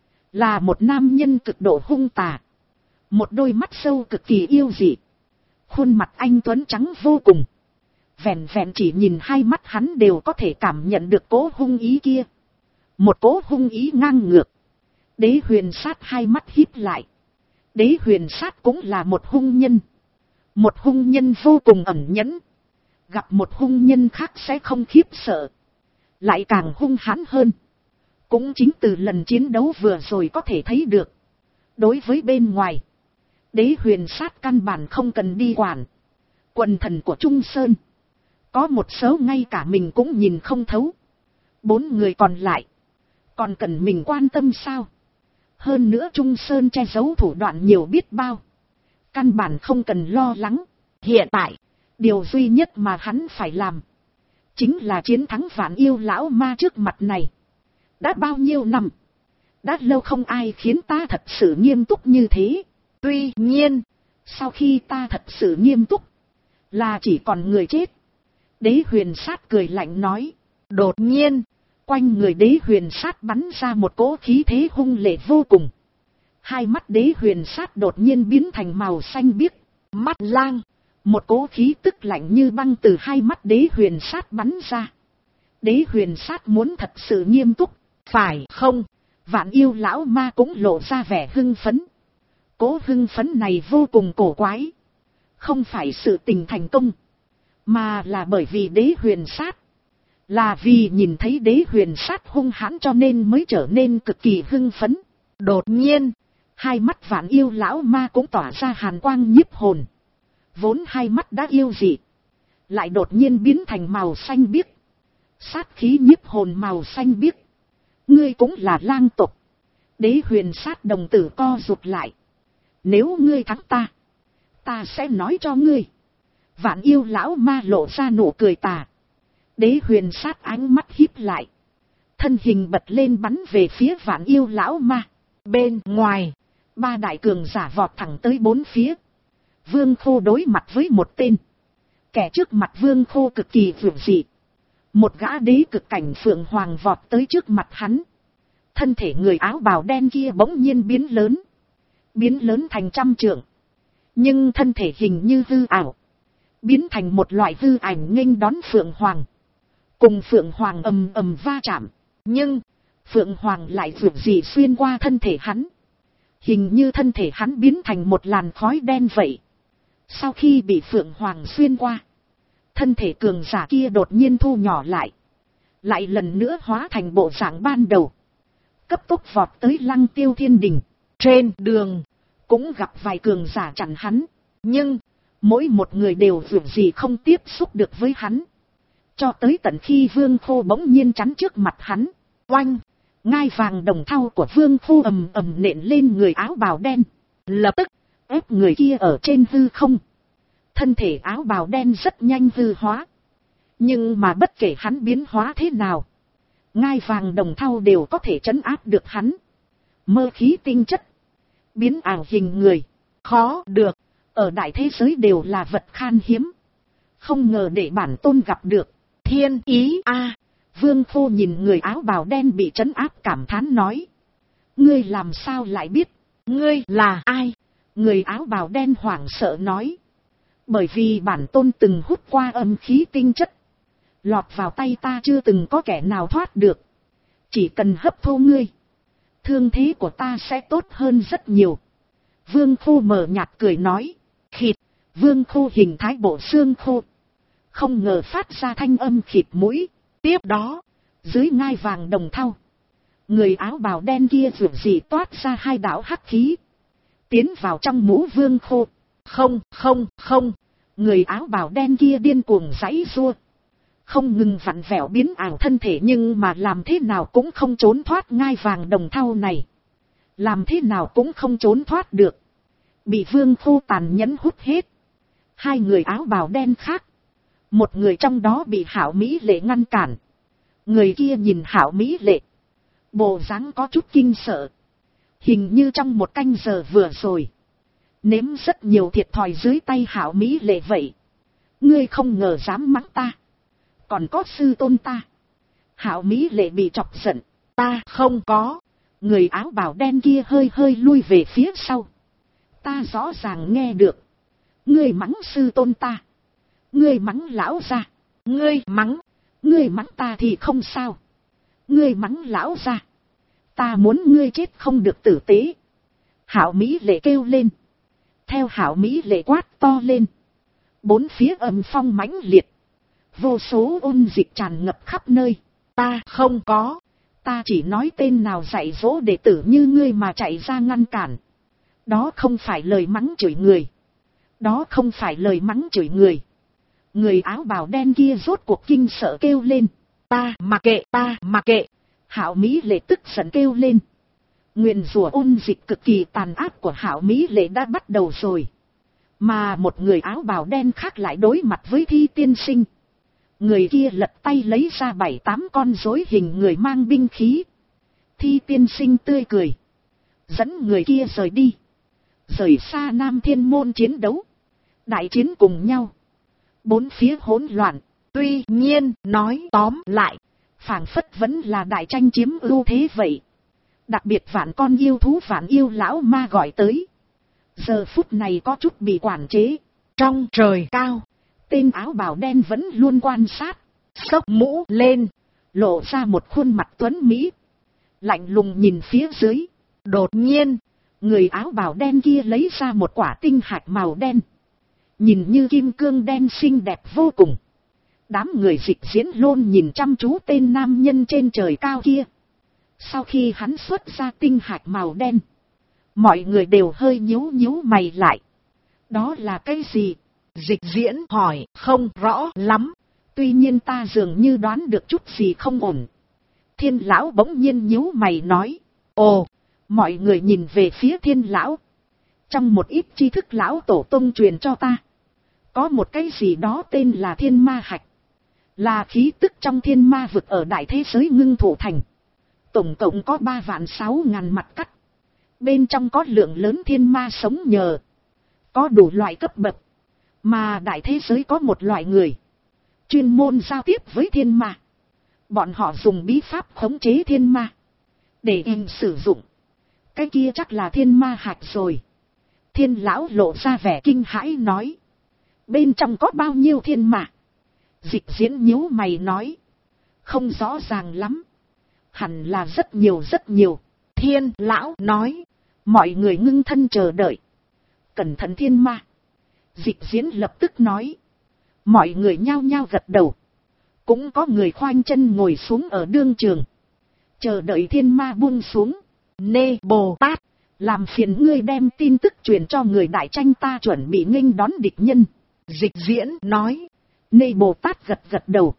là một nam nhân cực độ hung tà, một đôi mắt sâu cực kỳ yêu dị, khuôn mặt anh tuấn trắng vô cùng. Vẹn vẹn chỉ nhìn hai mắt hắn đều có thể cảm nhận được cỗ hung ý kia, một cỗ hung ý ngang ngược. Đế Huyền Sát hai mắt híp lại. Đế Huyền Sát cũng là một hung nhân, một hung nhân vô cùng ẩn nhẫn. Gặp một hung nhân khác sẽ không khiếp sợ, lại càng hung hãn hơn. Cũng chính từ lần chiến đấu vừa rồi có thể thấy được. Đối với bên ngoài, Đế Huyền Sát căn bản không cần đi quản. Quần thần của Trung Sơn, có một số ngay cả mình cũng nhìn không thấu. 4 người còn lại, còn cần mình quan tâm sao? Hơn nữa Trung Sơn che giấu thủ đoạn nhiều biết bao, căn bản không cần lo lắng. Hiện tại, điều duy nhất mà hắn phải làm, chính là chiến thắng Vạn Yêu lão ma trước mặt này. Đã bao nhiêu năm, đã lâu không ai khiến ta thật sự nghiêm túc như thế. Tuy nhiên, sau khi ta thật sự nghiêm túc, là chỉ còn người chết. Đế Huyền Sát cười lạnh nói. Đột nhiên, quanh người Đế Huyền Sát bắn ra một cỗ khí thế hung lệ vô cùng. Hai mắt Đế Huyền Sát đột nhiên biến thành màu xanh biếc. Mắt lang, một cỗ khí tức lạnh như băng từ hai mắt Đế Huyền Sát bắn ra. Đế Huyền Sát muốn thật sự nghiêm túc, phải không? Vạn Yêu lão ma cũng lộ ra vẻ hưng phấn. Cỗ hưng phấn này vô cùng cổ quái. Không phải sự tình thành công, mà là bởi vì Đế Huyền Sát, là vì nhìn thấy Đế Huyền Sát hung hãn cho nên mới trở nên cực kỳ hưng phấn. Đột nhiên, hai mắt Vạn Yêu lão ma cũng tỏa ra hàn quang nhiếp hồn. Vốn hai mắt đã yêu dị, lại đột nhiên biến thành màu xanh biếc. Sát khí nhiếp hồn màu xanh biếc. Ngươi cũng là lang tộc. Đế Huyền Sát đồng tử co rụt lại. Nếu ngươi thắng ta sẽ nói cho ngươi. Vạn Yêu lão ma lộ ra nụ cười tà. Đế Huyền Sát ánh mắt híp lại, thân hình bật lên bắn về phía Vạn Yêu lão ma. Bên ngoài, 3 đại cường giả vọt thẳng tới 4 phía. Vương Khô đối mặt với một tên. Kẻ trước mặt Vương Khô cực kỳ vượng dị. Một gã đế cực cảnh phượng hoàng vọt tới trước mặt hắn. Thân thể người áo bào đen kia bỗng nhiên biến lớn. Biến lớn thành 100 trượng. Nhưng thân thể hình như hư ảo. Biến thành một loại hư ảnh nghênh đón phượng hoàng. Cùng phượng hoàng ầm ầm va chạm. Nhưng phượng hoàng lại vượng dị xuyên qua thân thể hắn. Hình như thân thể hắn biến thành một làn khói đen vậy. Sau khi bị phượng hoàng xuyên qua, thân thể cường giả kia đột nhiên thu nhỏ lại. Lại lần nữa hóa thành bộ dạng ban đầu. Cấp tốc vọt tới Lăng Tiêu Thiên Đình. Trên đường, cũng gặp vài cường giả chặn hắn. Nhưng, mỗi một người đều vượng gì không tiếp xúc được với hắn. Cho tới tận khi Vương Khô bỗng nhiên chắn trước mặt hắn. Oanh! Ngai vàng đồng thau của Vương Khô ầm ầm nện lên người áo bào đen. Lập tức, ép người kia ở trên hư không. Thân thể áo bào đen rất nhanh hư hóa. Nhưng mà bất kể hắn biến hóa thế nào, ngai vàng đồng thau đều có thể trấn áp được hắn. Mơ khí tinh chất, biến ảo hình người, khó được, ở đại thế giới đều là vật khan hiếm. Không ngờ để bản tôn gặp được, thiên ý a. Vương Khô nhìn người áo bào đen bị trấn áp cảm thán nói. Ngươi làm sao lại biết, ngươi là ai? Người áo bào đen hoảng sợ nói. Bởi vì bản tôn từng hút qua âm khí tinh chất. Lọt vào tay ta chưa từng có kẻ nào thoát được. Chỉ cần hấp thu ngươi, thương thế của ta sẽ tốt hơn rất nhiều. Vương Khô mờ nhạt cười nói. Khịt, Vương Khô hình thái bộ xương khô. Không ngờ phát ra thanh âm khịt mũi. Tiếp đó, dưới ngai vàng đồng thau, người áo bào đen kia vượt dị toát ra hai đạo hắc khí. Tiến vào trong mũ Vương Khô. Không. Người áo bào đen kia điên cuồng giãy giụa. Không ngừng vặn vẹo biến ảo thân thể nhưng mà làm thế nào cũng không trốn thoát ngai vàng đồng thau này. Làm thế nào cũng không trốn thoát được. Bị Vương Khô tàn nhẫn hút hết. Hai người áo bào đen khác. Một người trong đó bị Hạo Mỹ Lệ ngăn cản. Người kia nhìn Hạo Mỹ Lệ, bộ dáng có chút kinh sợ. Hình như trong một canh giờ vừa rồi, nếm rất nhiều thiệt thòi dưới tay Hạo Mỹ Lệ vậy. Ngươi không ngờ dám mắng ta, còn có sư tôn ta. Hạo Mỹ Lệ bị chọc giận. Ta không có. Người áo bào đen kia hơi hơi lui về phía sau. Ta rõ ràng nghe được. Ngươi mắng sư tôn ta. Ngươi mắng lão gia. Ngươi mắng ta thì không sao. Ngươi mắng lão gia, ta muốn ngươi chết không được tử tế. Hạo Mỹ Lệ kêu lên. Theo Hạo Mỹ Lệ quát to lên, bốn phía âm phong mãnh liệt. Vô số ôn dịch tràn ngập khắp nơi. Ta không có. Ta chỉ nói tên nào dạy dỗ đệ tử như ngươi mà chạy ra ngăn cản. Đó không phải lời mắng chửi người. Đó không phải lời mắng chửi người. Người áo bào đen kia rốt cuộc kinh sợ kêu lên. Ta mặc kệ. Hạo Mỹ Lệ tức giận kêu lên. Nguyền rủa ôn dịch cực kỳ tàn ác của Hạo Mỹ Lệ đã bắt đầu rồi. Mà một người áo bào đen khác lại đối mặt với Thi Tiên Sinh. Người kia lật tay lấy ra 7-8 con rối hình người mang binh khí. Thi Tiên Sinh tươi cười, dẫn người kia rời đi. Rời xa Nam Thiên Môn chiến đấu. Đại chiến cùng nhau. Bốn phía hỗn loạn. Tuy nhiên, nói tóm lại, phảng phất vẫn là đại tranh chiếm ưu thế vậy. Đặc biệt vạn con yêu thú vạn yêu lão ma gọi tới. Giờ phút này có chút bị quản chế. Trong trời cao, tên áo bào đen vẫn luôn quan sát. Xốc mũ lên, lộ ra một khuôn mặt tuấn mỹ. Lạnh lùng nhìn phía dưới. Đột nhiên, người áo bào đen kia lấy ra một quả tinh hạch màu đen. Nhìn như kim cương đen xinh đẹp vô cùng. Đám người dịch diễn lôn nhìn chăm chú tên nam nhân trên trời cao kia. Sau khi hắn xuất ra tinh hạch màu đen, mọi người đều hơi nhíu mày lại. Đó là cái gì? Dịch diễn hỏi không rõ lắm. Tuy nhiên ta dường như đoán được chút gì không ổn. Thiên lão bỗng nhiên nhíu mày nói. Ồ, mọi người nhìn về phía Thiên lão. Trong một ít tri thức lão tổ tông truyền cho ta, có một cái gì đó tên là thiên ma hạch. Là khí tức trong thiên ma vực ở đại thế giới ngưng tụ thành. Tổng cộng có 3.600.000 mặt cắt. Bên trong có lượng lớn thiên ma sống nhờ. có đủ loại cấp bậc, mà đại thế giới có một loại người, chuyên môn giao tiếp với thiên ma. Bọn họ dùng bí pháp khống chế thiên ma, để em sử dụng. Cái kia chắc là thiên ma hạch rồi. Thiên lão lộ ra vẻ kinh hãi nói. Bên trong có bao nhiêu thiên ma? Dịch diễn nhíu mày nói. Không rõ ràng lắm. Hẳn là rất nhiều rất nhiều. Thiên lão nói. Mọi người ngưng thân chờ đợi. Cẩn thận thiên ma. Dịch diễn lập tức nói. Mọi người nhao nhao gật đầu. Cũng có người khoanh chân ngồi xuống ở đương trường. Chờ đợi thiên ma buông xuống. Nê Bồ Tát, làm phiền ngươi đem tin tức truyền cho người đại tranh, ta chuẩn bị nghênh đón địch nhân. Dịch diễn nói. Nê Bồ Tát gật gật đầu.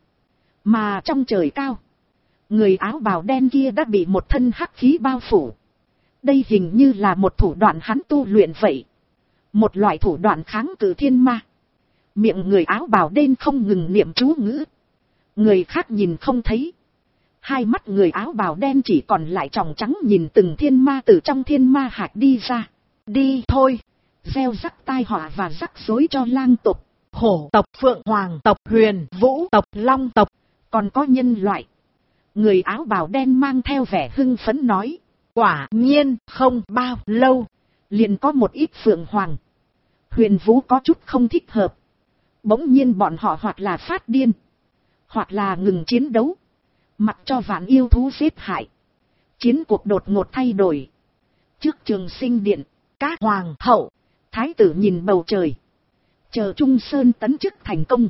Mà trong trời cao, người áo bào đen kia đã bị một thân hắc khí bao phủ. Đây hình như là một thủ đoạn hắn tu luyện vậy. Một loại thủ đoạn kháng cự thiên ma. Miệng người áo bào đen không ngừng niệm chú ngữ. Người khác nhìn không thấy. Hai mắt người áo bào đen chỉ còn lại tròng trắng nhìn từng thiên ma từ trong thiên ma hạch đi ra. Đi thôi. Gieo rắc tai họa và rắc rối cho lang tộc. Hổ tộc, Phượng Hoàng tộc, Huyền Vũ tộc, Long tộc. Còn có nhân loại. Người áo bào đen mang theo vẻ hưng phấn nói. Quả nhiên không bao lâu. Liền có một ít Phượng Hoàng, Huyền Vũ có chút không thích hợp. Bỗng nhiên bọn họ hoặc là phát điên, hoặc là ngừng chiến đấu, mặc cho vạn yêu thú giết hại. Chiến cuộc đột ngột thay đổi. Trước Trường Sinh Điện, các hoàng hậu, thái tử nhìn bầu trời, chờ Trung Sơn tấn chức thành công.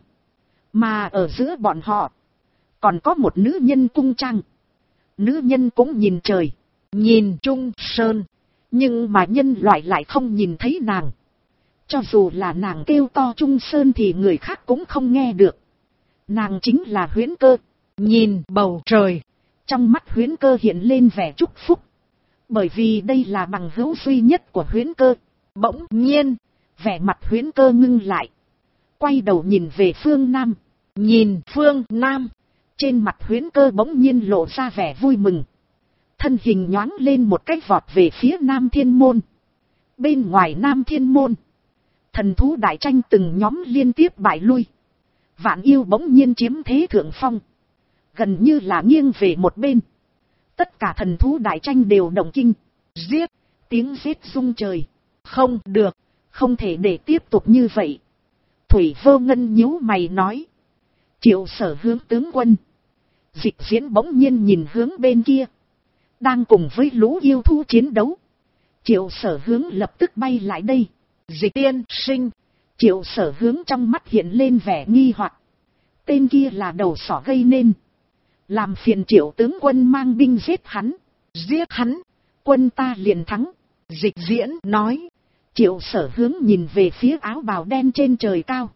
Mà ở giữa bọn họ, còn có một nữ nhân cung trang. Nữ nhân cũng nhìn trời, nhìn Trung Sơn. Nhưng mà nhân loại lại không nhìn thấy nàng. Cho dù là nàng kêu to Trung Sơn thì người khác cũng không nghe được. Nàng chính là Huyễn Cơ. Nhìn bầu trời, trong mắt Huyễn Cơ hiện lên vẻ chúc phúc. Bởi vì đây là bằng hữu duy nhất của Huyễn Cơ. Bỗng nhiên, vẻ mặt Huyễn Cơ ngưng lại. Quay đầu nhìn về phương Nam. Nhìn phương Nam, trên mặt Huyễn Cơ bỗng nhiên lộ ra vẻ vui mừng. Thân hình nhoáng lên một cái vọt về phía Nam Thiên Môn. Bên ngoài Nam Thiên Môn, thần thú đại tranh từng nhóm liên tiếp bại lui. Vạn yêu bỗng nhiên chiếm thế thượng phong, gần như là nghiêng về một bên. Tất cả thần thú đại tranh đều động kinh. Giết, tiếng giết rung trời. Không được, không thể để tiếp tục như vậy. Thủy Vô Ngân nhíu mày nói. Triệu Sở Hướng tướng quân. Dịch diễn bỗng nhiên nhìn hướng bên kia, đang cùng với lũ yêu thú chiến đấu. Triệu Sở Hướng lập tức bay lại đây. Dịch tiên sinh. Triệu Sở Hướng trong mắt hiện lên vẻ nghi hoặc. Tên kia là đầu sỏ gây nên. Làm phiền Triệu tướng quân mang binh giết hắn. Giết hắn, quân ta liền thắng. Dịch diễn nói. Triệu Sở Hướng nhìn về phía áo bào đen trên trời cao.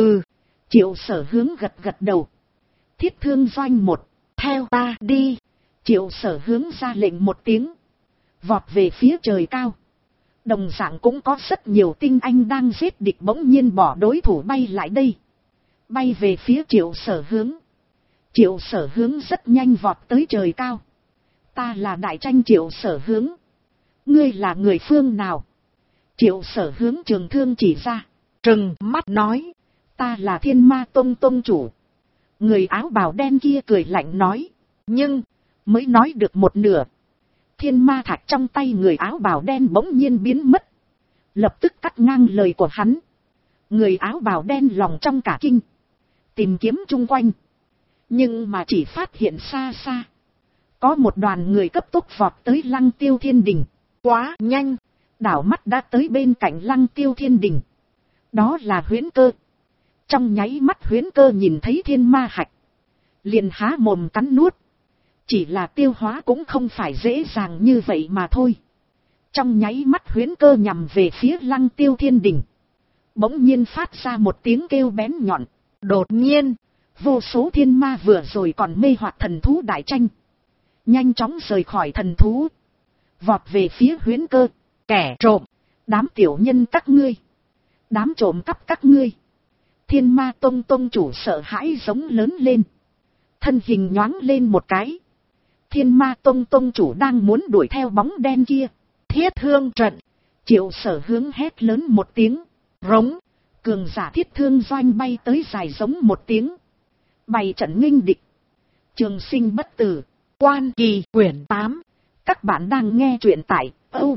Triệu Sở Hướng gật gật đầu. Thiết Thương doanh một, theo ta đi. Triệu Sở Hướng ra lệnh một tiếng, vọt về phía trời cao. Đồng dạng cũng có rất nhiều tinh anh đang giết địch bỗng nhiên bỏ đối thủ bay lại đây. Bay về phía Triệu Sở Hướng. Triệu Sở Hướng rất nhanh vọt tới trời cao. Ta là đại tranh Triệu Sở Hướng. Ngươi là người phương nào? Triệu Sở Hướng trường thương chỉ ra, trừng mắt nói. Ta là Thiên Ma Tông tông chủ. Người áo bào đen kia cười lạnh nói. Nhưng mới nói được một nửa, thiên ma thạch trong tay người áo bào đen bỗng nhiên biến mất. Lập tức cắt ngang lời của hắn. Người áo bào đen lòng trong cả kinh, tìm kiếm chung quanh. Nhưng mà chỉ phát hiện xa xa, có một đoàn người cấp tốc vọt tới Lăng Tiêu Thiên Đình. Quá nhanh, đảo mắt đã tới bên cạnh Lăng Tiêu Thiên Đình. Đó là Huyễn Cơ. Trong nháy mắt Huyễn Cơ nhìn thấy thiên ma hạch, liền há mồm cắn nuốt. Chỉ là tiêu hóa cũng không phải dễ dàng như vậy mà thôi. Trong nháy mắt Huyễn Cơ nhằm về phía Lăng Tiêu Thiên Đình. Bỗng nhiên phát ra một tiếng kêu bén nhọn. Đột nhiên, vô số thiên ma vừa rồi còn mê hoặc thần thú đại tranh, nhanh chóng rời khỏi thần thú, vọt về phía Huyễn Cơ. Kẻ trộm, đám tiểu nhân các ngươi, đám trộm cắp các ngươi. Thiên Ma Tông tông chủ sợ hãi giống lớn lên, thân hình nhoáng lên một cái. Thiên Ma Tông tông chủ đang muốn đuổi theo bóng đen kia. Thiết Thương trận. Triệu Sở Hướng hét lớn một tiếng, rống. Cường giả thiết thương doanh bay tới dài giống một tiếng. Bày trận nghênh địch. Trường sinh bất tử. Quan Kỳ quyển 8. Các bạn đang nghe truyện tại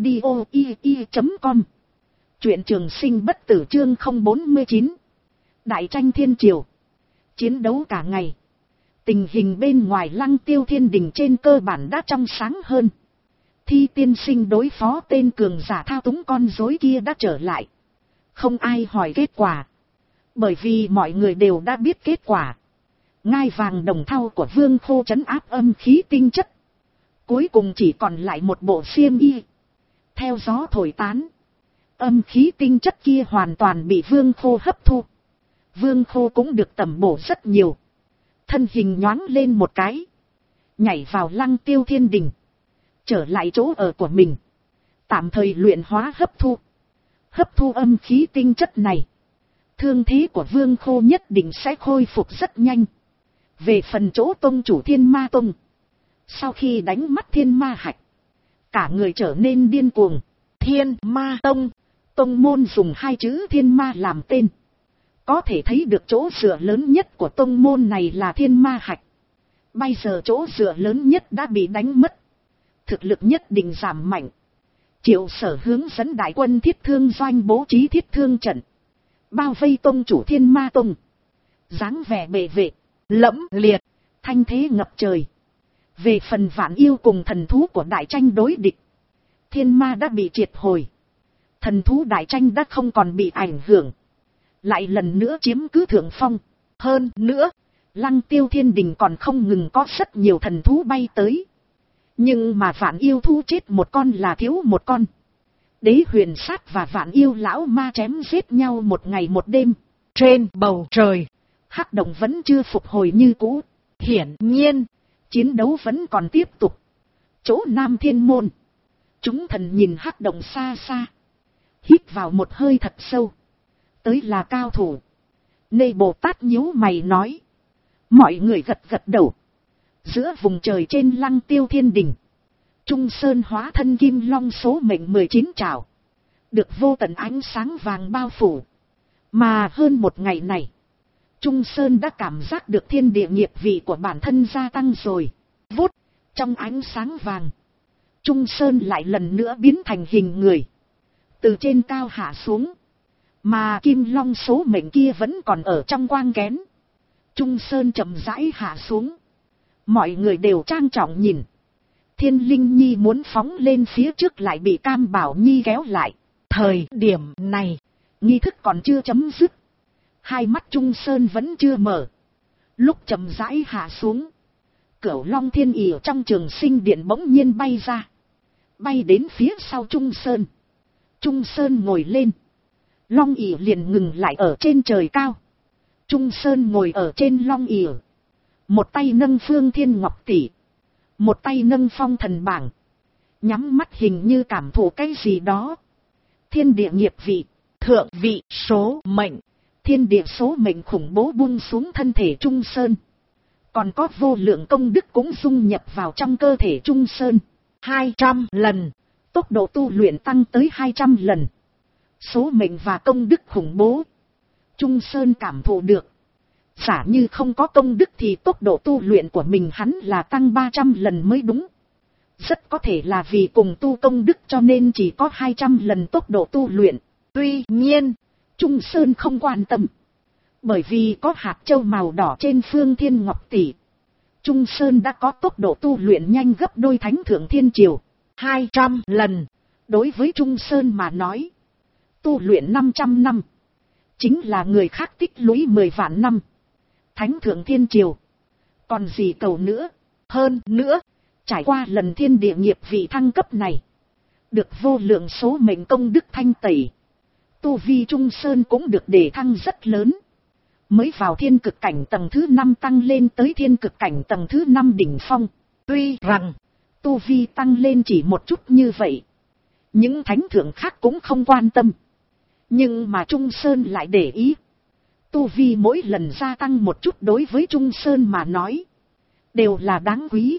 audio.com. Truyện Trường sinh bất tử chương 049. Đại tranh thiên triều. Chiến đấu cả ngày. Tình hình bên ngoài Lăng Tiêu Thiên Đình trên cơ bản đã trong sáng hơn. Thi tiên sinh đối phó tên cường giả thao túng con rối kia đã trở lại. Không ai hỏi kết quả. Bởi vì mọi người đều đã biết kết quả. Ngai vàng đồng thau của Vương Khô trấn áp âm khí tinh chất. Cuối cùng chỉ còn lại một bộ xiêm y. Theo gió thổi tán. Âm khí tinh chất kia hoàn toàn bị Vương Khô hấp thu. Vương Khô cũng được tẩm bổ rất nhiều. Thân hình nhoáng lên một cái. Nhảy vào Lăng Tiêu Thiên Đình. Trở lại chỗ ở của mình. Tạm thời luyện hóa hấp thu. Hấp thu âm khí tinh chất này. Thương thế của Vương Khô nhất định sẽ khôi phục rất nhanh. Về phần chỗ tông chủ Thiên Ma Tông. Sau khi đánh mắt Thiên Ma Hạch. Cả người trở nên điên cuồng. Thiên Ma Tông. Tông môn dùng hai chữ Thiên Ma làm tên. Có thể thấy được chỗ dựa lớn nhất của tông môn này là Thiên Ma Hạch. Bây giờ chỗ dựa lớn nhất đã bị đánh mất. Thực lực nhất định giảm mạnh. Triệu Sở hướng dẫn đại quân thiết thương doanh bố trí thiết thương trận. Bao vây tông chủ Thiên Ma Tông. Dáng vẻ bệ vệ, lẫm liệt, thanh thế ngập trời. Về phần Vạn Yêu cùng thần thú của đại tranh đối địch. Thiên Ma đã bị triệt hồi. Thần thú đại tranh đã không còn bị ảnh hưởng. Lại lần nữa chiếm cứ thượng phong. Hơn nữa, Lăng Tiêu Thiên Đình còn không ngừng có rất nhiều thần thú bay tới. Nhưng mà Vạn Yêu thu chết một con là thiếu một con. Đế Huyền Sát và Vạn Yêu lão ma chém giết nhau một ngày một đêm. Trên bầu trời, Hắc Động vẫn chưa phục hồi như cũ. hiển nhiên, chiến đấu vẫn còn tiếp tục. Chỗ Nam Thiên Môn. Chúng thần nhìn Hắc Động xa xa. Hít vào một hơi thật sâu. Tới là cao thủ. Nê Bồ Tát nhíu mày nói. Mọi người gật gật đầu. Giữa vùng trời trên Lăng Tiêu Thiên Đình. Trung Sơn hóa thân Kim Long số mệnh 19 trảo. Được vô tận ánh sáng vàng bao phủ. Mà hơn một ngày này. Trung Sơn đã cảm giác được thiên địa nghiệp vị của bản thân gia tăng rồi. Vút, trong ánh sáng vàng. Trung Sơn lại lần nữa biến thành hình người. Từ trên cao hạ xuống. Mà Kim Long số mệnh kia vẫn còn ở trong quang kén. Trung Sơn chậm rãi hạ xuống. Mọi người đều trang trọng nhìn. Thiên Linh Nhi muốn phóng lên phía trước lại bị Cam Bảo Nhi kéo lại. thời điểm này, Nghi thức còn chưa chấm dứt. Hai mắt Trung Sơn vẫn chưa mở. Lúc chậm rãi hạ xuống. Cửu Long Thiên ỉ trong Trường Sinh Điện bỗng nhiên bay ra. Bay đến phía sau Trung Sơn. Trung Sơn ngồi lên. Long ỉ liền ngừng lại ở trên trời cao. Trung Sơn ngồi ở trên Long ỉ. Một tay nâng Phương Thiên Ngọc Tỷ. Một tay nâng Phong Thần Bảng. Nhắm mắt hình như cảm thụ cái gì đó. Thiên địa nghiệp vị, thượng vị số mệnh. Thiên địa số mệnh khủng bố buông xuống thân thể Trung Sơn. Còn có vô lượng công đức cũng dung nhập vào trong cơ thể Trung Sơn. 200 lần. Tốc độ tu luyện tăng tới 200 lần. Số mệnh và công đức khủng bố. Trung Sơn cảm thụ được. Giả như không có công đức thì tốc độ tu luyện của mình hắn là tăng 300 lần mới đúng. Rất có thể là vì cùng tu công đức cho nên chỉ có 200 lần tốc độ tu luyện. Tuy nhiên, Trung Sơn không quan tâm. Bởi vì có hạt châu màu đỏ trên Phương Thiên Ngọc Tỷ. Trung Sơn đã có tốc độ tu luyện nhanh gấp đôi Thánh Thượng Thiên Triều. 200 lần. Đối với Trung Sơn mà nói. Tu luyện 500 năm. Chính là người khác tích lũy 10 vạn năm. Thánh Thượng Thiên Triều. Còn gì cầu nữa. Hơn nữa, trải qua lần thiên địa nghiệp vị thăng cấp này. Được vô lượng số mệnh công đức thanh tẩy. Tu vi Trung Sơn cũng được đề thăng rất lớn. Mới vào thiên cực cảnh tầng thứ 5 tăng lên tới thiên cực cảnh tầng thứ 5 đỉnh phong. Tuy rằng, tu vi tăng lên chỉ một chút như vậy. Những thánh thượng khác cũng không quan tâm. Nhưng mà Trung Sơn lại để ý. Tu vi mỗi lần gia tăng một chút đối với Trung Sơn mà nói. Đều là đáng quý.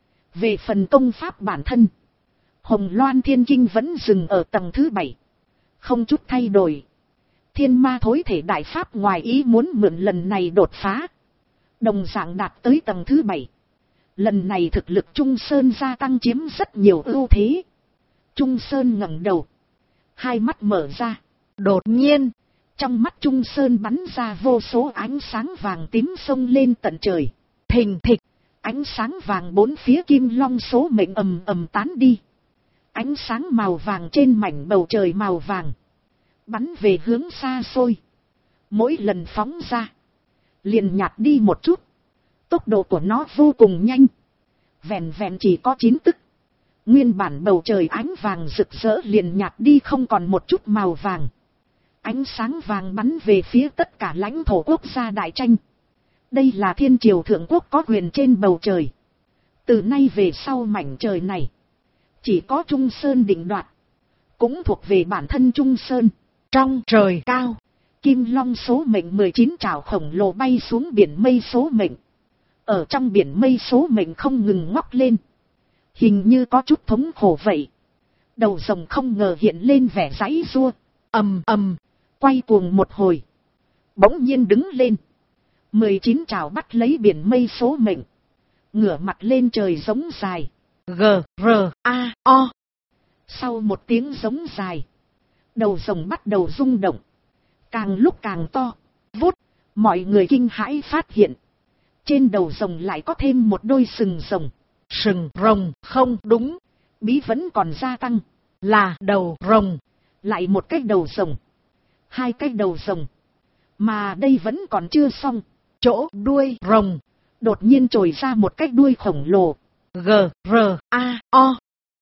Về phần công pháp bản thân. Hồng Loan Thiên Kinh vẫn dừng ở tầng thứ 7. Không chút thay đổi. Thiên ma thối thể đại pháp ngoài ý muốn mượn lần này đột phá. Đồng dạng đạt tới tầng thứ 7. Lần này thực lực Trung Sơn gia tăng chiếm rất nhiều ưu thế. Trung Sơn ngẩng đầu. Hai mắt mở ra. Đột nhiên, trong mắt Trung Sơn bắn ra vô số ánh sáng vàng tím xông lên tận trời. Thình thịch, ánh sáng vàng bốn phía kim long số mệnh ầm ầm tán đi. Ánh sáng màu vàng trên mảnh bầu trời màu vàng. Bắn về hướng xa xôi. Mỗi lần phóng ra, liền nhạt đi một chút. Tốc độ của nó vô cùng nhanh. Vẹn vẹn chỉ có 9 tức. Nguyên bản bầu trời ánh vàng rực rỡ liền nhạt đi không còn một chút màu vàng. Ánh sáng vàng bắn về phía tất cả lãnh thổ quốc gia đại tranh. Đây là thiên triều thượng quốc có quyền trên bầu trời. Từ nay về sau mảnh trời này, chỉ có Trung Sơn định đoạt. Cũng thuộc về bản thân Trung Sơn. Trong trời cao, kim long số mệnh 19 trảo khổng lồ bay xuống biển mây số mệnh. Ở trong biển mây số mệnh không ngừng ngóc lên. Hình như có chút thống khổ vậy. Đầu rồng không ngờ hiện lên vẻ giãy giụa. Ầm ầm, quay cuồng một hồi. Bỗng nhiên đứng lên. 19 trảo bắt lấy biển mây số mệnh. Ngửa mặt lên trời giống dài. G-R-A-O. Sau một tiếng giống dài, đầu rồng bắt đầu rung động. Càng lúc càng to. Vút, mọi người kinh hãi phát hiện. Trên đầu rồng lại có thêm một đôi sừng rồng. Sừng rồng không đúng. Bí vẫn còn gia tăng. Là đầu rồng. Lại một cái đầu rồng. Hai cái đầu rồng. Mà đây vẫn còn chưa xong. Chỗ đuôi rồng đột nhiên trồi ra một cái đuôi khổng lồ. G-R-A-O.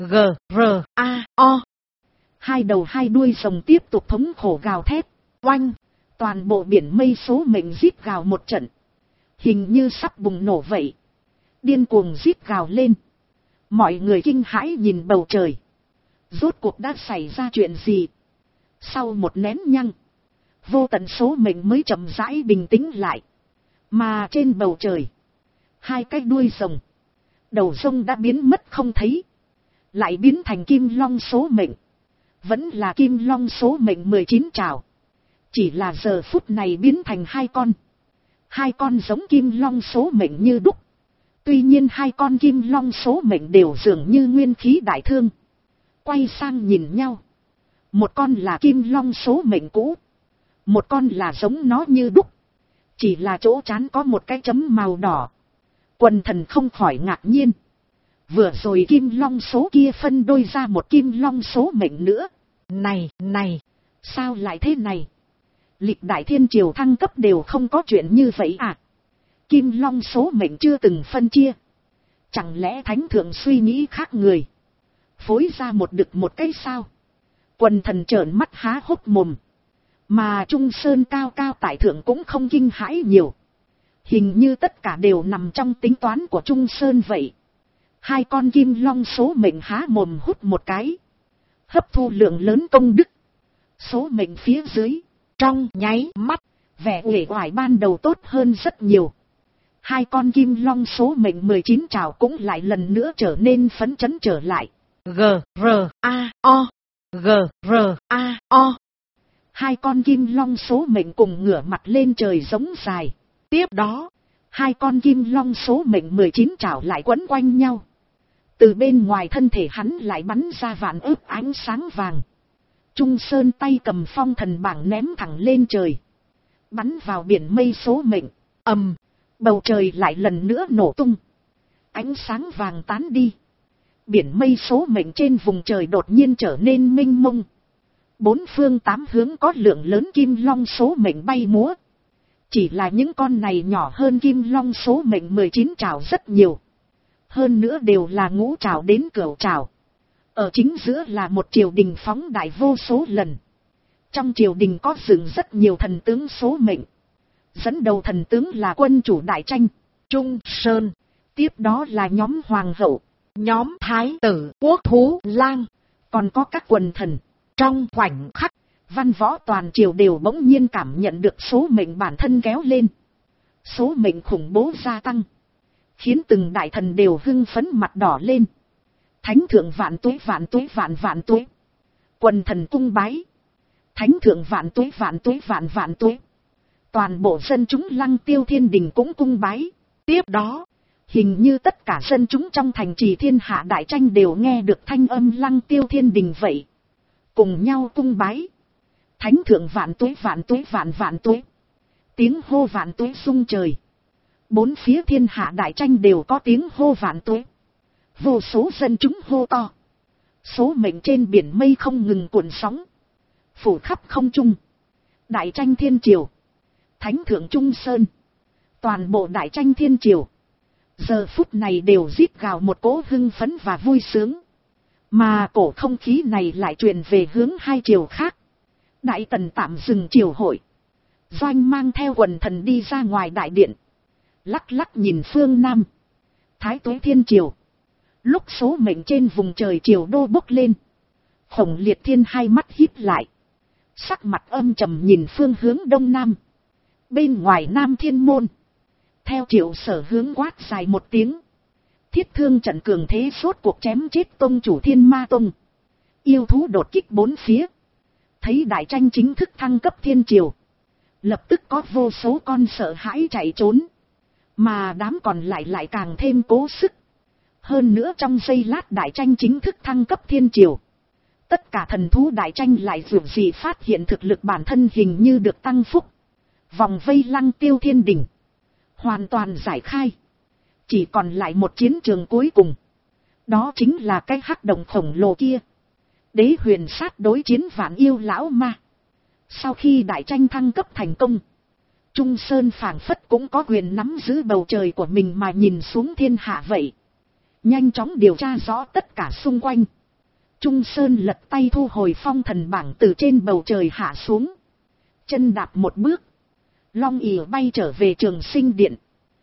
G-R-A-O. Hai đầu hai đuôi rồng tiếp tục thống khổ gào thét. Oanh. Toàn bộ biển mây số mệnh rít gào một trận. Hình như sắp bùng nổ vậy. Điên cuồng rít gào lên. Mọi người kinh hãi nhìn bầu trời. Rốt cuộc đã xảy ra chuyện gì? Sau một nén nhăng, vô tận số mệnh mới chậm rãi bình tĩnh lại. Mà trên bầu trời, hai cái đuôi rồng, đầu rồng đã biến mất không thấy. Lại biến thành kim long số mệnh. Vẫn là kim long số mệnh 19 trảo. Chỉ là giờ phút này biến thành hai con. Hai con giống kim long số mệnh như đúc. Tuy nhiên hai con kim long số mệnh đều dường như nguyên khí đại thương. Quay sang nhìn nhau. Một con là kim long số mệnh cũ. Một con là giống nó như đúc. Chỉ là chỗ trán có một cái chấm màu đỏ. Quần thần không khỏi ngạc nhiên. Vừa rồi kim long số kia phân đôi ra một kim long số mệnh nữa. Này, sao lại thế này? Lịch đại thiên triều thăng cấp đều không có chuyện như vậy à? Kim long số mệnh chưa từng phân chia. Chẳng lẽ thánh thượng suy nghĩ khác người? Phối ra một đực một cái sao? Quần thần trợn mắt há hốc mồm. Mà Trung Sơn cao cao tại thượng cũng không kinh hãi nhiều. Hình như tất cả đều nằm trong tính toán của Trung Sơn vậy. Hai con kim long số mệnh há mồm hút một cái. Hấp thu lượng lớn công đức. Số mệnh phía dưới, trong nháy mắt, vẻ uể oải ban đầu tốt hơn rất nhiều. Hai con kim long số mệnh 19 trảo cũng lại lần nữa trở nên phấn chấn trở lại. G-R-A-O. G-R-A-O. Hai con kim long số mệnh cùng ngửa mặt lên trời giống dài. Tiếp đó, hai con kim long số mệnh 19 trảo lại quấn quanh nhau. Từ bên ngoài thân thể hắn lại bắn ra vạn ức ánh sáng vàng. Trung Sơn tay cầm phong thần bảng ném thẳng lên trời. Bắn vào biển mây số mệnh. Ầm, bầu trời lại lần nữa nổ tung. Ánh sáng vàng tán đi. Biển mây số mệnh trên vùng trời đột nhiên trở nên mênh mông. Bốn phương tám hướng có lượng lớn kim long số mệnh bay múa. Chỉ là những con này nhỏ hơn kim long số mệnh 19 trảo rất nhiều. Hơn nữa đều là ngũ trảo đến cửu trảo. Ở chính giữa là một triều đình phóng đại vô số lần. Trong triều đình có dựng rất nhiều thần tướng số mệnh. Dẫn đầu thần tướng là quân chủ đại tranh, Trung Sơn. Tiếp đó là nhóm hoàng hậu, nhóm thái tử, quốc thú, lang. Còn có các quần thần. Trong khoảnh khắc, văn võ toàn triều đều bỗng nhiên cảm nhận được số mệnh bản thân kéo lên. Số mệnh khủng bố gia tăng. Khiến từng đại thần đều hưng phấn mặt đỏ lên. Thánh thượng vạn tuế vạn tuế vạn vạn tuế. Quần thần cung bái. Thánh thượng vạn tuế vạn tuế vạn vạn tuế. Toàn bộ dân chúng Lăng Tiêu Thiên Đình cũng cung bái. Tiếp đó, hình như tất cả dân chúng trong thành trì thiên hạ đại tranh đều nghe được thanh âm Lăng Tiêu Thiên Đình vậy. Cùng nhau cung bái. Thánh thượng vạn tuế vạn tuế vạn vạn tuế. Tiếng hô vạn tuế rung trời. Bốn phía thiên hạ đại tranh đều có tiếng hô vạn tuế. Vô số dân chúng hô to. Số mệnh trên biển mây không ngừng cuộn sóng. Phủ khắp không trung. Đại tranh thiên triều. Thánh thượng Trung Sơn. Toàn bộ đại tranh thiên triều. Giờ phút này đều rít gào một cỗ hưng phấn và vui sướng. Mà cổ không khí này lại truyền về hướng hai triều khác. Đại Tần tạm dừng triều hội. Doanh mang theo quần thần đi ra ngoài đại điện. Lắc lắc nhìn phương Nam. Thái Tuế Thiên Triều. Lúc số mệnh trên vùng trời triều đô bốc lên. Khổng Liệt Thiên hai mắt híp lại. Sắc mặt âm trầm nhìn phương hướng đông nam. Bên ngoài Nam Thiên Môn. Theo Triệu Sở hướng quát dài một tiếng. Thiết thương trận cường thế sốt cuộc chém chết tông chủ Thiên Ma Tông. Yêu thú đột kích bốn phía. Thấy đại tranh chính thức thăng cấp thiên triều. Lập tức có vô số con sợ hãi chạy trốn. Mà đám còn lại lại càng thêm cố sức. Hơn nữa trong giây lát đại tranh chính thức thăng cấp thiên triều. Tất cả thần thú đại tranh lại dường gì phát hiện thực lực bản thân hình như được tăng phúc. Vòng vây Lăng Tiêu Thiên Đình. Hoàn toàn giải khai. Chỉ còn lại một chiến trường cuối cùng. Đó chính là cái hắc động khổng lồ kia. Đế Huyền Sát đối chiến Vạn Yêu Lão Ma. Sau khi đại tranh thăng cấp thành công. Trung Sơn phảng phất cũng có quyền nắm giữ bầu trời của mình mà nhìn xuống thiên hạ vậy. Nhanh chóng điều tra rõ tất cả xung quanh. Trung Sơn lật tay thu hồi phong thần bảng từ trên bầu trời hạ xuống. Chân đạp một bước. Long ỉa bay trở về Trường Sinh Điện.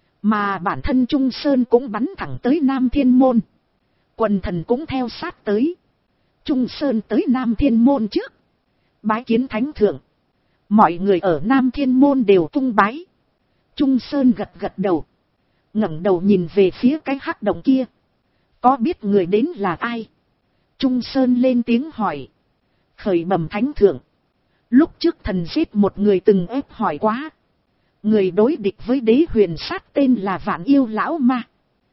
Mà bản thân Trung Sơn cũng bắn thẳng tới Nam Thiên Môn. Quần thần cũng theo sát tới. Trung Sơn tới Nam Thiên Môn trước. Bái kiến Thánh Thượng. Mọi người ở Nam Thiên Môn đều cung bái. Trung Sơn gật gật đầu. ngẩng đầu nhìn về phía cái hắc động kia. Có biết người đến là ai? Trung Sơn lên tiếng hỏi. Khởi bẩm Thánh Thượng. Lúc trước thần giết một người từng ép hỏi quá. Người đối địch với Đế Huyền Sát tên là Vạn Yêu Lão Ma.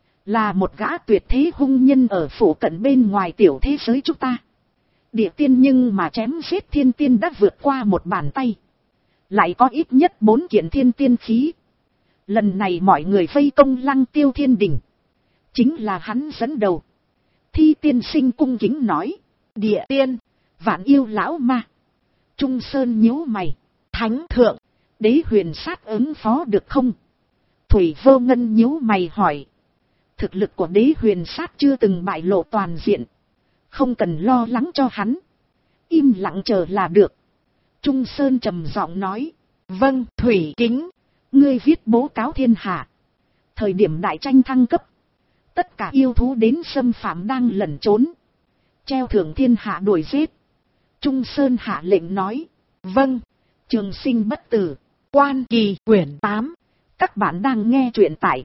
Là một gã tuyệt thế hung nhân ở phủ cận bên ngoài tiểu thế giới chúng ta. Địa tiên nhưng mà chém giết thiên tiên đã vượt qua một bàn tay. Lại có ít nhất 4 kiện thiên tiên khí. Lần này mọi người vây công Lăng Tiêu Thiên Đình. Chính là hắn dẫn đầu. Thi tiên sinh cung kính nói. Địa tiên, Vạn Yêu Lão Ma. Trung Sơn nhíu mày. Thánh Thượng, Đế Huyền Sát ứng phó được không? Thủy Vô Ngân nhíu mày hỏi. Thực lực của Đế Huyền Sát chưa từng bại lộ toàn diện. Không cần lo lắng cho hắn. Im lặng chờ là được. Trung Sơn trầm giọng nói. Vâng, Thủy Kính. Ngươi viết bố cáo thiên hạ. Thời điểm đại tranh thăng cấp. Tất cả yêu thú đến xâm phạm đang lẩn trốn. Treo thưởng thiên hạ đuổi giết. Trung Sơn hạ lệnh nói. Vâng, Trường Sinh bất tử. Quan Kỳ quyển 8. Các bạn đang nghe truyện tại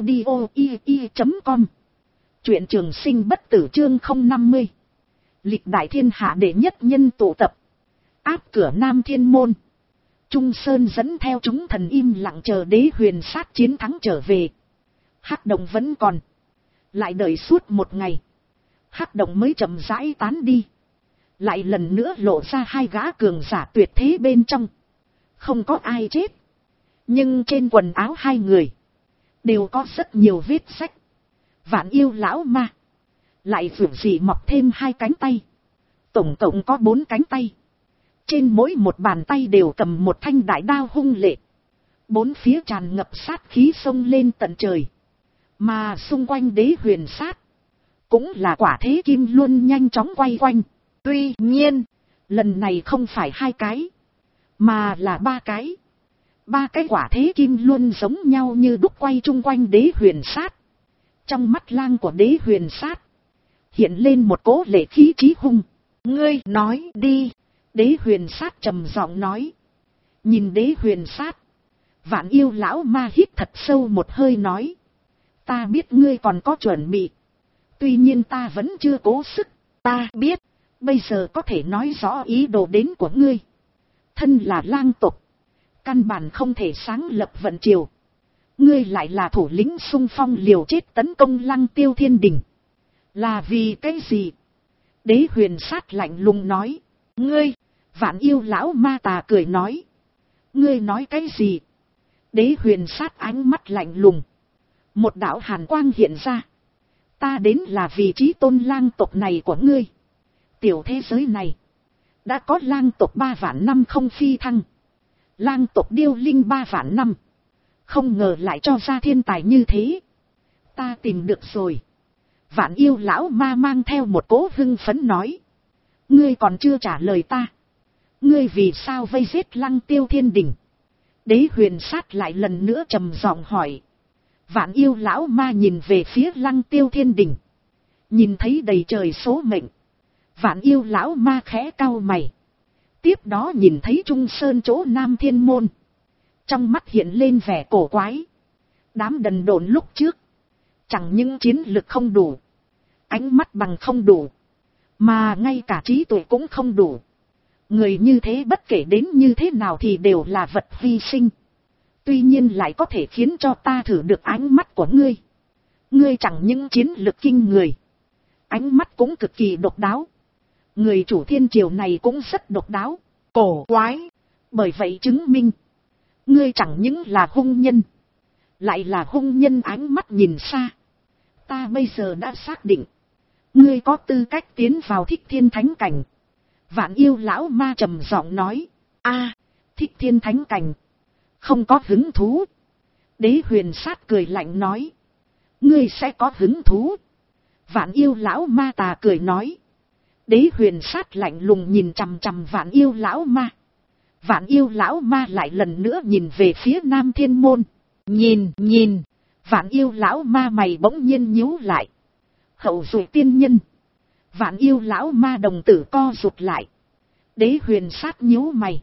audio.com. Truyện Trường Sinh bất tử chương 050. Lịch đại thiên hạ đệ nhất nhân tụ tập. Áp cửa Nam Thiên Môn. Trung Sơn dẫn theo chúng thần im lặng chờ Đế Huyền Sát chiến thắng trở về. Hắc động vẫn còn. Lại đợi suốt một ngày. Hắc động mới chậm rãi tán đi. Lại lần nữa lộ ra hai gã cường giả tuyệt thế bên trong. Không có ai chết. Nhưng trên quần áo hai người. Đều có rất nhiều vết sách. Vạn Yêu Lão Ma. Lại vượt dị mọc thêm 2 cánh tay. Tổng cộng có 4 cánh tay. Trên mỗi một bàn tay đều cầm một thanh đại đao hung lệ. 4 phía tràn ngập sát khí xông lên tận trời. Mà xung quanh Đế Huyền Sát. Cũng là quả thế kim luôn nhanh chóng quay quanh. Tuy nhiên, lần này không phải 2 cái. Mà là 3 cái. 3 cái quả thế kim luôn giống nhau như đúc quay chung quanh Đế Huyền Sát. Trong mắt lang của Đế Huyền Sát. Hiện lên một cỗ lệ khí chí hung. Ngươi nói đi. Đế Huyền Sát trầm giọng nói. Nhìn Đế Huyền Sát. Vạn Yêu Lão Ma hít thật sâu một hơi nói. Ta biết ngươi còn có chuẩn bị. Tuy nhiên ta vẫn chưa cố sức. Ta biết. Bây giờ có thể nói rõ ý đồ đến của ngươi. thân là lang tộc, căn bản không thể sáng lập vận triều. Ngươi lại là thủ lĩnh xung phong liều chết tấn công Lăng Tiêu Thiên Đình. Là vì cái gì? Đế Huyền Sát lạnh lùng nói. Ngươi, Vạn Yêu lão ma tà cười nói. Ngươi nói cái gì? Đế Huyền Sát ánh mắt lạnh lùng. Một đạo hàn quang hiện ra. Ta đến là vì chí tôn lang tộc này của ngươi. Tiểu thế giới này đã có lang tộc 3 vạn năm không phi thăng, lang tộc điêu linh 3 vạn năm, không ngờ lại cho ra thiên tài như thế. Ta tìm được rồi. Vạn Yêu lão ma mang theo một cỗ hưng phấn nói. Ngươi còn chưa trả lời ta. Ngươi vì sao vây giết Lăng Tiêu Thiên Đình? Đế Huyền Sát lại lần nữa trầm giọng hỏi. Vạn Yêu lão ma nhìn về phía Lăng Tiêu Thiên Đình, nhìn thấy đầy trời số mệnh. Vạn Yêu lão ma khẽ cau mày. Tiếp đó nhìn thấy Trung Sơn chỗ Nam Thiên Môn, trong mắt hiện lên vẻ cổ quái. Đám đần độn lúc trước chẳng những chiến lực không đủ, ánh mắt bằng không đủ, mà ngay cả trí tuệ cũng không đủ. Người như thế bất kể đến như thế nào thì đều là vật hy sinh. Tuy nhiên lại có thể khiến cho ta thử được ánh mắt của ngươi. Ngươi chẳng những chiến lực kinh người, ánh mắt cũng cực kỳ độc đáo. Người chủ thiên triều này cũng rất độc đáo, cổ quái. Bởi vậy chứng minh ngươi chẳng những là hung nhân, lại là hung nhân ánh mắt nhìn xa. Ta bây giờ đã xác định, ngươi có tư cách tiến vào Thích Thiên Thánh Cảnh. Vạn Yêu lão ma trầm giọng nói. A, Thích Thiên Thánh Cảnh, không có hứng thú. Đế Huyền Sát cười lạnh nói. Ngươi sẽ có hứng thú. Vạn Yêu lão ma tà cười nói. Đế Huyền Sát lạnh lùng nhìn chằm chằm Vạn Yêu lão ma. Vạn Yêu lão ma lại lần nữa nhìn về phía Nam Thiên Môn. Nhìn. Vạn Yêu lão ma mày bỗng nhiên nhíu lại. Hậu duệ tiên nhân. Vạn Yêu lão ma đồng tử co rụt lại. Đế Huyền Sát nhíu mày.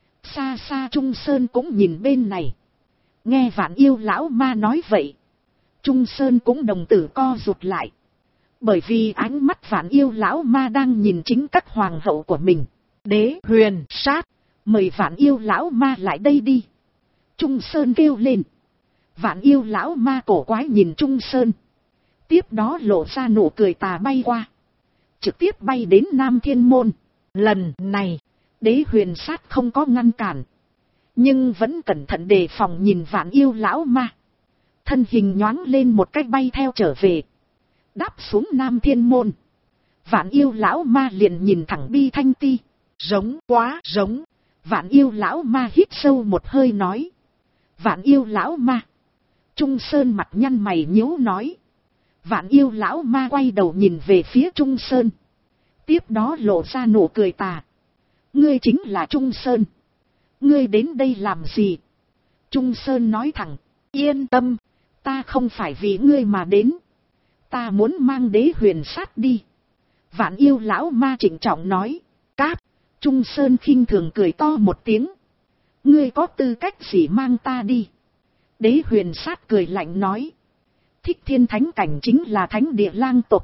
Xa xa Trung Sơn cũng nhìn bên này. Nghe Vạn Yêu lão ma nói vậy, Trung Sơn cũng đồng tử co rụt lại. Bởi vì ánh mắt Vạn Yêu lão ma đang nhìn chính các hoàng hậu của mình. Đế Huyền Sát, mời Vạn Yêu lão ma lại đây đi. Trung Sơn kêu lên. Vạn Yêu lão ma cổ quái nhìn Trung Sơn. Tiếp đó lộ ra nụ cười tà bay qua, trực tiếp bay đến Nam Thiên Môn. Lần này Đế Huyền Sát không có ngăn cản, nhưng vẫn cẩn thận đề phòng nhìn Vạn Yêu lão ma. Thân hình nhoáng lên một cách bay theo trở về, đáp xuống Nam Thiên Môn. Vạn Yêu lão ma liền nhìn thẳng Bi Thanh Ti. Giống quá giống. Vạn Yêu lão ma hít sâu một hơi nói. Vạn Yêu lão ma. Trung Sơn mặt nhăn mày nhíu nói. Vạn Yêu lão ma quay đầu nhìn về phía Trung Sơn, tiếp đó lộ ra nụ cười tà. Ngươi chính là Trung Sơn. Ngươi đến đây làm gì? Trung Sơn nói thẳng. Yên tâm, ta không phải vì ngươi mà đến. Ta muốn mang Đế Huyền Sát đi. Vạn Yêu lão ma trịnh trọng nói. Cáp. Trung Sơn khinh thường cười to một tiếng. Ngươi có tư cách gì mang ta đi? Đế Huyền Sát cười lạnh nói. Thích Thiên Thánh Cảnh chính là thánh địa lang tộc,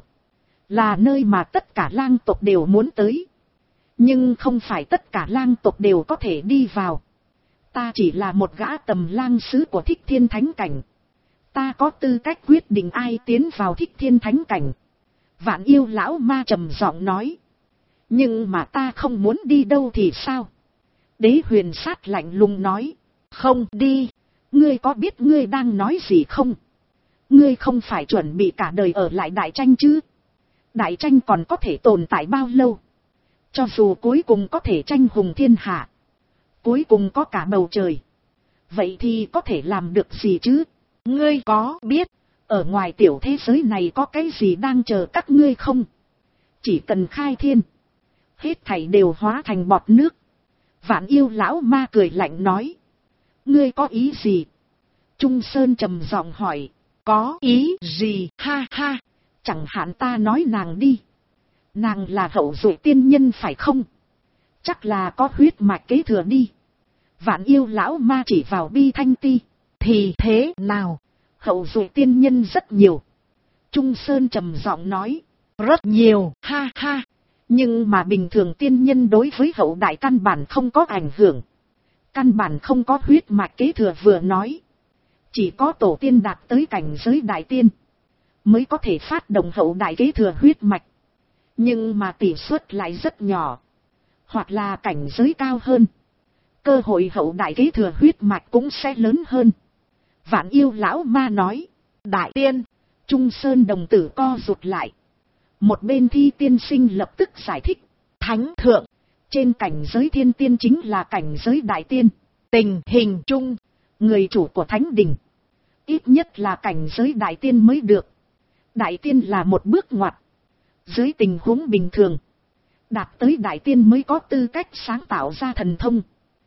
là nơi mà tất cả lang tộc đều muốn tới. Nhưng không phải tất cả lang tộc đều có thể đi vào. Ta chỉ là một gã tầm lang sứ của Thích Thiên Thánh Cảnh. Ta có tư cách quyết định ai tiến vào Thích Thiên Thánh Cảnh. Vạn Yêu lão ma trầm giọng nói. Nhưng mà ta không muốn đi đâu thì sao? Đế Huyền Sát lạnh lùng nói. Không đi. Ngươi có biết ngươi đang nói gì không? Ngươi không phải chuẩn bị cả đời ở lại đại tranh chứ? Đại tranh còn có thể tồn tại bao lâu? Cho dù cuối cùng có thể tranh hùng thiên hạ, cuối cùng có cả bầu trời, vậy thì có thể làm được gì chứ? Ngươi có biết ở ngoài tiểu thế giới này có cái gì đang chờ các ngươi không? Chỉ cần khai thiên, hết thảy đều hóa thành bọt nước. Vạn Yêu lão ma cười lạnh nói. Ngươi có ý gì? Trung Sơn trầm giọng hỏi. Có ý gì? Ha ha, chẳng hạn ta nói nàng đi. Nàng là hậu duệ tiên nhân phải không? Chắc là có huyết mạch kế thừa đi. Vạn Yêu lão ma chỉ vào Bi Thanh Ti. Thì thế nào? Hậu duệ tiên nhân rất nhiều. Trung Sơn trầm giọng nói. Rất nhiều, ha ha. Nhưng mà bình thường tiên nhân đối với hậu đại căn bản không có ảnh hưởng. Căn bản không có huyết mạch kế thừa vừa nói. Chỉ có tổ tiên đạt tới cảnh giới đại tiên mới có thể phát động hậu đại kế thừa huyết mạch. Nhưng mà tỷ suất lại rất nhỏ. Hoặc là cảnh giới cao hơn, cơ hội hậu đại kế thừa huyết mạch cũng sẽ lớn hơn. Vạn Yêu lão ma nói. Đại tiên. Trung Sơn đồng tử co rụt lại. Một bên Thi tiên sinh lập tức giải thích. Thánh thượng, trên cảnh giới thiên tiên chính là cảnh giới đại tiên. Tình hình chung, người chủ của thánh đình ít nhất là cảnh giới đại tiên mới được. Đại tiên là một bước ngoặt. Dưới tình huống bình thường, đạt tới đại tiên mới có tư cách sáng tạo ra thần thông.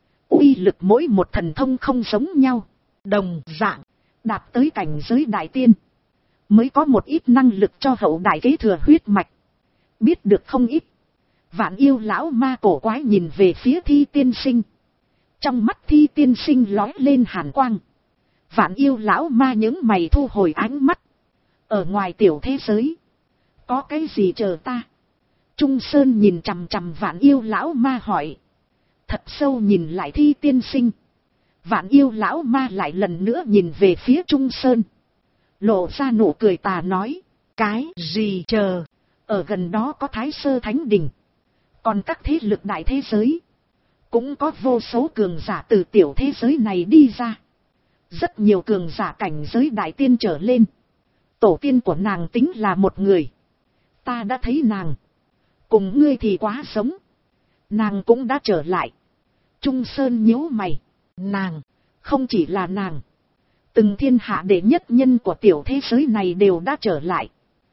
Uy lực mỗi một thần thông không giống nhau. Đồng dạng, đạt tới cảnh giới đại tiên mới có một ít năng lực cho hậu đại kế thừa huyết mạch. Biết được không ít. Vạn Yêu lão ma cổ quái nhìn về phía Thi tiên sinh. Trong mắt Thi tiên sinh lóe lên hàn quang. Vạn Yêu lão ma những mày thu hồi ánh mắt. Ở ngoài tiểu thế giới, có cái gì chờ ta? Trung Sơn nhìn chằm chằm Vạn Yêu lão ma hỏi. Thật sâu nhìn lại Thi tiên sinh. Vạn Yêu lão ma lại lần nữa nhìn về phía Trung Sơn. Lộ ra nụ cười tà nói. Cái gì chờ? Ở gần đó có Thái Sơ Thánh Đình. Còn các thế lực đại thế giới, cũng có vô số cường giả từ tiểu thế giới này đi ra. Rất nhiều cường giả cảnh giới đại tiên trở lên. Tổ tiên của nàng tính là một người. Ta đã thấy nàng. Cùng ngươi thì quá giống. Nàng cũng đã trở lại. Trung Sơn nhíu mày. Nàng, không chỉ là nàng. Từng thiên hạ đệ nhất nhân của tiểu thế giới này đều đã trở lại.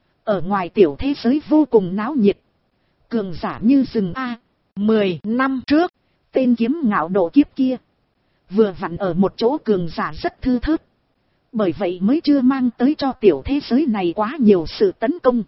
Ở ngoài tiểu thế giới vô cùng náo nhiệt. Cường giả như rừng A. 10 năm trước, tên kiếm ngạo độ kiếp kia vừa vặn ở một chỗ cường giả rất thư thớt. Bởi vậy mới chưa mang tới cho tiểu thế giới này quá nhiều sự tấn công.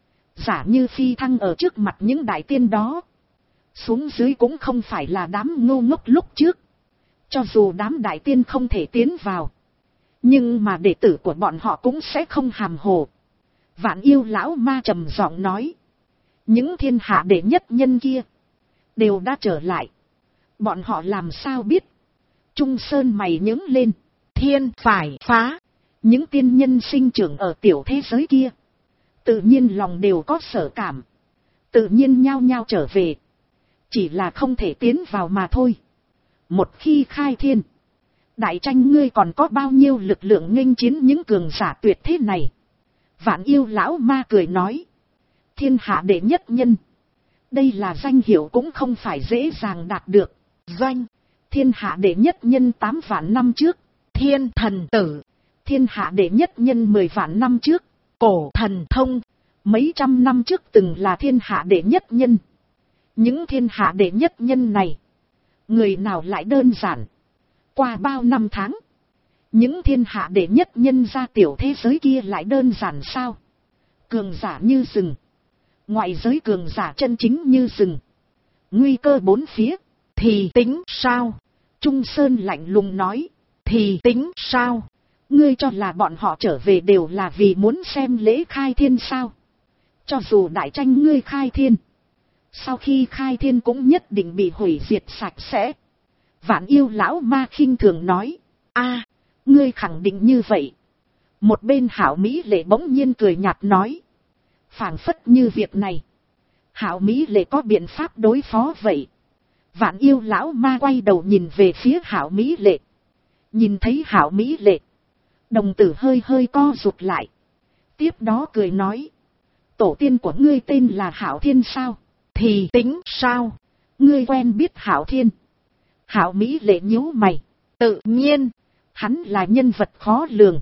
Giả như phi thăng ở trước mặt những đại tiên đó, xuống dưới cũng không phải là đám ngu ngốc lúc trước. Cho dù đám đại tiên không thể tiến vào, nhưng mà đệ tử của bọn họ cũng sẽ không hàm hồ. Vạn Yêu lão ma trầm giọng nói. Những thiên hạ đệ nhất nhân kia đều đã trở lại. Bọn họ làm sao biết? Trung Sơn mày nhướng lên. Thiên phải phá. Những tiên nhân sinh trưởng ở tiểu thế giới kia, tự nhiên lòng đều có sở cảm. Tự nhiên nhao nhao trở về. Chỉ là không thể tiến vào mà thôi. Một khi khai thiên, đại tranh ngươi còn có bao nhiêu lực lượng nghênh chiến những cường giả tuyệt thế này? Vạn Yêu lão ma cười nói. Thiên hạ đệ nhất nhân, đây là danh hiệu cũng không phải dễ dàng đạt được. Danh thiên hạ đệ nhất nhân 8 vạn năm trước, Thiên thần tử. Thiên hạ đệ nhất nhân 10 vạn năm trước, Cổ thần thông. Mấy trăm năm trước từng là thiên hạ đệ nhất nhân. Những thiên hạ đệ nhất nhân này, người nào lại đơn giản? Qua bao năm tháng, những thiên hạ đệ nhất nhân ra tiểu thế giới kia lại đơn giản sao? Cường giả như rừng. Ngoại giới cường giả chân chính như rừng. Nguy cơ bốn phía. Thì tính sao? Trung Sơn lạnh lùng nói. Thì tính sao? Ngươi cho là bọn họ trở về đều là vì muốn xem lễ khai thiên sao? Cho dù đại tranh ngươi khai thiên, sau khi khai thiên cũng nhất định bị hủy diệt sạch sẽ. Vạn Yêu lão ma khinh thường nói. A, ngươi khẳng định như vậy? Một bên Hảo Mỹ Lệ bỗng nhiên cười nhạt nói. Phảng phất như việc này, Hảo Mỹ Lệ có biện pháp đối phó vậy. Vạn Yêu lão ma quay đầu nhìn về phía Hảo Mỹ Lệ. Nhìn thấy Hảo Mỹ Lệ, đồng tử hơi hơi co rụt lại. Tiếp đó cười nói. Tổ tiên của ngươi tên là Hảo Thiên sao? Thì tính sao? Ngươi quen biết Hảo Thiên? Hảo Mỹ Lệ nhíu mày. Tự nhiên, hắn là nhân vật khó lường.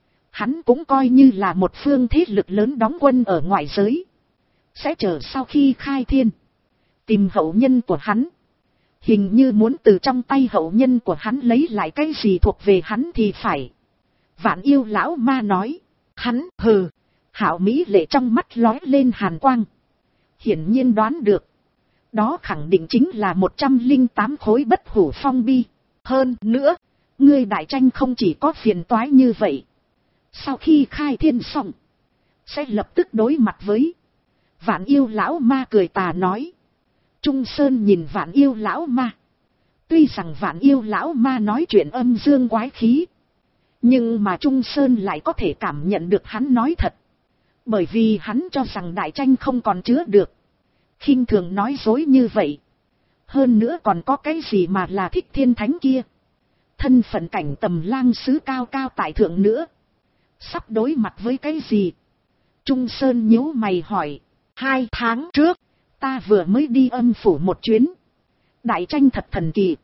Hắn cũng coi như là một phương thế lực lớn đóng quân ở ngoại giới. Sẽ chờ sau khi khai thiên, tìm hậu nhân của hắn. Hình như muốn từ trong tay hậu nhân của hắn lấy lại cái gì thuộc về hắn thì phải. Vạn Yêu lão ma nói. Hắn hừ. Hảo Mỹ Lệ trong mắt lóe lên hàn quang. Hiển nhiên đoán được. Đó khẳng định chính là 108 khối bất hủ phong bi. Hơn nữa, ngươi đại tranh không chỉ có phiền toái như vậy. Sau khi khai thiên xong, sẽ lập tức đối mặt với Vạn Yêu lão ma cười tà nói. Trung Sơn nhìn Vạn Yêu lão ma. Tuy rằng Vạn Yêu lão ma nói chuyện âm dương quái khí, nhưng mà Trung Sơn lại có thể cảm nhận được hắn nói thật. Bởi vì hắn cho rằng đại tranh không còn chứa được. Khinh thường nói dối như vậy. Hơn nữa còn có cái gì mà là Thích Thiên Thánh kia. Thân phận cảnh tầm lang sứ cao cao tại thượng nữa. Sắp đối mặt với cái gì? Trung Sơn nhíu mày hỏi. 2 tháng trước, ta vừa mới đi âm phủ một chuyến. Đại tranh thật thần kỳ.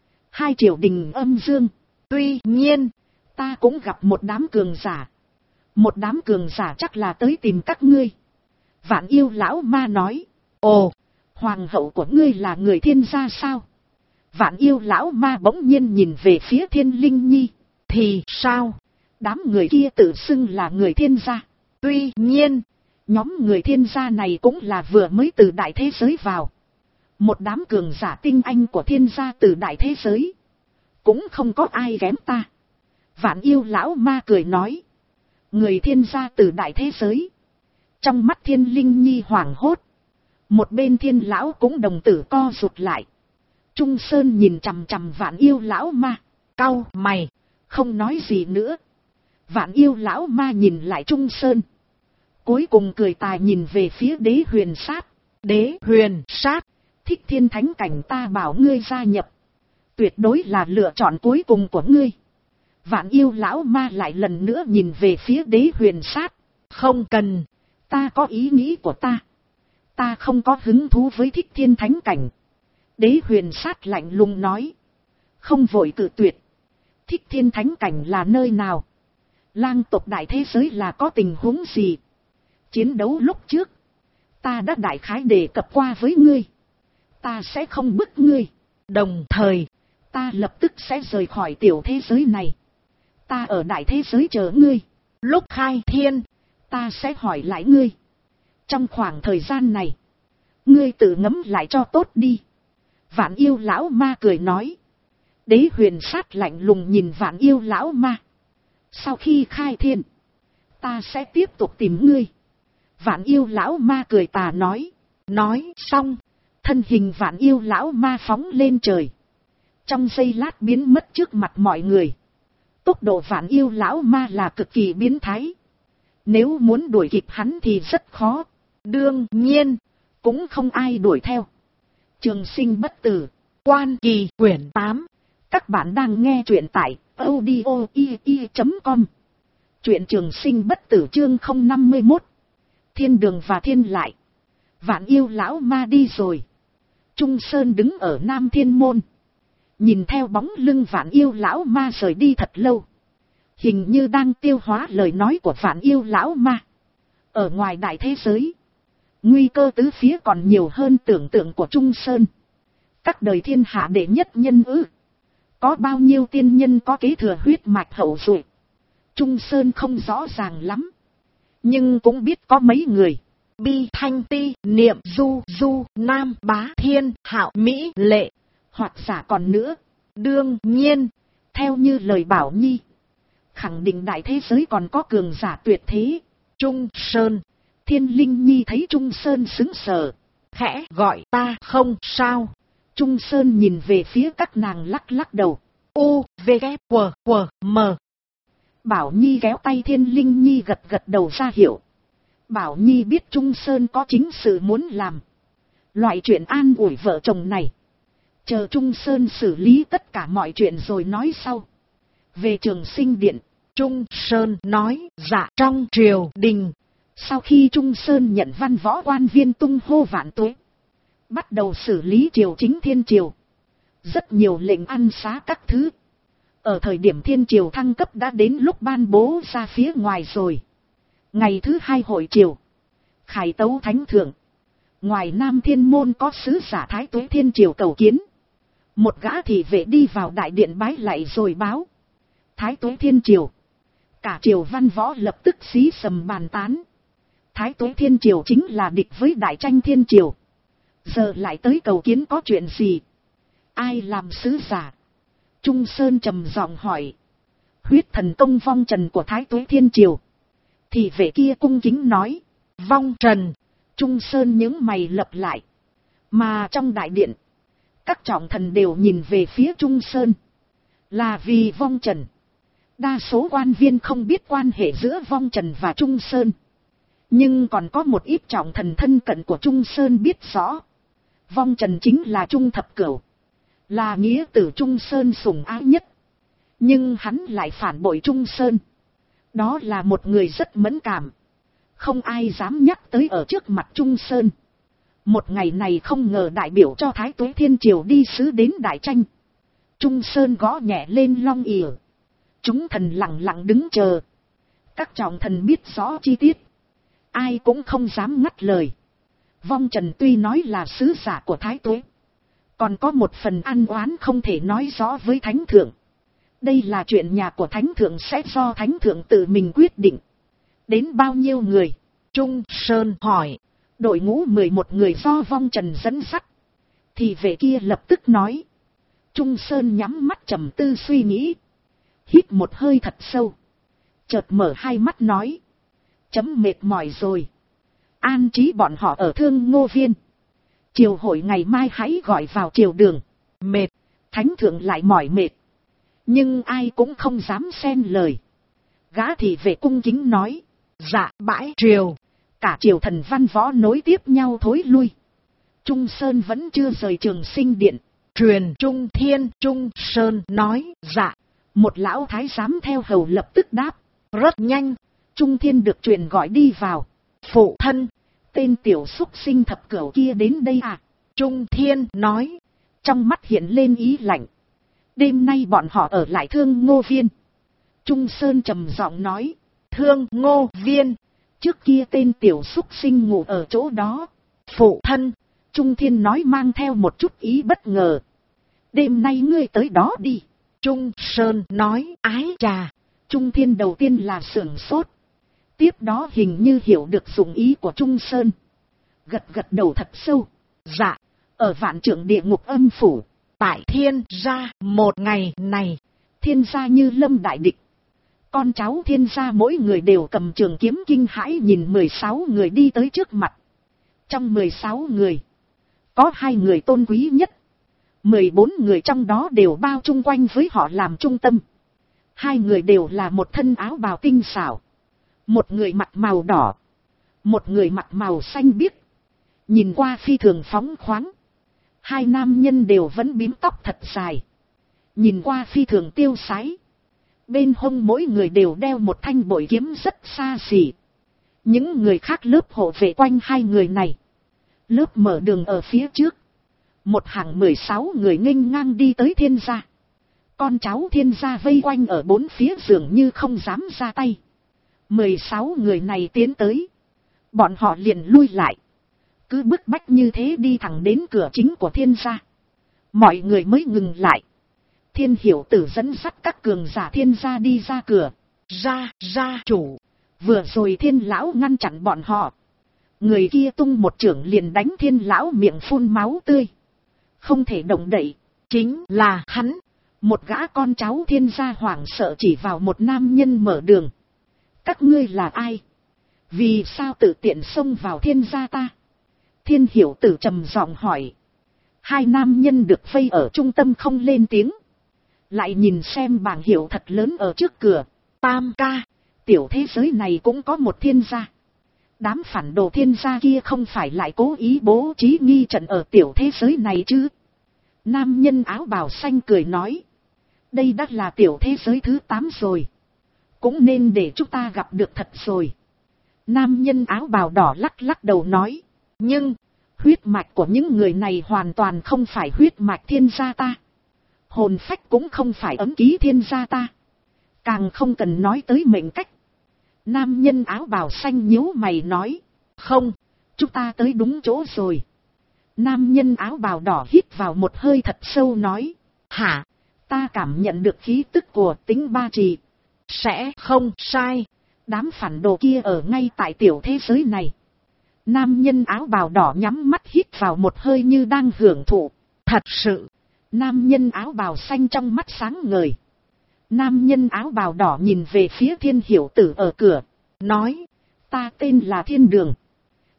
2 triều đình âm dương. Tuy nhiên, ta cũng gặp một đám cường giả. Một đám cường giả chắc là tới tìm các ngươi. Vạn Yêu lão ma nói. Ồ, hoàng hậu của ngươi là người Thiên gia sao? Vạn Yêu lão ma bỗng nhiên nhìn về phía Thiên Linh Nhi. Thì sao? Đám người kia tự xưng là người Thiên gia. Tuy nhiên, nhóm người Thiên gia này cũng là vừa mới từ đại thế giới vào. Một đám cường giả tinh anh của Thiên gia từ đại thế giới. Cũng không có ai kém ta. Vạn Yêu lão ma cười nói. Người Thiên gia từ đại thế giới. Trong mắt Thiên Linh Nhi hoảng hốt. Một bên Thiên lão cũng đồng tử co rụt lại. Trung Sơn nhìn chằm chằm Vạn Yêu lão ma. cau mày, không nói gì nữa. Vạn Yêu lão ma nhìn lại Trung Sơn. Cuối cùng cười tài nhìn về phía Đế Huyền Sát. Đế Huyền Sát, Thích Thiên Thánh cảnh ta bảo ngươi gia nhập. Tuyệt đối là lựa chọn cuối cùng của ngươi. Vạn Yêu lão ma lại lần nữa nhìn về phía Đế Huyền Sát. không cần, Ta có ý nghĩ của ta. Ta không có hứng thú với Thích Thiên Thánh cảnh. Đế Huyền Sát lạnh lùng nói. Không vội cự tuyệt. Thích Thiên Thánh cảnh là nơi nào? Lang tộc đại thế giới là có tình huống gì? Chiến đấu lúc trước, ta đã đại khái đề cập qua với ngươi. Ta sẽ không bức ngươi. đồng thời, Ta lập tức sẽ rời khỏi tiểu thế giới này. Ta ở đại thế giới chờ ngươi. lúc khai thiên, Ta sẽ hỏi lại ngươi. Trong khoảng thời gian này, ngươi tự ngẫm lại cho tốt đi. Vạn Yêu lão ma cười nói. Đế Huyền Sát lạnh lùng nhìn Vạn Yêu lão ma. Sau khi khai thiên, ta sẽ tiếp tục tìm ngươi. Vạn Yêu lão ma cười tà nói. nói xong, Thân hình Vạn Yêu lão ma phóng lên trời. Trong giây lát biến mất trước mặt mọi người. Tốc độ Vạn Yêu lão ma là cực kỳ biến thái. Nếu muốn đuổi kịp hắn thì rất khó. đương nhiên, Cũng không ai đuổi theo. Trường Sinh bất tử. Quan Kỳ quyển 8. Các bạn đang nghe truyện tại audio.com. Truyện Trường Sinh bất tử chương 051. Thiên đường và thiên lại. Vạn Yêu lão ma đi rồi. Trung Sơn đứng ở Nam Thiên Môn. Nhìn theo bóng lưng Vạn Yêu lão ma rời đi thật lâu. Hình như đang tiêu hóa lời nói của Vạn Yêu lão ma. Ở ngoài đại thế giới, nguy cơ tứ phía còn nhiều hơn tưởng tượng của Trung Sơn. Các đời thiên hạ đệ nhất nhân ư? Có bao nhiêu tiên nhân có kế thừa huyết mạch hậu duệ? Trung Sơn không rõ ràng lắm. Nhưng cũng biết có mấy người. Bi Thanh Ti, Niệm Du Du, Nam Bá Thiên, Hạo Mỹ Lệ. Hoặc giả còn nữa. Đương nhiên, Theo như lời Bảo Nhi, khẳng định đại thế giới còn có cường giả tuyệt thế. Trung Sơn, Thiên Linh Nhi thấy Trung Sơn sững sờ. khẽ gọi ta không sao. Trung Sơn nhìn về phía các nàng lắc lắc đầu. U, V, K, W, W, M. Bảo Nhi kéo tay Thiên Linh Nhi gật gật đầu ra hiệu. Bảo Nhi biết Trung Sơn có chính sự muốn làm. Loại chuyện an ủi vợ chồng này, chờ Trung Sơn xử lý tất cả mọi chuyện rồi nói sau. Về Trường Sinh điện, Trung Sơn nói dạ trong triều đình. sau khi Trung Sơn nhận văn võ quan viên tung hô vạn tuế, bắt đầu xử lý triều chính thiên triều. Rất nhiều lệnh ăn xá các thứ. Ở thời điểm thiên triều thăng cấp đã đến lúc ban bố ra phía ngoài rồi. Ngày thứ 2 hội triều, Khải Tấu Thánh Thượng. Ngoài Nam Thiên Môn có sứ giả Thái Tuế Thiên Triều cầu kiến. Một gã thị vệ đi vào đại điện bái lạy rồi báo. Thái Tuế Thiên Triều. Cả triều văn võ lập tức xí sầm bàn tán. Thái Tuế Thiên Triều chính là địch với Đại Tranh Thiên Triều. Giờ lại tới cầu kiến có chuyện gì? Ai làm sứ giả? Trung Sơn trầm giọng hỏi. Huyết thần công vong trần của Thái Tuế Thiên Triều. Thị vệ kia cung kính nói. Vong trần. Trung Sơn những mày lập lại. Mà trong đại điện, các trọng thần đều nhìn về phía Trung Sơn. Là vì Vong Trần. Đa số quan viên không biết quan hệ giữa Vong Trần và Trung Sơn. Nhưng còn có một ít trọng thần thân cận của Trung Sơn biết rõ. Vong Trần chính là Trung Thập Cửu. Là nghĩa tử Trung Sơn sủng ái nhất. Nhưng hắn lại phản bội Trung Sơn. Đó là một người rất mẫn cảm. Không ai dám nhắc tới ở trước mặt Trung Sơn. Một ngày này không ngờ đại biểu cho Thái Tuế Thiên Triều đi sứ đến Đại Tranh. Trung Sơn gõ nhẹ lên long ỉa. Chúng thần lặng lặng đứng chờ. Các trọng thần biết rõ chi tiết. Ai cũng không dám ngắt lời. Vong Trần tuy nói là sứ giả của Thái Tuế. Còn có một phần ăn oán không thể nói rõ với Thánh Thượng. Đây là chuyện nhà của Thánh Thượng sẽ do Thánh Thượng tự mình quyết định. Đến bao nhiêu người? Trung Sơn hỏi. Đội ngũ 11 người do Vong Trần dẫn dắt. Thì về kia lập tức nói. Trung Sơn nhắm mắt trầm tư suy nghĩ. Hít một hơi thật sâu. Chợt mở hai mắt nói. Chấm mệt mỏi rồi. An trí bọn họ ở Thương Ngô Viên. Triều hội ngày mai hãy gọi vào triều đường. Mệt. Thánh Thượng lại mỏi mệt. Nhưng ai cũng không dám xen lời. Gã thì về cung kính nói. Dạ bãi triều. Cả triều thần văn võ nối tiếp nhau thối lui. Trung Sơn vẫn chưa rời Trường Sinh Điện. Truyền Trung Thiên. Trung Sơn nói. Dạ. Một lão thái giám theo hầu lập tức đáp. Rất nhanh. Trung Thiên được truyền gọi đi vào. Phụ thân. Tên tiểu xúc sinh thập cửu kia đến đây à? Trung Thiên nói. Trong mắt hiện lên ý lạnh. Đêm nay bọn họ ở lại Thương Ngô Viên. Trung Sơn trầm giọng nói. Thương Ngô Viên. Trước kia tên tiểu xúc sinh ngủ ở chỗ đó. Phụ thân. Trung Thiên nói mang theo một chút ý bất ngờ. Đêm nay ngươi tới đó đi. Trung Sơn nói. Ái chà. Trung Thiên đầu tiên là sửng sốt. Tiếp đó hình như hiểu được dụng ý của Trung Sơn. Gật gật đầu thật sâu. Dạ. Ở Vạn Trượng Địa Ngục Âm Phủ. Tại Thiên gia một ngày này. Thiên gia như lâm đại địch. Con cháu Thiên gia mỗi người đều cầm trường kiếm kinh hãi nhìn 16 người đi tới trước mặt. Trong 16 người. Có 2 người tôn quý nhất. 14 người trong đó đều bao chung quanh với họ làm trung tâm. 2 người đều là một thân áo bào tinh xảo. Một người mặc màu đỏ. Một người mặc màu xanh biếc. Nhìn qua phi thường phóng khoáng. 2 nam nhân đều vẫn bím tóc thật dài. Nhìn qua phi thường tiêu sái. Bên hông mỗi người đều đeo một thanh bội kiếm rất xa xỉ. Những người khác lớp hộ vệ quanh 2 người này. Lớp mở đường ở phía trước. Một hàng 16 người nghênh ngang đi tới Thiên gia. Con cháu Thiên gia vây quanh ở 4 phía dường như không dám ra tay. 16 người này tiến tới. Bọn họ liền lui lại. Cứ bức bách như thế đi thẳng đến cửa chính của Thiên gia. Mọi người mới ngừng lại. Thiên Hiểu Tử dẫn dắt các cường giả Thiên gia đi ra cửa. Gia chủ. Vừa rồi Thiên lão ngăn chặn bọn họ. Người kia tung một chưởng liền đánh Thiên lão miệng phun máu tươi. Không thể động đậy. Chính là hắn. Một gã con cháu Thiên gia hoảng sợ chỉ vào một nam nhân mở đường. Các ngươi là ai? Vì sao tự tiện xông vào Thiên gia ta? Thiên Hiểu Tử trầm giọng hỏi. 2 nam nhân được vây ở trung tâm không lên tiếng. Lại nhìn xem bảng hiệu thật lớn ở trước cửa. Tam ca. Tiểu thế giới này cũng có một Thiên gia. Đám phản đồ Thiên gia kia không phải lại cố ý bố trí nghi trận ở tiểu thế giới này chứ? Nam nhân áo bào xanh cười nói. Đây đã là tiểu thế giới thứ 8 rồi. Cũng nên để chúng ta gặp được thật rồi. Nam nhân áo bào đỏ lắc lắc đầu nói. Nhưng, huyết mạch của những người này hoàn toàn không phải huyết mạch Thiên gia ta. Hồn phách cũng không phải ấm ký Thiên gia ta. Càng không cần nói tới mệnh cách. Nam nhân áo bào xanh nhíu mày nói. Không, chúng ta tới đúng chỗ rồi. Nam nhân áo bào đỏ hít vào một hơi thật sâu nói. Hả, ta cảm nhận được khí tức của Tính Ba Trì. Sẽ không sai. Đám phản đồ kia ở ngay tại tiểu thế giới này. Nam nhân áo bào đỏ nhắm mắt hít vào một hơi như đang hưởng thụ. Thật sự. Nam nhân áo bào xanh trong mắt sáng ngời. Nam nhân áo bào đỏ nhìn về phía Thiên Hiểu Tử ở cửa. Nói. Ta tên là Thiên Đường.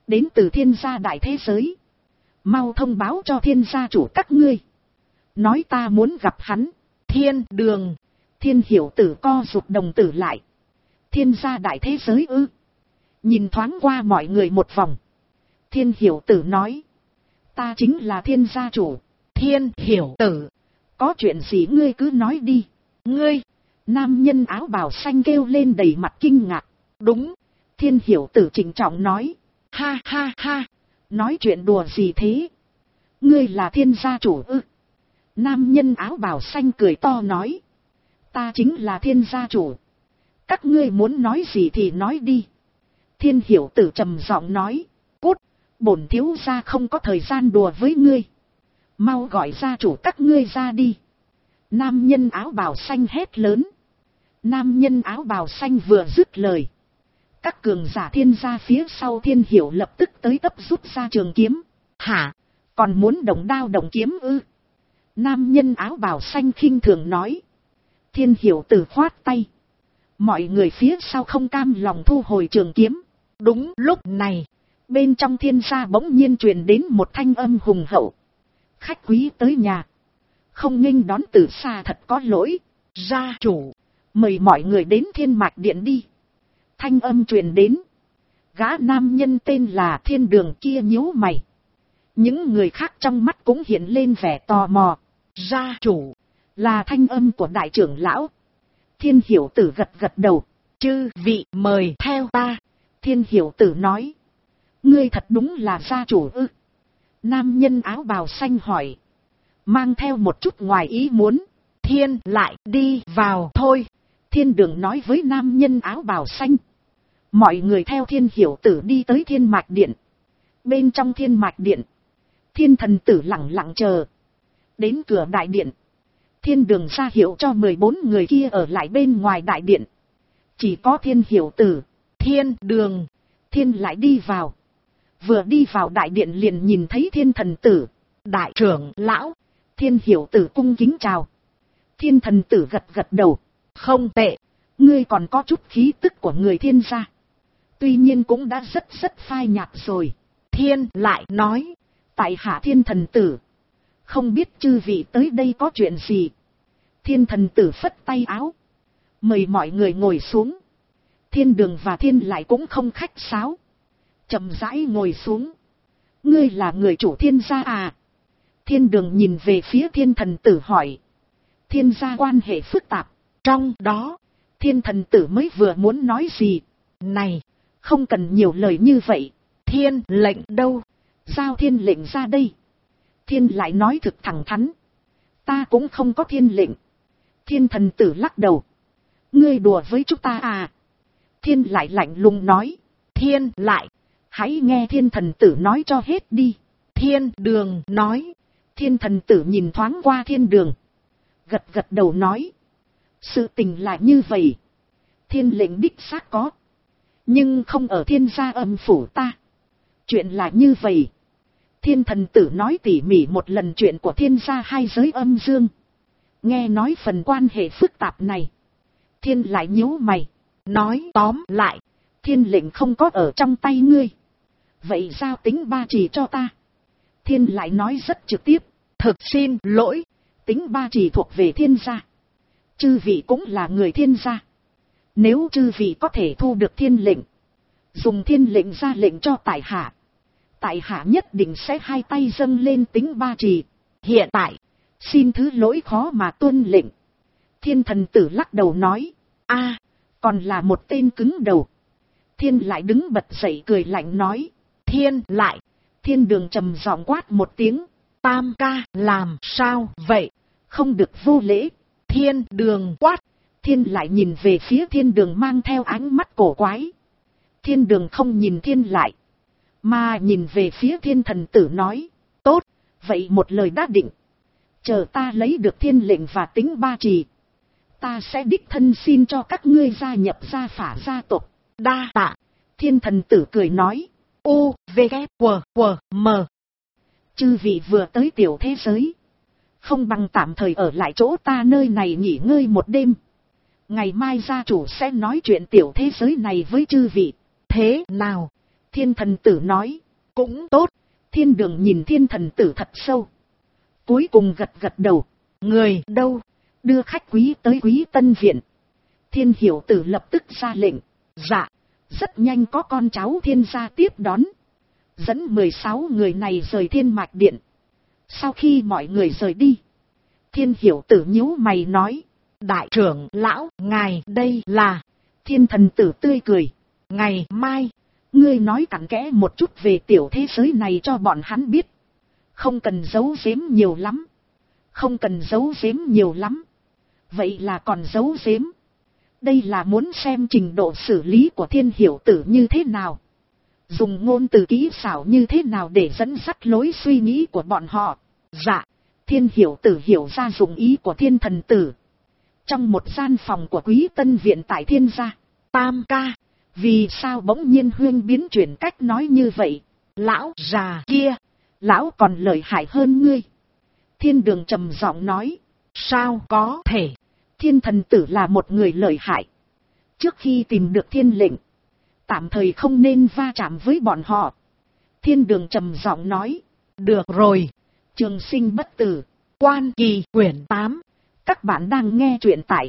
đến từ thiên gia đại thế giới. Mau thông báo cho thiên gia chủ các ngươi. Nói ta muốn gặp hắn. Thiên Đường. Thiên Hiểu Tử co rụt đồng tử lại. Thiên gia đại thế giới ư? Nhìn thoáng qua mọi người một vòng. Thiên Hiểu Tử nói. Ta chính là thiên gia chủ. Thiên Hiểu Tử. Có chuyện gì ngươi cứ nói đi. Ngươi. Nam nhân áo bào xanh kêu lên đầy mặt kinh ngạc. Đúng. Thiên Hiểu Tử trịnh trọng nói. Ha ha ha. Nói chuyện đùa gì thế? Ngươi là thiên gia chủ ư? Nam nhân áo bào xanh cười to nói. Ta chính là thiên gia chủ. Các ngươi muốn nói gì thì nói đi. Thiên Hiểu Tử trầm giọng nói. Cút, bổn thiếu gia không có thời gian đùa với ngươi. Mau gọi gia chủ các ngươi ra đi. Nam nhân áo bào xanh hét lớn. Nam nhân áo bào xanh vừa dứt lời. Các cường giả thiên gia phía sau Thiên Hiểu lập tức tới tấp rút ra trường kiếm. Hả? Còn muốn động đao động kiếm ư? Nam nhân áo bào xanh khinh thường nói. Thiên Hiểu Tử khoát tay. Mọi người phía sau không cam lòng thu hồi trường kiếm. Đúng lúc này, bên trong thiên gia bỗng nhiên truyền đến một thanh âm hùng hậu. Khách quý tới nhà. Không nghênh đón từ xa thật có lỗi. Gia chủ, mời mọi người đến Thiên Mạch Điện đi. Thanh âm truyền đến. Gã nam nhân tên là Thiên Đường kia nhíu mày. Những người khác trong mắt cũng hiện lên vẻ tò mò. Gia chủ, là thanh âm của đại trưởng lão. Thiên Hiểu Tử gật gật đầu. Chư vị mời theo ta. Thiên Hiểu Tử nói. Ngươi thật đúng là gia chủ ư? Nam nhân áo bào xanh hỏi. Mang theo một chút ngoài ý muốn. Thiên lại đi vào thôi. Thiên Đường nói với nam nhân áo bào xanh. Mọi người theo Thiên Hiểu Tử đi tới Thiên Mạch Điện. Bên trong Thiên Mạch Điện, Thiên Thần Tử lặng lặng chờ. Đến cửa đại điện, Thiên Đường ra hiệu cho 14 người kia ở lại bên ngoài đại điện. Chỉ có Thiên Hiểu Tử, Thiên Đường, Thiên lại đi vào. Vừa đi vào đại điện liền nhìn thấy Thiên Thần Tử. Đại trưởng lão. Thiên Hiểu Tử cung kính chào. Thiên Thần Tử gật gật đầu. Không tệ, ngươi còn có chút khí tức của người Thiên gia. Tuy nhiên cũng đã rất phai nhạt rồi. Thiên lại nói. Tại hạ Thiên Thần Tử. Không biết chư vị tới đây có chuyện gì. Thiên Thần Tử phất tay áo. Mời mọi người ngồi xuống. Thiên Đường và Thiên lại cũng không khách sáo. Chậm rãi ngồi xuống. Ngươi là người chủ Thiên gia à? Thiên Đường nhìn về phía Thiên Thần Tử hỏi. Thiên gia quan hệ phức tạp. Trong đó, Thiên Thần Tử mới vừa muốn nói gì. Này, không cần nhiều lời như vậy. Thiên lệnh đâu? Giao thiên lệnh ra đây. Thiên lại nói thực thẳng thắn. Ta cũng không có thiên lệnh. Thiên Thần Tử lắc đầu. Ngươi đùa với chúng ta à? Thiên lại lạnh lùng nói. Thiên lại, hãy nghe Thiên Thần Tử nói cho hết đi. Thiên Đường nói. Thiên Thần Tử nhìn thoáng qua Thiên Đường. Gật gật đầu nói. Sự tình là như vậy. Thiên lệnh đích xác có. Nhưng không ở Thiên gia âm phủ ta. Chuyện là như vậy. Thiên Thần Tử nói tỉ mỉ một lần chuyện của Thiên gia hai giới âm dương. Nghe nói phần quan hệ phức tạp này. Thiên lại nhíu mày. Nói tóm lại. Thiên lệnh không có ở trong tay ngươi. Vậy sao tính ba chỉ cho ta? Thiên lại nói rất trực tiếp. Thực xin lỗi. Tính ba chỉ thuộc về Thiên gia. Chư vị cũng là người Thiên gia. Nếu chư vị có thể thu được thiên lệnh. Dùng thiên lệnh ra lệnh cho tại hạ. Tại hạ nhất định sẽ hai tay dâng lên tính ba chỉ. Hiện tại, xin thứ lỗi khó mà tuân lệnh. Thiên Thần Tử lắc đầu nói. A, còn là một tên cứng đầu. Thiên lại đứng bật dậy cười lạnh nói. Thiên lại. Thiên Đường trầm giọng quát một tiếng. Tam ca làm sao vậy? Không được vô lễ. Thiên Đường quát. Thiên lại nhìn về phía Thiên Đường mang theo ánh mắt cổ quái. Thiên Đường không nhìn Thiên lại. Mà nhìn về phía Thiên Thần Tử nói. Tốt, vậy một lời đã định. Chờ ta lấy được thiên lệnh và tính ba trì. Ta sẽ đích thân xin cho các ngươi gia nhập gia phả gia tộc. Đa tạ. Thiên Thần Tử cười nói. U, V, K, W, W, M. Chư vị vừa tới tiểu thế giới. Không bằng tạm thời ở lại chỗ ta nơi này nghỉ ngơi một đêm. Ngày mai gia chủ sẽ nói chuyện tiểu thế giới này với chư vị. Thế nào? Thiên thần tử nói, cũng tốt. Thiên Đường nhìn thiên thần tử thật sâu. Cuối cùng gật gật đầu. Người đâu? Đưa khách quý tới Quý Tân Viện. Thiên Hiểu Tử lập tức ra lệnh. Dạ. Rất nhanh có con cháu Thiên gia tiếp đón. Dẫn 16 người này rời Thiên Mạch Điện. Sau khi mọi người rời đi, Thiên Hiểu Tử nhíu mày nói, đại trưởng lão, ngài đây là... Thiên thần tử tươi cười. Ngày mai, ngươi nói cặn kẽ một chút về tiểu thế giới này cho bọn hắn biết. Không cần giấu giếm nhiều lắm. Không cần giấu giếm nhiều lắm. Vậy là còn giấu giếm. Đây là muốn xem trình độ xử lý của Thiên Hiểu Tử như thế nào. Dùng ngôn từ kỹ xảo như thế nào để dẫn dắt lối suy nghĩ của bọn họ. Dạ, Thiên Hiểu Tử hiểu ra dụng ý của thiên thần tử. Trong một gian phòng của Quý Tân Viện tại Thiên gia. Tam ca, vì sao bỗng nhiên Huyên biến chuyển cách nói như vậy? Lão già kia, lão còn lợi hại hơn ngươi. Thiên Đường trầm giọng nói, sao có thể? Thiên thần tử là một người lợi hại. Trước khi tìm được thiên lệnh, tạm thời không nên va chạm với bọn họ. Thiên Đường trầm giọng nói, được rồi. Trường Sinh Bất Tử, Quan Kỳ quyển 8. Các bạn đang nghe truyện tại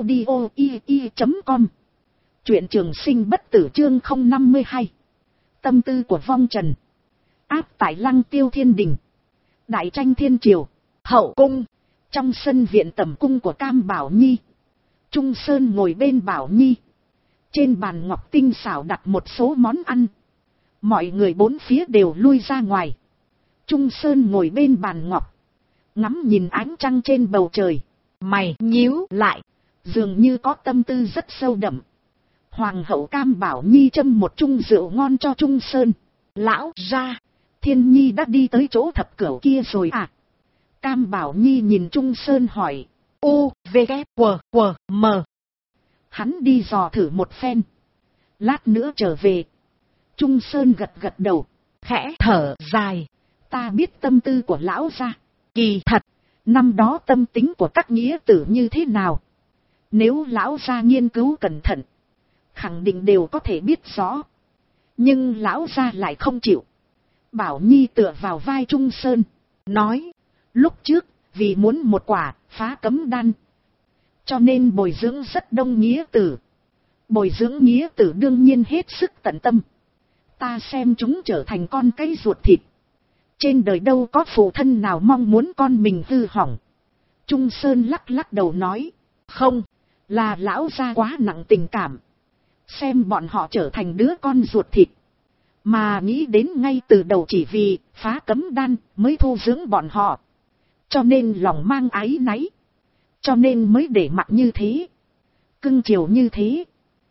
audio.com. Truyện Trường Sinh Bất Tử chương 052. Tâm tư của vong trần. Áp tại Lăng Tiêu Thiên Đình. Đại tranh thiên triều. Hậu cung. Trong sân viện tẩm cung của Cam Bảo Nhi, Trung Sơn ngồi bên Bảo Nhi. Trên bàn ngọc tinh xảo đặt một số món ăn. Mọi người bốn phía đều lui ra ngoài. Trung Sơn ngồi bên bàn ngọc, ngắm nhìn ánh trăng trên bầu trời. Mày nhíu lại, dường như có tâm tư rất sâu đậm. Hoàng hậu Cam Bảo Nhi châm một chung rượu ngon cho Trung Sơn. Lão ra, Thiên Nhi đã đi tới chỗ thập cửu kia rồi à? Cam Bảo Nhi nhìn Trung Sơn hỏi. U, V, K, W, M. Hắn đi dò thử một phen. Lát nữa trở về. Trung Sơn gật gật đầu, khẽ thở dài. Ta biết tâm tư của lão gia. Kỳ thật, năm đó tâm tính của các nghĩa tử như thế nào? Nếu lão gia nghiên cứu cẩn thận, khẳng định đều có thể biết rõ. Nhưng lão gia lại không chịu. Bảo Nhi tựa vào vai Trung Sơn, nói, lúc trước, vì muốn một quả phá cấm đan, cho nên bồi dưỡng rất đông nghĩa tử. Bồi dưỡng nghĩa tử đương nhiên hết sức tận tâm. Ta xem chúng trở thành con cái ruột thịt. Trên đời đâu có phụ thân nào mong muốn con mình hư hỏng. Trung Sơn lắc lắc đầu nói, không, là lão gia quá nặng tình cảm. Xem bọn họ trở thành đứa con ruột thịt, mà nghĩ đến ngay từ đầu chỉ vì phá cấm đan mới thu dưỡng bọn họ. Cho nên lòng mang áy náy. Cho nên mới để mặt như thế, cưng chiều như thế.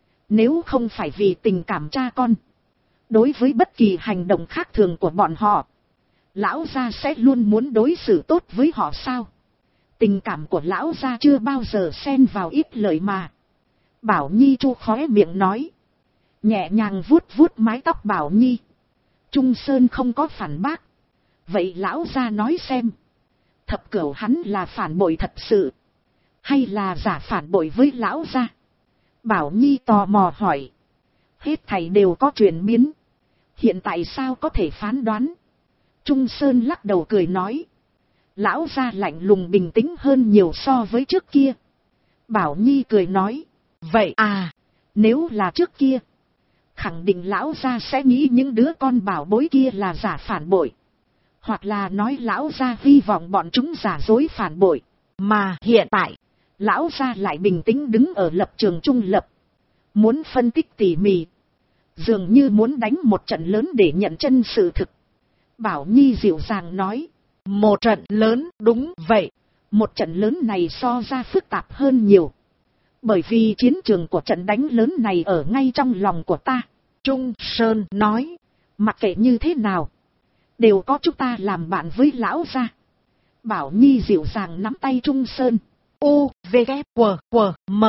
Nếu không phải vì tình cảm cha con, đối với bất kỳ hành động khác thường của bọn họ, lão gia sẽ luôn muốn đối xử tốt với họ sao? Tình cảm của lão gia chưa bao giờ xen vào ít lời mà. Bảo Nhi chu khóe miệng nói, nhẹ nhàng vuốt vuốt mái tóc Bảo Nhi. Trung Sơn không có phản bác. Vậy lão gia nói xem, thập cửu hắn là phản bội thật sự, hay là giả phản bội với lão gia? Bảo Nhi tò mò hỏi. Hết thảy đều có chuyển biến, hiện tại sao có thể phán đoán? Trung Sơn lắc đầu cười nói, lão gia lạnh lùng bình tĩnh hơn nhiều so với trước kia. Bảo Nhi cười nói, vậy à, nếu là trước kia, khẳng định lão gia sẽ nghĩ những đứa con bảo bối kia là giả phản bội, hoặc là nói lão gia hy vọng bọn chúng giả dối phản bội. Mà hiện tại, lão gia lại bình tĩnh đứng ở lập trường trung lập, muốn phân tích tỉ mỉ, dường như muốn đánh một trận lớn để nhận chân sự thực. Bảo Nhi dịu dàng nói, một trận lớn, đúng vậy. Một trận lớn này so ra phức tạp hơn nhiều, bởi vì chiến trường của trận đánh lớn này ở ngay trong lòng của ta. Trung Sơn nói, mặc kệ như thế nào, đều có chúng ta làm bạn với lão gia. Bảo Nhi dịu dàng nắm tay Trung Sơn. U, V, K, W, M.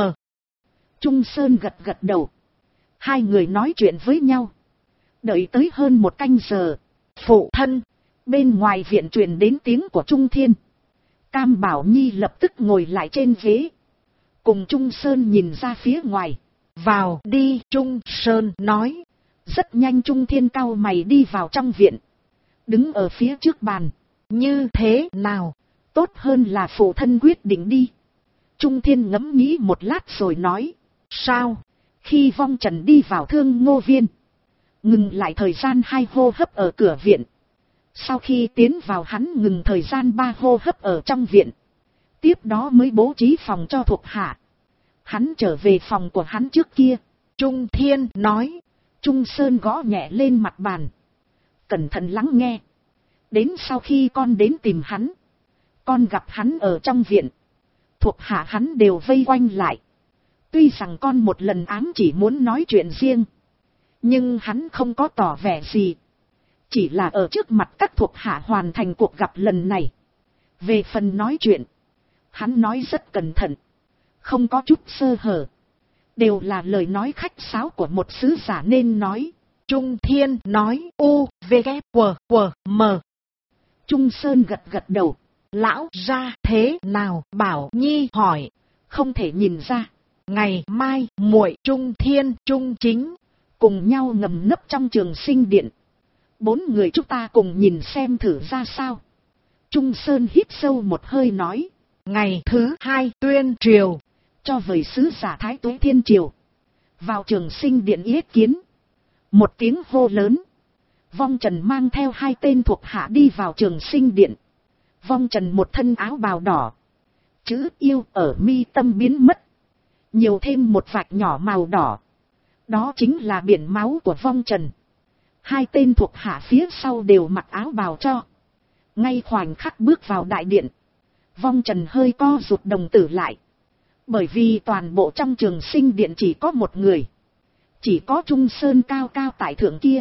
Trung Sơn gật gật đầu. Hai người nói chuyện với nhau. Đợi tới hơn một canh giờ. Phụ thân, bên ngoài viện truyền đến tiếng của Trung Thiên. Cam Bảo Nhi lập tức ngồi lại trên ghế, cùng Trung Sơn nhìn ra phía ngoài. Vào đi, Trung Sơn nói. Rất nhanh Trung Thiên cau mày đi vào trong viện. Đứng ở phía trước bàn. Như thế nào? Tốt hơn là phụ thân quyết định đi. Trung Thiên ngẫm nghĩ một lát rồi nói. Sao? Khi Vong Trần đi vào Thương Ngô Viên, ngừng lại thời gian 2 hô hấp ở cửa viện. Sau khi tiến vào hắn ngừng thời gian 3 hô hấp ở trong viện. Tiếp đó mới bố trí phòng cho thuộc hạ. Hắn trở về phòng của hắn trước kia. Trung Thiên nói. Trung Sơn gõ nhẹ lên mặt bàn. Cẩn thận lắng nghe. Đến sau khi con đến tìm hắn, con gặp hắn ở trong viện. Thuộc hạ hắn đều vây quanh lại. Tuy rằng con một lần ám chỉ muốn nói chuyện riêng, nhưng hắn không có tỏ vẻ gì. Chỉ là ở trước mặt các thuộc hạ hoàn thành cuộc gặp lần này. Về phần nói chuyện, hắn nói rất cẩn thận, không có chút sơ hở. Đều là lời nói khách sáo của một sứ giả nên nói. Trung Thiên nói u, v, k, w, m. Trung Sơn gật gật đầu. Lão ra thế nào? Bảo Nhi hỏi. Không thể nhìn ra. Ngày mai muội Trung Thiên, Trung Chính cùng nhau ngầm nấp trong Trường Sinh Điện. 4 người chúng ta cùng nhìn xem thử ra sao. Trung Sơn hít sâu một hơi nói. Ngày thứ 2 tuyên triều. Cho vời sứ giả Thái Tuế Thiên Triều vào Trường Sinh Điện yết kiến. Một tiếng hô lớn. Vong Trần mang theo 2 tên thuộc hạ đi vào Trường Sinh Điện. Vong Trần một thân áo bào đỏ. Chữ yêu ở mi tâm biến mất. Nhiều thêm một vạch nhỏ màu đỏ. Đó chính là biển máu của Vong Trần. 2 tên thuộc hạ phía sau đều mặc áo bào cho. Ngay khoảnh khắc bước vào đại điện, Vong Trần hơi co rụt đồng tử lại. Bởi vì toàn bộ trong Trường Sinh Điện chỉ có một người. Chỉ có Trung Sơn cao cao tại thượng kia.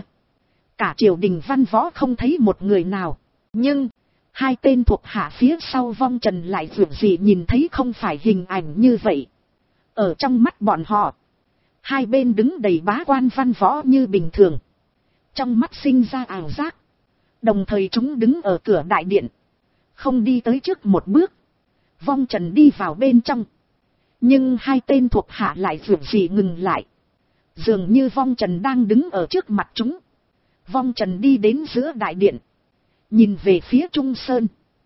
Cả triều đình văn võ không thấy một người nào. Nhưng 2 tên thuộc hạ phía sau Vong Trần lại dường gì nhìn thấy không phải hình ảnh như vậy. Ở trong mắt bọn họ, 2 bên đứng đầy bá quan văn võ như bình thường. Trong mắt sinh ra ảo giác. Đồng thời chúng đứng ở cửa đại điện, không đi tới trước một bước. Vong Trần đi vào bên trong. Nhưng 2 tên thuộc hạ lại dường gì ngừng lại. Dường như Vong Trần đang đứng ở trước mặt chúng. Vong Trần đi đến giữa đại điện, nhìn về phía Trung Sơn.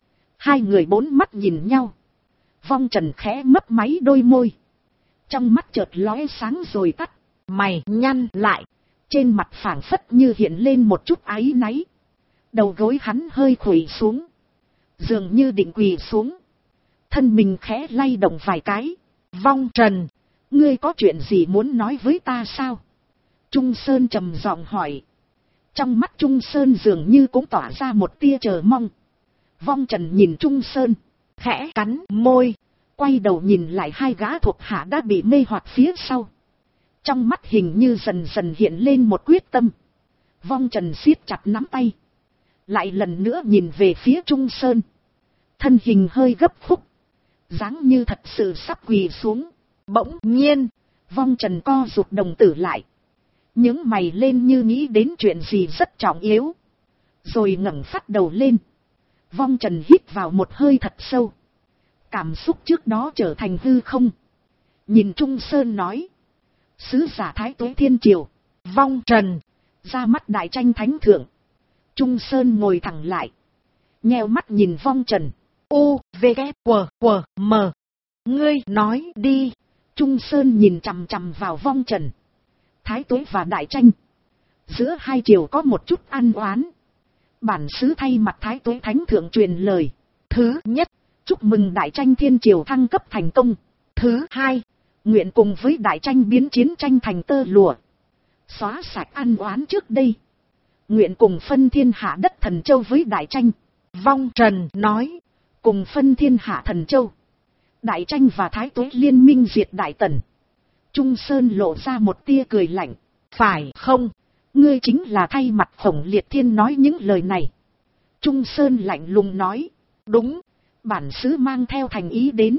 2 người 4 mắt nhìn nhau. Vong Trần khẽ mấp máy đôi môi. Trong mắt chợt lóe sáng rồi tắt. Mày nhăn lại. Trên mặt phảng phất như hiện lên một chút áy náy. Đầu gối hắn hơi khuỵu xuống. Dường như định quỳ xuống. Thân mình khẽ lay động vài cái. Vong Trần, ngươi có chuyện gì muốn nói với ta sao? Trung Sơn trầm giọng hỏi. Trong mắt Trung Sơn dường như cũng tỏa ra một tia chờ mong. Vong Trần nhìn Trung Sơn, khẽ cắn môi, quay đầu nhìn lại 2 gã thuộc hạ đã bị mê hoặc phía sau. Trong mắt hình như dần dần hiện lên một quyết tâm. Vong Trần siết chặt nắm tay, lại lần nữa nhìn về phía Trung Sơn. Thân hình hơi gấp khúc, dáng như thật sự sắp quỳ xuống. Bỗng nhiên, Vong Trần co rụt đồng tử lại. Những mày lên như nghĩ đến chuyện gì rất trọng yếu. Rồi ngẩng phát đầu lên. Vong Trần hít vào một hơi thật sâu. Cảm xúc trước đó trở thành hư không. Nhìn Trung Sơn nói. Sứ giả Thái Tuế Thiên Triều. Vong Trần. Ra mắt đại tranh thánh thượng. Trung Sơn ngồi thẳng lại. Nheo mắt nhìn Vong Trần. U, V, K, W, M. Ngươi nói đi. Trung Sơn nhìn chằm chằm vào Vong Trần. Thái Tuế và đại tranh, giữa 2 triều có một chút ăn oán. Bản xứ thay mặt Thái Tuế Thánh Thượng truyền lời. Thứ nhất, chúc mừng đại tranh Thiên Triều thăng cấp thành công. Thứ hai, nguyện cùng với đại tranh biến chiến tranh thành tơ lụa, xóa sạch ăn oán trước đây. Nguyện cùng phân thiên hạ đất Thần Châu với đại tranh. Vong Trần nói. Cùng phân thiên hạ Thần Châu. Đại tranh và Thái Tuế liên minh diệt Đại Tần. Trung Sơn lộ ra một tia cười lạnh. Phải không? Ngươi chính là thay mặt Khổng Liệt Thiên nói những lời này. Trung Sơn lạnh lùng nói. Đúng, bản xứ mang theo thành ý đến.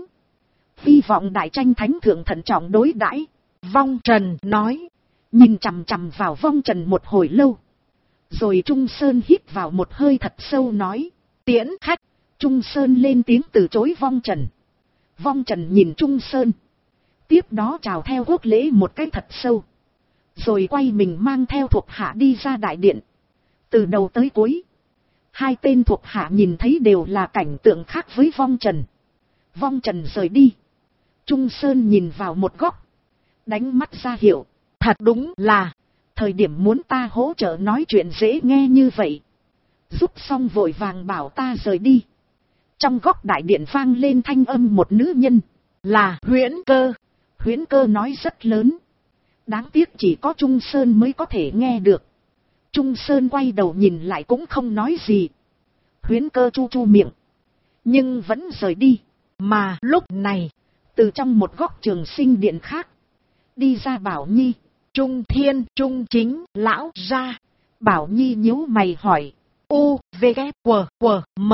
Hy vọng đại tranh thánh thượng thận trọng đối đãi. Vong Trần nói. Nhìn chằm chằm vào Vong Trần một hồi lâu. Rồi Trung Sơn hít vào một hơi thật sâu nói. Tiễn khách. Trung Sơn lên tiếng từ chối Vong Trần. Vong Trần nhìn Trung Sơn. Tiếp đó chào theo quốc lễ một cái thật sâu. Rồi quay mình mang theo thuộc hạ đi ra đại điện. Từ đầu tới cuối, hai tên thuộc hạ nhìn thấy đều là cảnh tượng khác với Vong Trần. Vong Trần rời đi. Trung Sơn nhìn vào một góc, đánh mắt ra hiệu. Thật đúng là, thời điểm muốn ta hỗ trợ nói chuyện dễ nghe như vậy. Giúp xong vội vàng bảo ta rời đi. Trong góc đại điện vang lên thanh âm một nữ nhân. Là Huyễn Cơ. Huyễn Cơ nói rất lớn. Đáng tiếc chỉ có Trung Sơn mới có thể nghe được. Trung Sơn quay đầu nhìn lại cũng không nói gì. Huyễn Cơ chu chu miệng, nhưng vẫn rời đi. Mà lúc này, từ trong một góc Trường Sinh điện khác, đi ra Bảo Nhi, Trung Thiên, Trung Chính, lão ra. Bảo Nhi nhíu mày hỏi. U, V, K, W, M.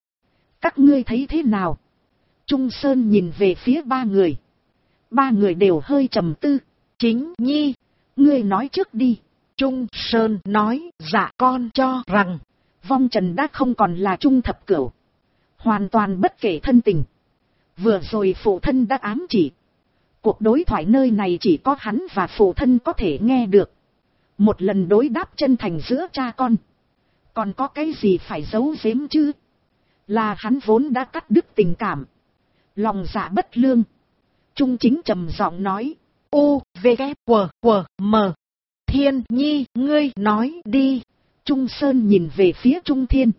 Các ngươi thấy thế nào? Trung Sơn nhìn về phía ba người. Ba người đều hơi trầm tư. Chính Nhi, ngươi nói trước đi. Trung Sơn nói, dạ con cho rằng, Vong Trần đã không còn là Trung Thập Cửu. Hoàn toàn bất kể thân tình. Vừa rồi phụ thân đã ám chỉ. Cuộc đối thoại nơi này chỉ có hắn và phụ thân có thể nghe được. Một lần đối đáp chân thành giữa cha con. Còn có cái gì phải giấu giếm chứ? Là hắn vốn đã cắt đứt tình cảm. Lòng dạ bất lương. Trung Chính trầm giọng nói. U, V, K, W, M. Thiên Nhi, ngươi nói đi. Trung Sơn nhìn về phía Trung Thiên.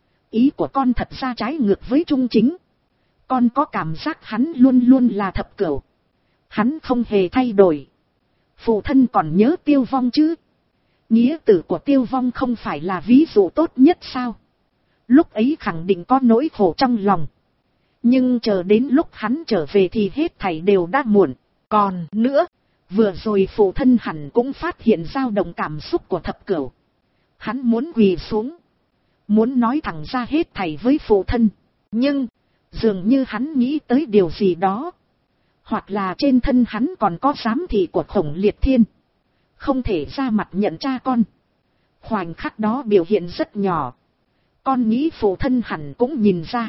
Ý của con thật ra trái ngược với Trung Chính. Con có cảm giác hắn luôn luôn là thập cửu. Hắn không hề thay đổi. Phụ thân còn nhớ Tiêu Vong chứ? Nghĩa tử của Tiêu Vong không phải là ví dụ tốt nhất sao? Lúc ấy khẳng định có nỗi khổ trong lòng. Nhưng chờ đến lúc hắn trở về thì hết thảy đều đã muộn. Còn nữa, vừa rồi phụ thân hẳn cũng phát hiện dao động cảm xúc của thập cửu. Hắn muốn quỳ xuống, muốn nói thẳng ra hết thảy với phụ thân. Nhưng, dường như hắn nghĩ tới điều gì đó. Hoặc là trên thân hắn còn có giám thị của Khổng Liệt Thiên. Không thể ra mặt nhận cha con. Khoảnh khắc đó biểu hiện rất nhỏ. Con nghĩ phụ thân hẳn cũng nhìn ra.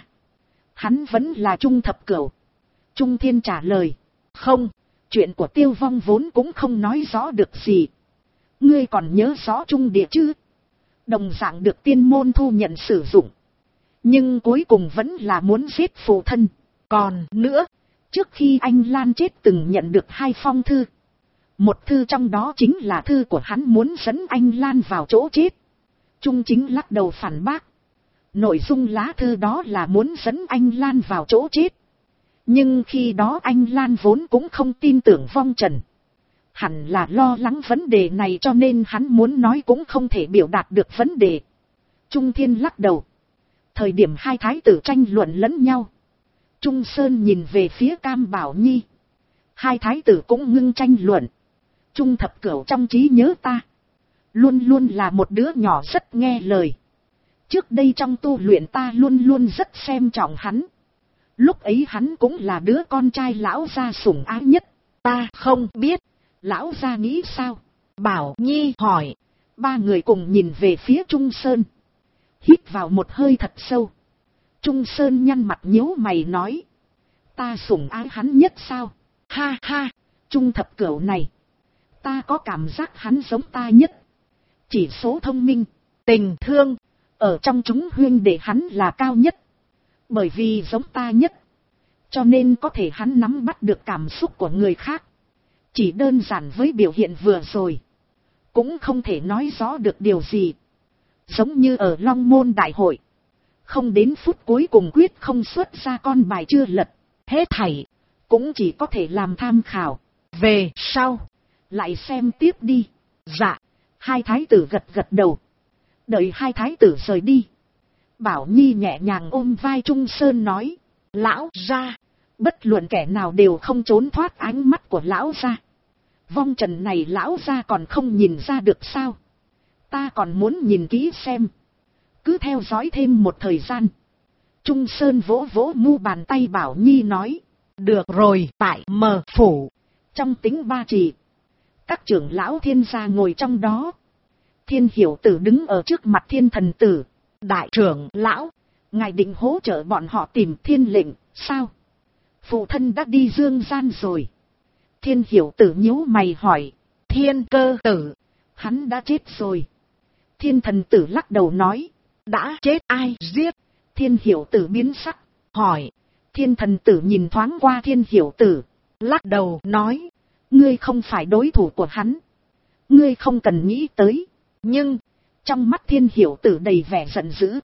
Hắn vẫn là Trung Thập Cửu. Trung Thiên trả lời. Không, chuyện của Tiêu Vong vốn cũng không nói rõ được gì. Ngươi còn nhớ rõ Trung Địa chứ? Đồng dạng được tiên môn thu nhận sử dụng. Nhưng cuối cùng vẫn là muốn giết phụ thân. Còn nữa, trước khi anh Lan chết từng nhận được 2 phong thư. Một thư trong đó chính là thư của hắn muốn dẫn anh Lan vào chỗ chết. Trung Chính lắc đầu phản bác. Nội dung lá thư đó là muốn dẫn anh Lan vào chỗ chết. Nhưng khi đó anh Lan vốn cũng không tin tưởng Vong Trần. Hẳn là lo lắng vấn đề này cho nên hắn muốn nói cũng không thể biểu đạt được vấn đề. Trung Thiên lắc đầu. Thời điểm hai thái tử tranh luận lẫn nhau. Trung Sơn nhìn về phía Cam Bảo Nhi. Hai thái tử cũng ngưng tranh luận. Trung Thập Cửu trong trí nhớ ta. Luôn luôn là một đứa nhỏ rất nghe lời. Trước đây trong tu luyện ta luôn luôn rất xem trọng hắn. Lúc ấy hắn cũng là đứa con trai lão gia sủng ái nhất. Ta không biết. Lão gia nghĩ sao? Bảo Nhi hỏi. Ba người cùng nhìn về phía Trung Sơn. Hít vào một hơi thật sâu. Trung Sơn nhăn mặt nhíu mày nói. Ta sủng ái hắn nhất sao? Ha ha, Trung Thập Cửu này. Ta có cảm giác hắn giống ta nhất. Chỉ số thông minh, tình thương, ở trong chúng huynh đệ hắn là cao nhất. Bởi vì giống ta nhất. Cho nên có thể hắn nắm bắt được cảm xúc của người khác. Chỉ đơn giản với biểu hiện vừa rồi. Cũng không thể nói rõ được điều gì. Giống như ở Long Môn Đại hội. Không đến phút cuối cùng quyết không xuất ra con bài chưa lật. Hết thảy. Cũng chỉ có thể làm tham khảo. Về sau. Lại xem tiếp đi. Dạ. Hai thái tử gật gật đầu. Đợi hai thái tử rời đi. Bảo Nhi nhẹ nhàng ôm vai Trung Sơn nói. Lão gia. Bất luận kẻ nào đều không trốn thoát ánh mắt của lão gia. Vong Trần này lão gia còn không nhìn ra được sao? Ta còn muốn nhìn kỹ xem. Cứ theo dõi thêm một thời gian. Trung Sơn vỗ vỗ mu bàn tay Bảo Nhi nói. Được rồi, tại Mờ Phủ. Trong tính Ba Trì. Các trưởng lão Thiên gia ngồi trong đó. Thiên Hiểu Tử đứng ở trước mặt Thiên Thần Tử. Đại trưởng lão, ngài định hỗ trợ bọn họ tìm Thiên lệnh, sao? Phụ thân đã đi dương gian rồi. Thiên Hiểu Tử nhíu mày hỏi. Thiên Cơ Tử. Hắn đã chết rồi. Thiên Thần Tử lắc đầu nói. Đã chết ai giết? Thiên Hiểu Tử biến sắc, hỏi. Thiên Thần Tử nhìn thoáng qua Thiên Hiểu Tử, lắc đầu nói. Ngươi không phải đối thủ của hắn. Ngươi không cần nghĩ tới. Nhưng, trong mắt Thiên Hiểu Tử đầy vẻ giận dữ.